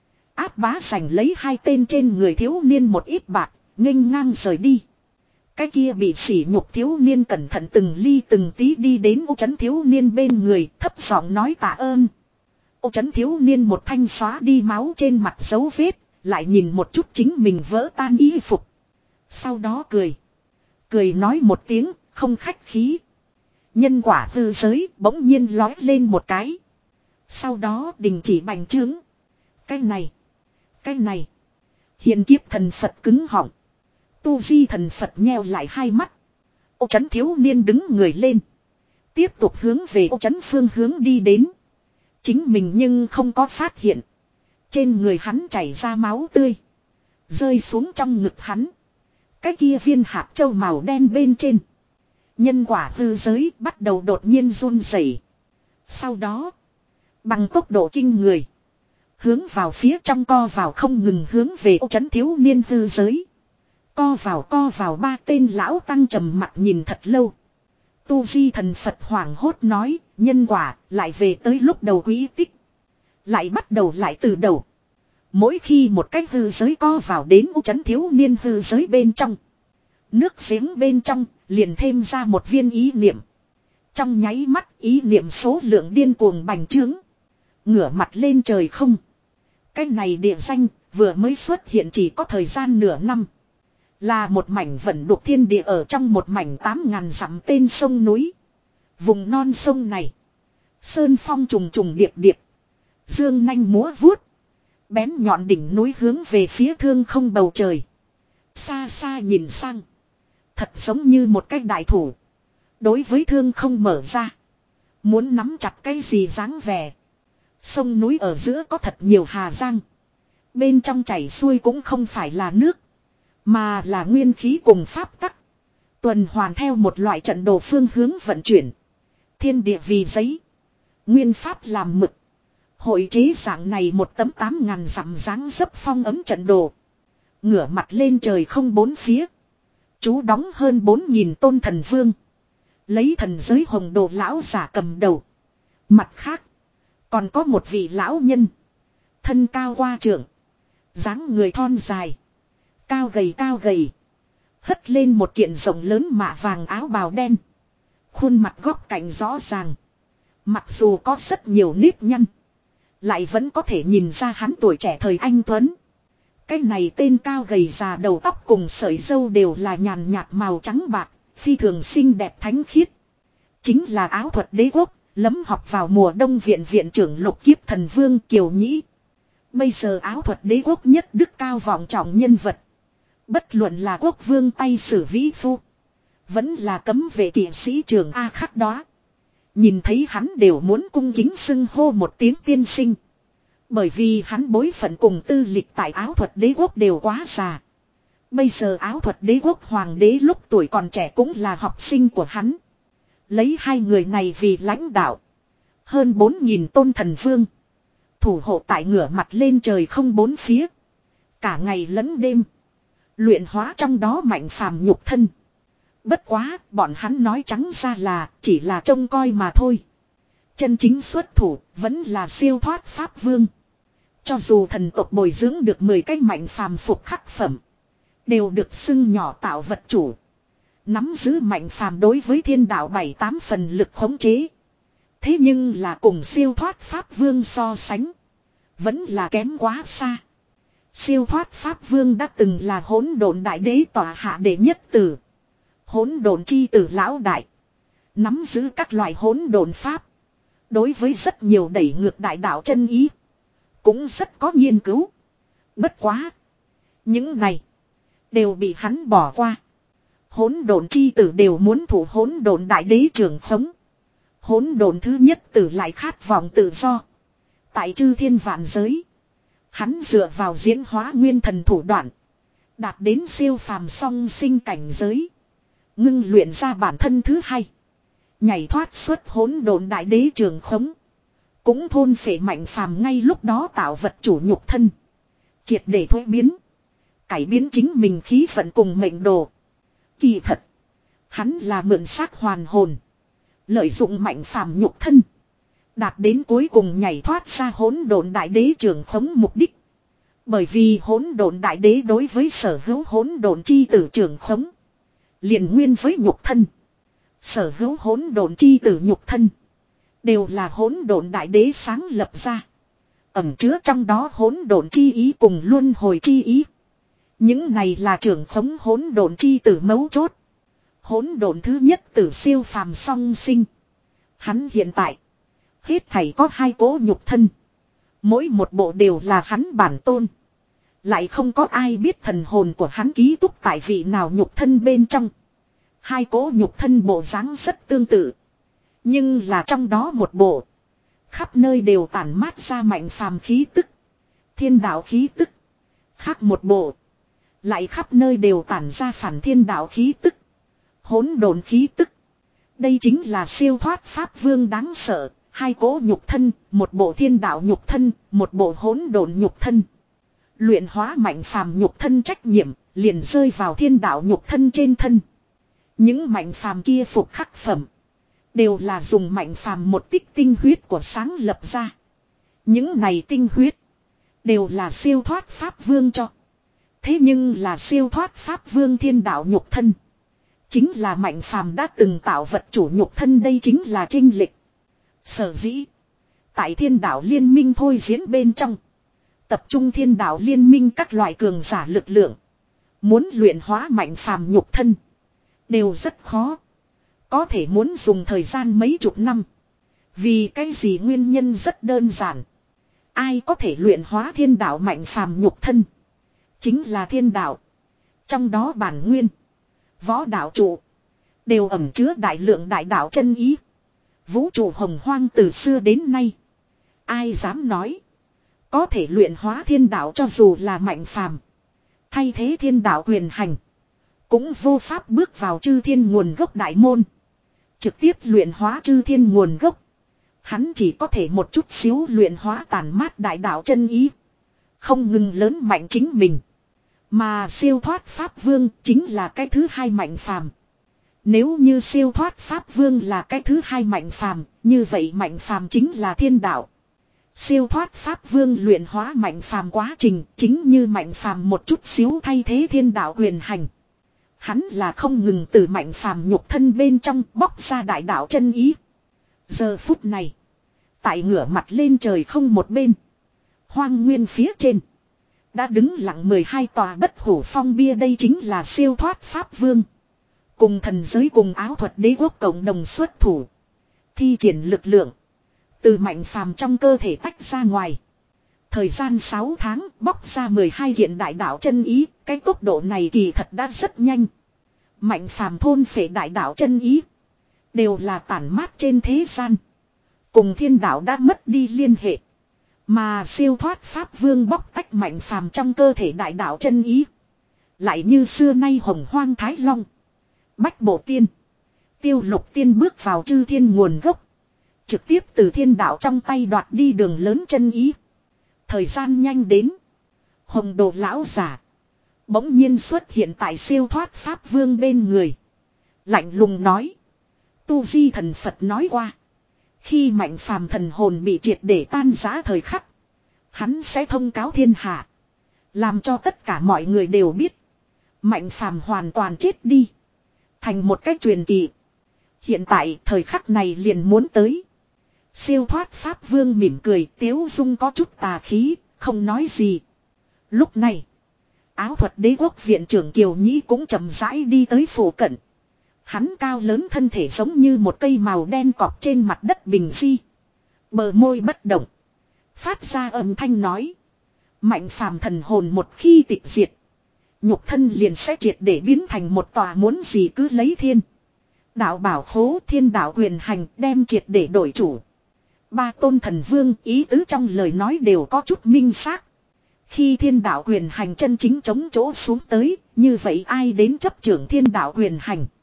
Speaker 1: Ác bá giành lấy hai tên trên người thiếu niên một ít bạc. Nghênh ngang rời đi. Cái kia bị sỉ nhục thiếu niên cẩn thận từng ly từng tí đi đến ô trấn thiếu niên bên người thấp giọng nói tạ ơn. Ô trấn thiếu niên một thanh xóa đi máu trên mặt dấu vết. Lại nhìn một chút chính mình vỡ tan y phục. Sau đó cười. Cười nói một tiếng không khách khí. Nhân quả hư giới bỗng nhiên lói lên một cái. Sau đó đình chỉ bành trướng. Cái này. Cái này. Hiện kiếp thần Phật cứng họng. Tu Vi thần Phật nheo lại hai mắt. Ô trấn thiếu niên đứng người lên. Tiếp tục hướng về ô trấn phương hướng đi đến. Chính mình nhưng không có phát hiện. Trên người hắn chảy ra máu tươi. Rơi xuống trong ngực hắn. Cái kia viên hạt châu màu đen bên trên. Nhân quả hư giới bắt đầu đột nhiên run rẩy. Sau đó. Bằng tốc độ kinh người. Hướng vào phía trong co vào không ngừng hướng về ô trấn thiếu niên hư giới. Co vào co vào ba tên lão tăng trầm mặt nhìn thật lâu. Tu di thần Phật hoảng hốt nói, nhân quả lại về tới lúc đầu quý tích. Lại bắt đầu lại từ đầu. Mỗi khi một cái hư giới co vào đến u chấn thiếu niên hư giới bên trong. Nước giếng bên trong liền thêm ra một viên ý niệm. Trong nháy mắt ý niệm số lượng điên cuồng bành trướng. Ngửa mặt lên trời không. Cái này địa danh vừa mới xuất hiện chỉ có thời gian nửa năm. Là một mảnh vận đục thiên địa ở trong một mảnh tám ngàn dặm tên sông núi. Vùng non sông này. Sơn phong trùng trùng điệp điệp. Dương nanh múa vuốt. Bén nhọn đỉnh núi hướng về phía thương không bầu trời. Xa xa nhìn sang. Thật giống như một cái đại thủ. Đối với thương không mở ra. Muốn nắm chặt cái gì dáng vẻ. Sông núi ở giữa có thật nhiều hà giang. Bên trong chảy xuôi cũng không phải là nước. Mà là nguyên khí cùng pháp tắc. Tuần hoàn theo một loại trận đồ phương hướng vận chuyển. Thiên địa vì giấy. Nguyên pháp làm mực. Hội chế dạng này một tấm tám ngàn dặm dáng dấp phong ấm trận đồ. Ngửa mặt lên trời không bốn phía. Chú đóng hơn bốn nghìn tôn thần vương. Lấy thần giới hồng đồ lão giả cầm đầu. Mặt khác. Còn có một vị lão nhân. Thân cao qua trượng. Dáng người thon dài. Cao gầy cao gầy. Hất lên một kiện rộng lớn mạ vàng áo bào đen. Khuôn mặt góc cạnh rõ ràng. Mặc dù có rất nhiều nếp nhăn. Lại vẫn có thể nhìn ra hắn tuổi trẻ thời anh tuấn. Cái này tên cao gầy già đầu tóc cùng sợi râu đều là nhàn nhạt màu trắng bạc. Phi thường xinh đẹp thánh khiết. Chính là áo thuật đế quốc. Lấm học vào mùa đông viện viện trưởng lục kiếp thần vương Kiều Nhĩ. Bây giờ áo thuật đế quốc nhất đức cao vọng trọng nhân vật. Bất luận là quốc vương tay sử vĩ phu. Vẫn là cấm vệ kỵ sĩ trường A khắc đó. Nhìn thấy hắn đều muốn cung kính xưng hô một tiếng tiên sinh. Bởi vì hắn bối phận cùng tư lịch tại áo thuật đế quốc đều quá già. Bây giờ áo thuật đế quốc hoàng đế lúc tuổi còn trẻ cũng là học sinh của hắn. Lấy hai người này vì lãnh đạo. Hơn bốn nghìn tôn thần vương. Thủ hộ tại ngửa mặt lên trời không bốn phía. Cả ngày lẫn đêm. Luyện hóa trong đó mạnh phàm nhục thân. Bất quá, bọn hắn nói trắng ra là chỉ là trông coi mà thôi. Chân chính xuất thủ vẫn là siêu thoát pháp vương. Cho dù thần tộc bồi dưỡng được mười cái mạnh phàm phục khắc phẩm. Đều được xưng nhỏ tạo vật chủ. Nắm giữ mạnh phàm đối với thiên đạo bảy tám phần lực khống chế. Thế nhưng là cùng siêu thoát pháp vương so sánh. Vẫn là kém quá xa. Siêu thoát pháp vương đã từng là hỗn độn đại đế tọa hạ đệ nhất tử. Hỗn độn chi tử lão đại. Nắm giữ các loại hỗn độn pháp. Đối với rất nhiều đẩy ngược đại đạo chân ý. Cũng rất có nghiên cứu. Bất quá. Những này. Đều bị hắn bỏ qua. Hỗn độn chi tử đều muốn thủ hỗn độn đại đế trường khống. Hỗn độn thứ nhất tử lại khát vọng tự do. Tại chư thiên vạn giới. Hắn dựa vào diễn hóa nguyên thần thủ đoạn. Đạt đến siêu phàm song sinh cảnh giới. Ngưng luyện ra bản thân thứ hai. Nhảy thoát xuất hỗn độn đại đế trường khống. Cũng thôn phệ mạnh phàm ngay lúc đó tạo vật chủ nhục thân. Triệt để thuế biến. Cải biến chính mình khí phận cùng mệnh đồ. Kỳ thật. Hắn là mượn xác hoàn hồn. Lợi dụng mạnh phàm nhục thân. Đạt đến cuối cùng nhảy thoát ra hỗn độn đại đế trường khống mục đích. Bởi vì hỗn độn đại đế đối với sở hữu hỗn độn chi tử trường khống. Liền nguyên với nhục thân. Sở hữu hỗn độn chi tử nhục thân. Đều là hỗn độn đại đế sáng lập ra. Ẩn chứa trong đó hỗn độn chi ý cùng luân hồi chi ý. Những này là trưởng khống hỗn độn chi tử mấu chốt. Hỗn độn thứ nhất tử siêu phàm song sinh. Hắn hiện tại. Hết thảy có hai cỗ nhục thân. Mỗi một bộ đều là hắn bản tôn. Lại không có ai biết thần hồn của hắn ký túc tại vị nào nhục thân bên trong. Hai cỗ nhục thân bộ dáng rất tương tự. Nhưng là trong đó một bộ. Khắp nơi đều tản mát ra mạnh phàm khí tức. Thiên đạo khí tức. Khác một bộ. Lại khắp nơi đều tản ra phản thiên đạo khí tức. Hỗn độn khí tức. Đây chính là siêu thoát pháp vương đáng sợ. Hai cỗ nhục thân, một bộ thiên đạo nhục thân, một bộ hỗn độn nhục thân. Luyện hóa mạnh phàm nhục thân trách nhiệm, liền rơi vào thiên đạo nhục thân trên thân. Những mạnh phàm kia phục khắc phẩm, Đều là dùng Mạnh Phàm một tích tinh huyết của sáng lập ra. Những này tinh huyết. Đều là siêu thoát Pháp Vương cho. Thế nhưng là siêu thoát Pháp Vương thiên đạo nhục thân. Chính là Mạnh Phàm đã từng tạo vật chủ nhục thân, đây chính là chênh lệch. Sở dĩ. Tại thiên đạo liên minh thôi diễn bên trong. Tập trung thiên đạo liên minh các loại cường giả lực lượng. Muốn luyện hóa Mạnh Phàm nhục thân. Đều rất khó. Có thể muốn dùng thời gian mấy chục năm. Vì cái gì nguyên nhân rất đơn giản. Ai có thể luyện hóa thiên đạo Mạnh Phàm nhục thân. Chính là thiên đạo. Trong đó bản nguyên. Võ đạo trụ. Đều ẩn chứa đại lượng đại đạo chân ý. Vũ trụ hồng hoang từ xưa đến nay. Ai dám nói. Có thể luyện hóa thiên đạo cho dù là Mạnh Phàm. Thay thế thiên đạo quyền hành. Cũng vô pháp bước vào chư thiên nguồn gốc đại môn. Trực tiếp luyện hóa chư thiên nguồn gốc. Hắn chỉ có thể một chút xíu luyện hóa tàn mát đại đạo chân ý. Không ngừng lớn mạnh chính mình. Mà siêu thoát Pháp Vương chính là cái thứ hai Mạnh Phàm. Nếu như siêu thoát Pháp Vương là cái thứ hai Mạnh Phàm, như vậy Mạnh Phàm chính là thiên đạo. Siêu thoát Pháp Vương luyện hóa Mạnh Phàm quá trình chính như Mạnh Phàm một chút xíu thay thế thiên đạo quyền hành. Hắn là không ngừng từ Mạnh Phàm nhục thân bên trong bóc ra đại đạo chân ý. Giờ phút này, tại ngửa mặt lên trời không một bên, hoang nguyên phía trên, đã đứng lặng mười hai tòa bất hủ phong bia, đây chính là siêu thoát Pháp Vương. Cùng thần giới cùng áo thuật đế quốc cộng đồng xuất thủ. Thi triển lực lượng. Từ Mạnh Phàm trong cơ thể tách ra ngoài. Thời gian sáu tháng bóc ra mười hai kiện đại đạo chân ý. Cái tốc độ này kỳ thật đã rất nhanh. Mạnh Phàm thôn phệ đại đạo chân ý. Đều là tản mát trên thế gian. Cùng thiên đạo đã mất đi liên hệ. Mà siêu thoát Pháp Vương bóc tách Mạnh Phàm trong cơ thể đại đạo chân ý. Lại như xưa nay hồng hoang thái long. Bách bộ tiên. Tiêu lục tiên bước vào chư thiên nguồn gốc. Trực tiếp từ thiên đạo trong tay đoạt đi đường lớn chân ý. Thời gian nhanh đến. Hồng đồ lão giả. Bỗng nhiên xuất hiện tại siêu thoát Pháp Vương bên người. Lạnh lùng nói. Tu Di thần Phật nói qua. Khi Mạnh Phàm thần hồn bị triệt để tan rã thời khắc. Hắn sẽ thông cáo thiên hạ. Làm cho tất cả mọi người đều biết. Mạnh Phàm hoàn toàn chết đi. Thành một cách truyền kỳ. Hiện tại thời khắc này liền muốn tới. Siêu thoát Pháp Vương mỉm cười, tiếu dung có chút tà khí, không nói gì. Lúc này, áo thuật đế quốc viện trưởng Kiều Nhĩ cũng chậm rãi đi tới phủ cận. Hắn cao lớn thân thể giống như một cây màu đen cọp trên mặt đất bình di. Bờ môi bất động. Phát ra âm thanh nói. Mạnh Phàm thần hồn một khi tịch diệt. Nhục thân liền sẽ triệt để biến thành một tòa muốn gì cứ lấy thiên. Đạo bảo khố thiên đạo quyền hành đem triệt để đổi chủ. Ba tôn thần vương ý tứ trong lời nói đều có chút minh xác. Khi thiên đạo quyền hành chân chính chống chỗ xuống tới, như vậy ai đến chấp trưởng thiên đạo quyền hành.